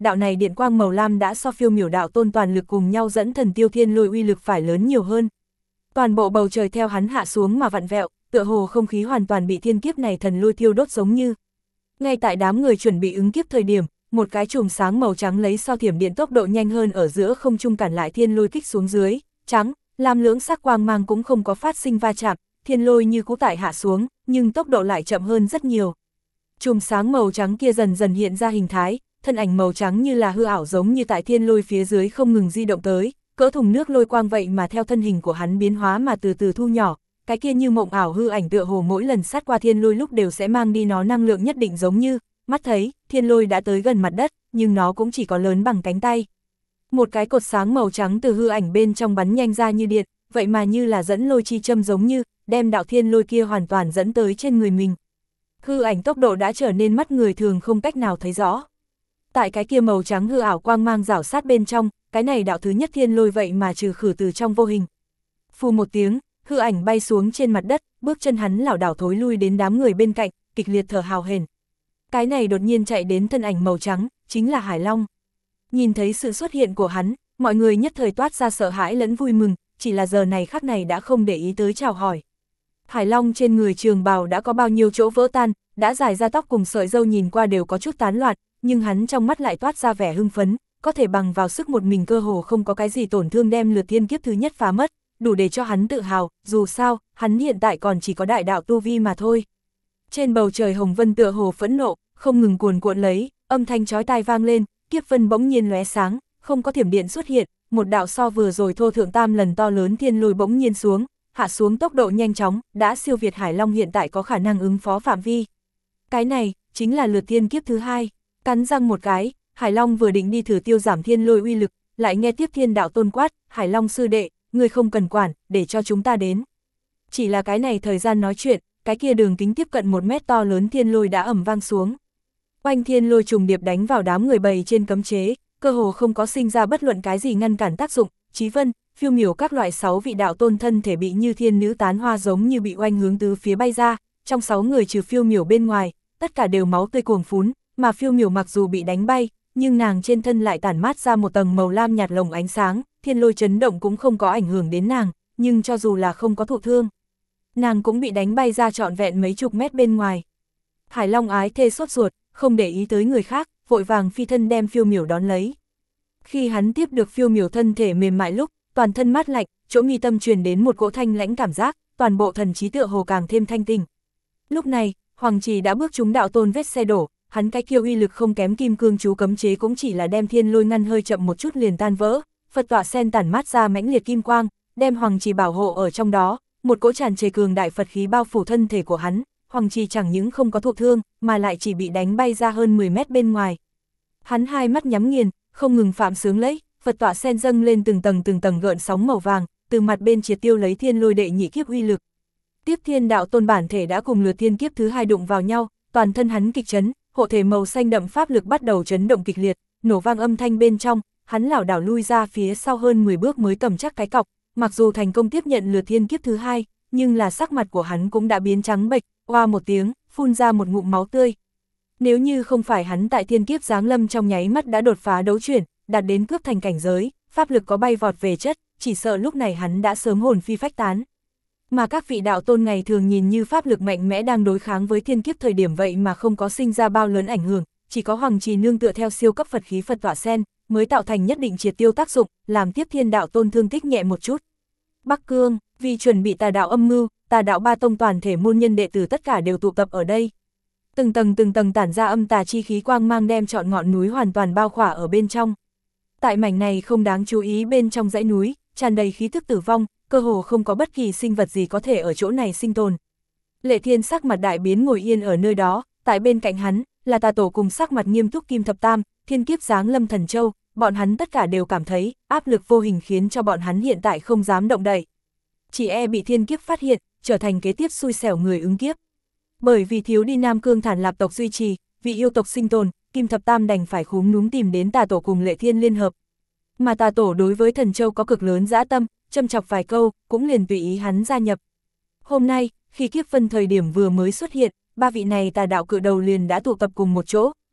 đạo này điện quang màu lam đã so phiêu miểu đạo tôn toàn lực cùng nhau dẫn thần tiêu thiên lôi uy lực phải lớn nhiều hơn. Toàn bộ bầu trời theo hắn hạ xuống mà vặn vẹo, tựa hồ không khí hoàn toàn bị thiên kiếp này thần lôi thiêu đốt giống như. Ngay tại đám người chuẩn bị ứng kiếp thời điểm, một cái chùm sáng màu trắng lấy so thiểm điện tốc độ nhanh hơn ở giữa không trung cản lại thiên lôi kích xuống dưới, trắng, lam lưỡng sắc quang mang cũng không có phát sinh va chạm, thiên lôi như cũ tại hạ xuống, nhưng tốc độ lại chậm hơn rất nhiều. Chùm sáng màu trắng kia dần dần hiện ra hình thái, thân ảnh màu trắng như là hư ảo giống như tại thiên lôi phía dưới không ngừng di động tới, cỡ thùng nước lôi quang vậy mà theo thân hình của hắn biến hóa mà từ từ thu nhỏ, cái kia như mộng ảo hư ảnh tựa hồ mỗi lần sát qua thiên lôi lúc đều sẽ mang đi nó năng lượng nhất định giống như, mắt thấy, thiên lôi đã tới gần mặt đất, nhưng nó cũng chỉ có lớn bằng cánh tay. Một cái cột sáng màu trắng từ hư ảnh bên trong bắn nhanh ra như điện, vậy mà như là dẫn lôi chi châm giống như, đem đạo thiên lôi kia hoàn toàn dẫn tới trên người mình. Hư ảnh tốc độ đã trở nên mắt người thường không cách nào thấy rõ. Tại cái kia màu trắng hư ảo quang mang rảo sát bên trong, cái này đạo thứ nhất thiên lôi vậy mà trừ khử từ trong vô hình. Phù một tiếng, hư ảnh bay xuống trên mặt đất, bước chân hắn lảo đảo thối lui đến đám người bên cạnh, kịch liệt thở hào hển. Cái này đột nhiên chạy đến thân ảnh màu trắng, chính là Hải Long. Nhìn thấy sự xuất hiện của hắn, mọi người nhất thời toát ra sợ hãi lẫn vui mừng, chỉ là giờ này khắc này đã không để ý tới chào hỏi. Hải Long trên người trường bào đã có bao nhiêu chỗ vỡ tan, đã dài ra tóc cùng sợi râu nhìn qua đều có chút tán loạn, nhưng hắn trong mắt lại toát ra vẻ hưng phấn, có thể bằng vào sức một mình cơ hồ không có cái gì tổn thương đem lượt thiên kiếp thứ nhất phá mất, đủ để cho hắn tự hào, dù sao, hắn hiện tại còn chỉ có đại đạo tu vi mà thôi. Trên bầu trời hồng vân tựa hồ phẫn nộ, không ngừng cuồn cuộn lấy, âm thanh chói tai vang lên, kiếp vân bỗng nhiên lóe sáng, không có thiểm điện xuất hiện, một đạo so vừa rồi thô thượng tam lần to lớn thiên lôi bỗng nhiên xuống, hạ xuống tốc độ nhanh chóng, đã siêu việt Hải Long hiện tại có khả năng ứng phó phạm vi. Cái này, chính là lượt thiên kiếp thứ hai. Cắn răng một cái, Hải Long vừa định đi thử tiêu giảm thiên lôi uy lực, lại nghe tiếp thiên đạo tôn quát, Hải Long sư đệ, người không cần quản, để cho chúng ta đến. Chỉ là cái này thời gian nói chuyện, cái kia đường kính tiếp cận 1 mét to lớn thiên lôi đã ầm vang xuống. Oanh thiên lôi trùng điệp đánh vào đám người bầy trên cấm chế, cơ hồ không có sinh ra bất luận cái gì ngăn cản tác dụng, Chí Vân, Phiêu Miểu các loại 6 vị đạo tôn thân thể bị như thiên nữ tán hoa giống như bị oanh hướng từ phía bay ra, trong 6 người trừ Phiêu Miểu bên ngoài, tất cả đều máu tươi cuồng phún, mà Phiêu Miểu mặc dù bị đánh bay, nhưng nàng trên thân lại tản mát ra một tầng màu lam nhạt lồng ánh sáng, thiên lôi chấn động cũng không có ảnh hưởng đến nàng, nhưng cho dù là không có thụ thương, nàng cũng bị đánh bay ra trọn vẹn mấy chục mét bên ngoài. Hải Long ái thê sốt ruột, không để ý tới người khác, vội vàng phi thân đem Phiêu Miểu đón lấy. Khi hắn tiếp được Phiêu Miểu thân thể mềm mại lúc, toàn thân mát lạnh, chỗ mi tâm truyền đến một cỗ thanh lãnh cảm giác, toàn bộ thần trí tựa hồ càng thêm thanh tinh. Lúc này, Hoàng Trì đã bước trúng đạo tôn vết xe đổ, hắn cái kiêu uy lực không kém kim cương chú cấm chế cũng chỉ là đem thiên lôi ngăn hơi chậm một chút liền tan vỡ, Phật tọa sen tản mát ra mãnh liệt kim quang, đem Hoàng Trì bảo hộ ở trong đó, một cỗ tràn trề cường đại Phật khí bao phủ thân thể của hắn, Hoàng Trì chẳng những không có thụ thương, mà lại chỉ bị đánh bay ra hơn 10 mét bên ngoài. Hắn hai mắt nhắm nghiền, không ngừng phạm sướng lấy, Phật tọa sen dâng lên từng tầng gợn sóng màu vàng, từ mặt bên triệt tiêu lấy thiên lôi đệ nhị kiếp uy lực. Tiếp thiên đạo tôn bản thể đã cùng lượt thiên kiếp thứ hai đụng vào nhau, toàn thân hắn kịch chấn, hộ thể màu xanh đậm pháp lực bắt đầu chấn động kịch liệt, nổ vang âm thanh bên trong, hắn lảo đảo lui ra phía sau hơn 10 bước mới cầm chắc cái cọc, mặc dù thành công tiếp nhận lượt thiên kiếp thứ hai, nhưng là sắc mặt của hắn cũng đã biến trắng bệch, oa một tiếng, phun ra một ngụm máu tươi. Nếu như không phải hắn tại thiên kiếp giáng lâm trong nháy mắt đã đột phá đấu chuyển, đạt đến cướp thành cảnh giới, pháp lực có bay vọt về chất, chỉ sợ lúc này hắn đã sớm hồn phi phách tán. Mà các vị đạo tôn ngày thường nhìn như pháp lực mạnh mẽ đang đối kháng với thiên kiếp thời điểm vậy mà không có sinh ra bao lớn ảnh hưởng, chỉ có Hoàng Trì nương tựa theo siêu cấp Phật khí Phật tọa sen, mới tạo thành nhất định triệt tiêu tác dụng, làm tiếp thiên đạo tôn thương tích nhẹ một chút. Bắc Cương, vì chuẩn bị tà đạo âm mưu, tà đạo ba tông toàn thể môn nhân đệ tử tất cả đều tụ tập ở đây. Từng tầng tản ra âm tà chi khí quang mang đem trọn ngọn núi hoàn toàn bao khỏa ở bên trong. Tại mảnh này không đáng chú ý bên trong dãy núi, tràn đầy khí thức tử vong, cơ hồ không có bất kỳ sinh vật gì có thể ở chỗ này sinh tồn. Lệ Thiên sắc mặt đại biến ngồi yên ở nơi đó, tại bên cạnh hắn, là Tà Tổ cùng sắc mặt nghiêm túc Kim Thập Tam, thiên kiếp giáng lâm Thần Châu, bọn hắn tất cả đều cảm thấy, áp lực vô hình khiến cho bọn hắn hiện tại không dám động đậy. Chỉ e bị thiên kiếp phát hiện, trở thành kế tiếp xui xẻo người ứng kiếp. Bởi vì thiếu đi Nam Cương Thản Lạp tộc duy trì, vị yêu tộc sinh tồn, Kim Thập Tam đành phải khúm núm tìm đến Tà Tổ cùng Lệ Thiên liên hợp. Mà Tà Tổ đối với Thần Châu có cực lớn dã tâm, châm chọc vài câu, cũng liền tùy ý hắn gia nhập. Hôm nay, khi kiếp vân thời điểm vừa mới xuất hiện, ba vị này tà đạo cự đầu liền đã tụ tập cùng một chỗ,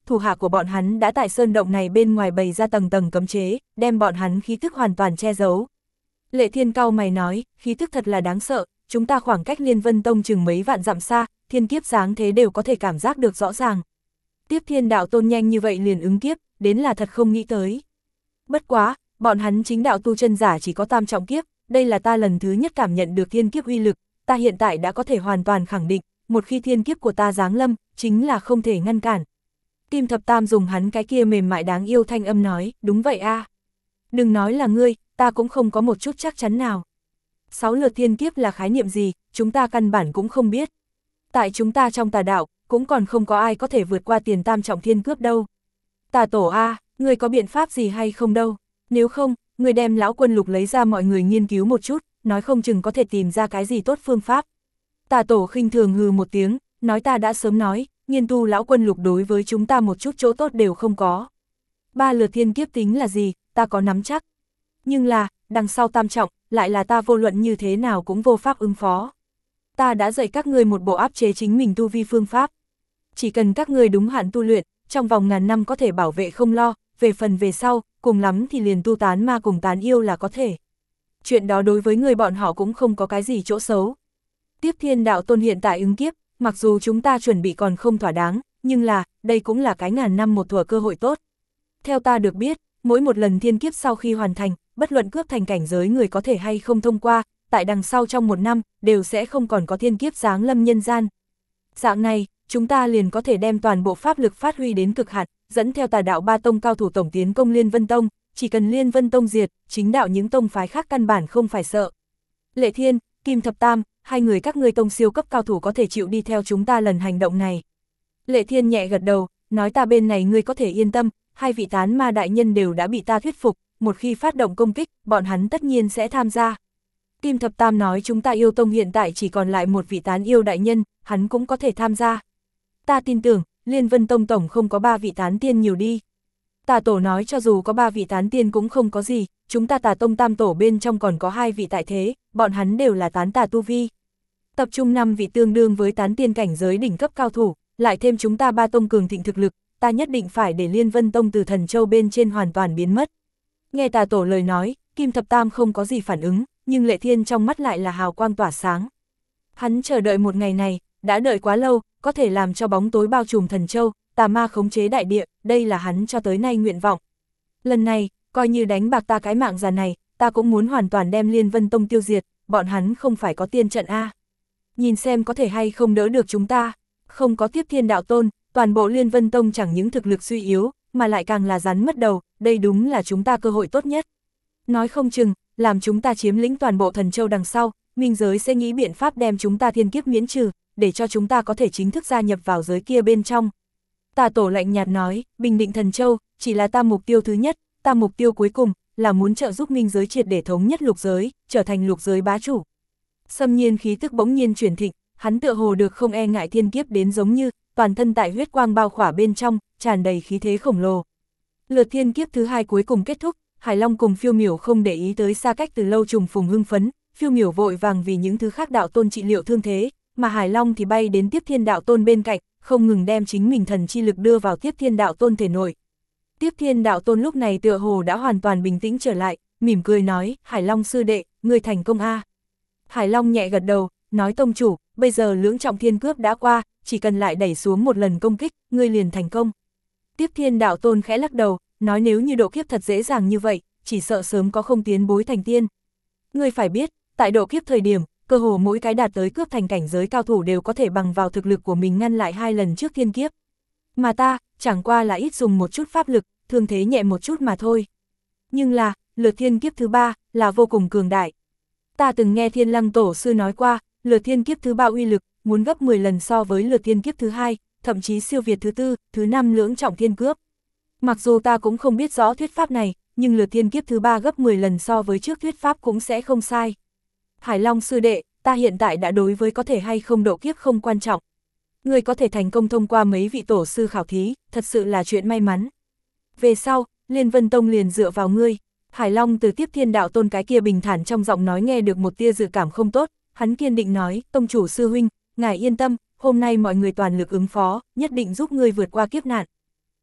thủ hạ của bọn hắn đã tại sơn động này bên ngoài bày ra tầng tầng cấm chế, đem bọn hắn khí thức hoàn toàn che giấu. Lệ Thiên cau mày nói, khí thức thật là đáng sợ, chúng ta khoảng cách Liên Vân Tông chừng mấy vạn dặm xa, thiên kiếp dáng thế đều có thể cảm giác được rõ ràng. Tiếp Thiên đạo tôn nhanh như vậy liền ứng kiếp, đến là thật không nghĩ tới. Bất quá, bọn hắn chính đạo tu chân giả chỉ có tam trọng kiếp, đây là ta lần thứ nhất cảm nhận được thiên kiếp uy lực, ta hiện tại đã có thể hoàn toàn khẳng định, một khi thiên kiếp của ta giáng lâm, chính là không thể ngăn cản. Kim Thập Tam dùng hắn cái kia mềm mại đáng yêu thanh âm nói, đúng vậy a. Đừng nói là ngươi, ta cũng không có một chút chắc chắn nào. 6 lượt thiên kiếp là khái niệm gì, chúng ta căn bản cũng không biết. Tại chúng ta trong tà đạo, cũng còn không có ai có thể vượt qua tiền tam trọng thiên cướp đâu. Tà tổ a, ngươi có biện pháp gì hay không đâu, nếu không, ngươi đem lão quân lục lấy ra mọi người nghiên cứu một chút, nói không chừng có thể tìm ra cái gì tốt phương pháp. Tà tổ khinh thường hừ một tiếng, nói ta đã sớm nói, nghiên tu lão quân lục đối với chúng ta một chút chỗ tốt đều không có. 3 lượt thiên kiếp tính là gì, ta có nắm chắc. Nhưng là, đằng sau tam trọng, lại là ta vô luận như thế nào cũng vô pháp ứng phó. Ta đã dạy các ngươi một bộ áp chế chính mình tu vi phương pháp. Chỉ cần các ngươi đúng hạn tu luyện, trong vòng ngàn năm có thể bảo vệ không lo, về phần về sau, cùng lắm thì liền tu tán ma cùng tán yêu là có thể. Chuyện đó đối với người bọn họ cũng không có cái gì chỗ xấu. Tiếp Thiên đạo tôn hiện tại ứng kiếp, mặc dù chúng ta chuẩn bị còn không thỏa đáng, nhưng là, đây cũng là cái ngàn năm một thuở cơ hội tốt. Theo ta được biết, mỗi một lần thiên kiếp sau khi hoàn thành, bất luận cướp thành cảnh giới người có thể hay không thông qua, tại đằng sau trong một năm, đều sẽ không còn có thiên kiếp giáng lâm nhân gian. Dạng này, chúng ta liền có thể đem toàn bộ pháp lực phát huy đến cực hạn, dẫn theo tà đạo ba tông cao thủ tổng tiến công Liên Vân Tông, chỉ cần Liên Vân Tông diệt, chính đạo những tông phái khác căn bản không phải sợ. Lệ Thiên, Kim Thập Tam, hai người các ngươi tông siêu cấp cao thủ có thể chịu đi theo chúng ta lần hành động này. Lệ Thiên nhẹ gật đầu, nói ta bên này ngươi có thể yên tâm, hai vị tán ma đại nhân đều đã bị ta thuyết phục, một khi phát động công kích, bọn hắn tất nhiên sẽ tham gia. Kim Thập Tam nói chúng ta yêu tông hiện tại chỉ còn lại một vị tán yêu đại nhân, hắn cũng có thể tham gia. Ta tin tưởng, Liên Vân Tông tổng không có 3 vị tán tiên nhiều đi. Tà tổ nói cho dù có 3 vị tán tiên cũng không có gì, chúng ta tà tông tam tổ bên trong còn có 2 vị tại thế, bọn hắn đều là tán tà tu vi. Tập trung 5 vị tương đương với tán tiên cảnh giới đỉnh cấp cao thủ, lại thêm chúng ta 3 tông cường thịnh thực lực, ta nhất định phải để Liên Vân Tông từ Thần Châu bên trên hoàn toàn biến mất. Nghe tà tổ lời nói, Kim Thập Tam không có gì phản ứng, nhưng Lệ Thiên trong mắt lại là hào quang tỏa sáng. Hắn chờ đợi một ngày này, đã đợi quá lâu, có thể làm cho bóng tối bao trùm Thần Châu, tà ma khống chế đại địa, đây là hắn cho tới nay nguyện vọng. Lần này, coi như đánh bạc ta cái mạng già này, ta cũng muốn hoàn toàn đem Liên Vân Tông tiêu diệt, bọn hắn không phải có tiên trận A. Nhìn xem có thể hay không đỡ được chúng ta, không có Tiếp Thiên đạo tôn, toàn bộ Liên Vân Tông chẳng những thực lực suy yếu, mà lại càng là rắn mất đầu, đây đúng là chúng ta cơ hội tốt nhất. Nói không chừng, làm chúng ta chiếm lĩnh toàn bộ Thần Châu đằng sau, minh giới sẽ nghĩ biện pháp đem chúng ta thiên kiếp miễn trừ, để cho chúng ta có thể chính thức gia nhập vào giới kia bên trong. Tà tổ lạnh nhạt nói, bình định Thần Châu, chỉ là ta mục tiêu thứ nhất, ta mục tiêu cuối cùng, là muốn trợ giúp minh giới triệt để thống nhất lục giới, trở thành lục giới bá chủ. Xâm Nhiên khí tức bỗng nhiên chuyển thịnh, hắn tựa hồ được không e ngại thiên kiếp đến giống như, toàn thân tại huyết quang bao khỏa bên trong, tràn đầy khí thế khổng lồ. Lượt thiên kiếp thứ 2 cuối cùng kết thúc, Hải Long cùng Phiêu Miểu không để ý tới xa cách từ lâu trùng phùng hưng phấn, Phiêu Miểu vội vàng vì những thứ khác đạo tôn trị liệu thương thế, mà Hải Long thì bay đến Tiếp Thiên đạo tôn bên cạnh, không ngừng đem chính mình thần chi lực đưa vào Tiếp Thiên đạo tôn thể nội. Tiếp Thiên đạo tôn lúc này tựa hồ đã hoàn toàn bình tĩnh trở lại, mỉm cười nói, Hải Long sư đệ, ngươi thành công a. Hải Long nhẹ gật đầu, nói tông chủ, bây giờ lưỡng trọng thiên cướp đã qua, chỉ cần lại đẩy xuống một lần công kích, ngươi liền thành công. Tiếp Thiên đạo tôn khẽ lắc đầu, nói nếu như độ kiếp thật dễ dàng như vậy, chỉ sợ sớm có không tiến bối thành tiên. Ngươi phải biết, tại độ kiếp thời điểm, cơ hồ mỗi cái đạt tới cướp thành cảnh giới cao thủ đều có thể bằng vào thực lực của mình ngăn lại 2 lần trước thiên kiếp. Mà ta, chẳng qua là ít dùng một chút pháp lực, thương thế nhẹ một chút mà thôi. Nhưng là, lượt thiên kiếp thứ 3, là vô cùng cường đại. Ta từng nghe Thiên Lăng tổ sư nói qua, lượt thiên kiếp thứ 3 uy lực, muốn gấp 10 lần so với lượt thiên kiếp thứ 2, thậm chí siêu việt thứ 4, thứ 5 lưỡng trọng thiên cướp. Mặc dù ta cũng không biết rõ thuyết pháp này, nhưng lượt thiên kiếp thứ 3 gấp 10 lần so với trước thuyết pháp cũng sẽ không sai. Hải Long sư đệ, ta hiện tại đã đối với có thể hay không độ kiếp không quan trọng. Ngươi có thể thành công thông qua mấy vị tổ sư khảo thí, thật sự là chuyện may mắn. Về sau, Liên Vân Tông liền dựa vào ngươi. Hải Long từ Tiếp Thiên đạo tôn cái kia bình thản trong giọng nói nghe được một tia dự cảm không tốt, hắn kiên định nói, tông chủ sư huynh, ngài yên tâm, hôm nay mọi người toàn lực ứng phó, nhất định giúp ngươi vượt qua kiếp nạn.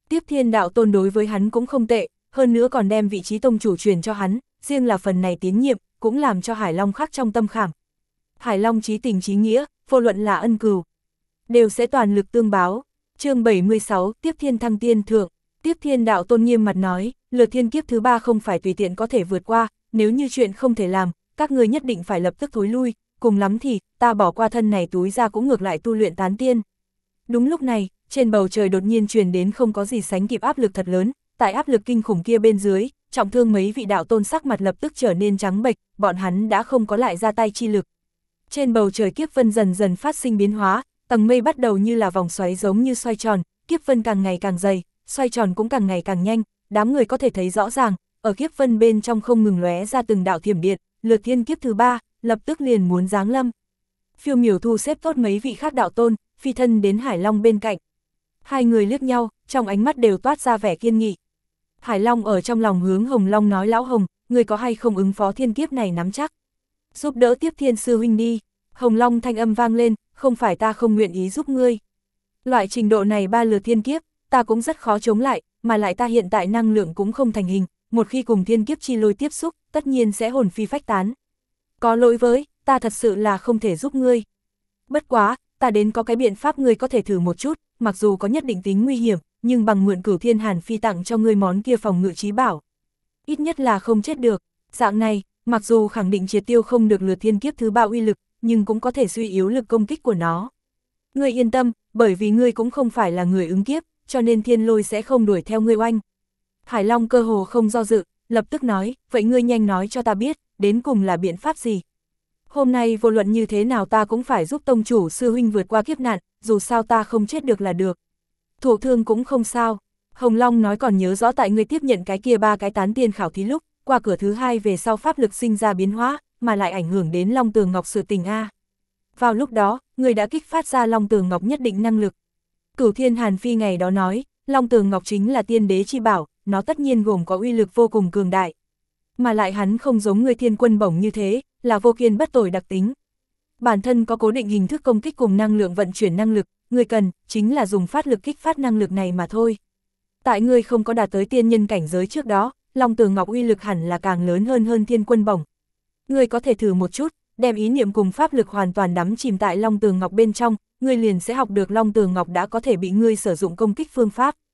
Tiếp Thiên Đạo Tôn đối với hắn cũng không tệ, hơn nữa còn đem vị trí tông chủ truyền cho hắn, riêng là phần này tín nhiệm, cũng làm cho Hải Long khắc trong tâm khảm. Hải Long chí tình chí nghĩa, vô luận là ân cừu, đều sẽ toàn lực tương báo. Chương 76, Tiếp Thiên thăng tiên thượng. Tiếp Thiên Đạo Tôn nghiêm mặt nói, lượt thiên kiếp thứ 3 không phải tùy tiện có thể vượt qua, nếu như chuyện không thể làm, các ngươi nhất định phải lập tức thối lui, cùng lắm thì, ta bỏ qua thân này túi ra cũng ngược lại tu luyện tán tiên. Đúng lúc này, trên bầu trời đột nhiên truyền đến không có gì sánh kịp áp lực thật lớn, tại áp lực kinh khủng kia bên dưới, trọng thương mấy vị đạo tôn sắc mặt lập tức trở nên trắng bệch, bọn hắn đã không có lại ra tay chi lực. Trên bầu trời kiếp vân dần dần phát sinh biến hóa, tầng mây bắt đầu như là vòng xoáy giống như xoay tròn, kiếp vân càng ngày càng dày, xoay tròn cũng càng ngày càng nhanh, đám người có thể thấy rõ ràng, ở kiếp vân bên trong không ngừng lóe ra từng đạo thiểm điện, lượt thiên kiếp thứ 3, lập tức liền muốn giáng lâm. Phiêu Miểu thu xếp tốt mấy vị khác đạo tôn, phi thân đến Hải Long bên cạnh. Hai người liếc nhau, trong ánh mắt đều toát ra vẻ kiên nghị. Hải Long ở trong lòng hướng Hồng Long nói, lão Hồng, người có hay không ứng phó thiên kiếp này nắm chắc? Giúp đỡ Tiếp Thiên sư huynh đi. Hồng Long thanh âm vang lên, không phải ta không nguyện ý giúp ngươi. Loại trình độ này 3 lượt thiên kiếp, ta cũng rất khó chống lại, mà lại ta hiện tại năng lượng cũng không thành hình, một khi cùng thiên kiếp chi lôi tiếp xúc, tất nhiên sẽ hồn phi phách tán. Có lỗi với, ta thật sự là không thể giúp ngươi. Bất quá, ta đến có cái biện pháp ngươi có thể thử một chút, mặc dù có nhất định tính nguy hiểm, nhưng bằng mượn Cửu Thiên Hàn Phi tặng cho ngươi món kia phòng ngự trí bảo. Ít nhất là không chết được, dạng này, mặc dù khẳng định triệt tiêu không được lượt thiên kiếp thứ 3 uy lực, nhưng cũng có thể suy yếu lực công kích của nó. Ngươi yên tâm, bởi vì ngươi cũng không phải là người ứng kiếp, cho nên thiên lôi sẽ không đuổi theo ngươi oanh. Hải Long cơ hồ không do dự, lập tức nói, vậy ngươi nhanh nói cho ta biết, đến cùng là biện pháp gì? Hôm nay vô luận như thế nào ta cũng phải giúp tông chủ sư huynh vượt qua kiếp nạn, dù sao ta không chết được là được. Thụ thương cũng không sao. Hồng Long nói còn nhớ rõ tại ngươi tiếp nhận cái kia 3 cái tán tiên khảo thí lúc, qua cửa thứ 2 về sau pháp lực sinh ra biến hóa, mà lại ảnh hưởng đến Long Tường Ngọc sự tình a. Vào lúc đó, ngươi đã kích phát ra Long Tường Ngọc nhất định năng lực. Cửu Thiên Hàn Phi ngày đó nói, Long Tường Ngọc chính là tiên đế chi bảo, nó tất nhiên gồm có uy lực vô cùng cường đại. Mà lại hắn không giống ngươi Thiên Quân Bổng như thế, là vô kiên bất tồi đặc tính. Bản thân có cố định hình thức công kích cùng năng lượng vận chuyển năng lực, ngươi cần, chính là dùng phát lực kích phát năng lực này mà thôi. Tại ngươi không có đạt tới tiên nhân cảnh giới trước đó, Long Tường Ngọc uy lực hẳn là càng lớn hơn Thiên Quân Bổng. Ngươi có thể thử một chút, đem ý niệm cùng pháp lực hoàn toàn đắm chìm tại Long Tường Ngọc bên trong, ngươi liền sẽ học được Long Tường Ngọc đã có thể bị ngươi sử dụng công kích phương pháp.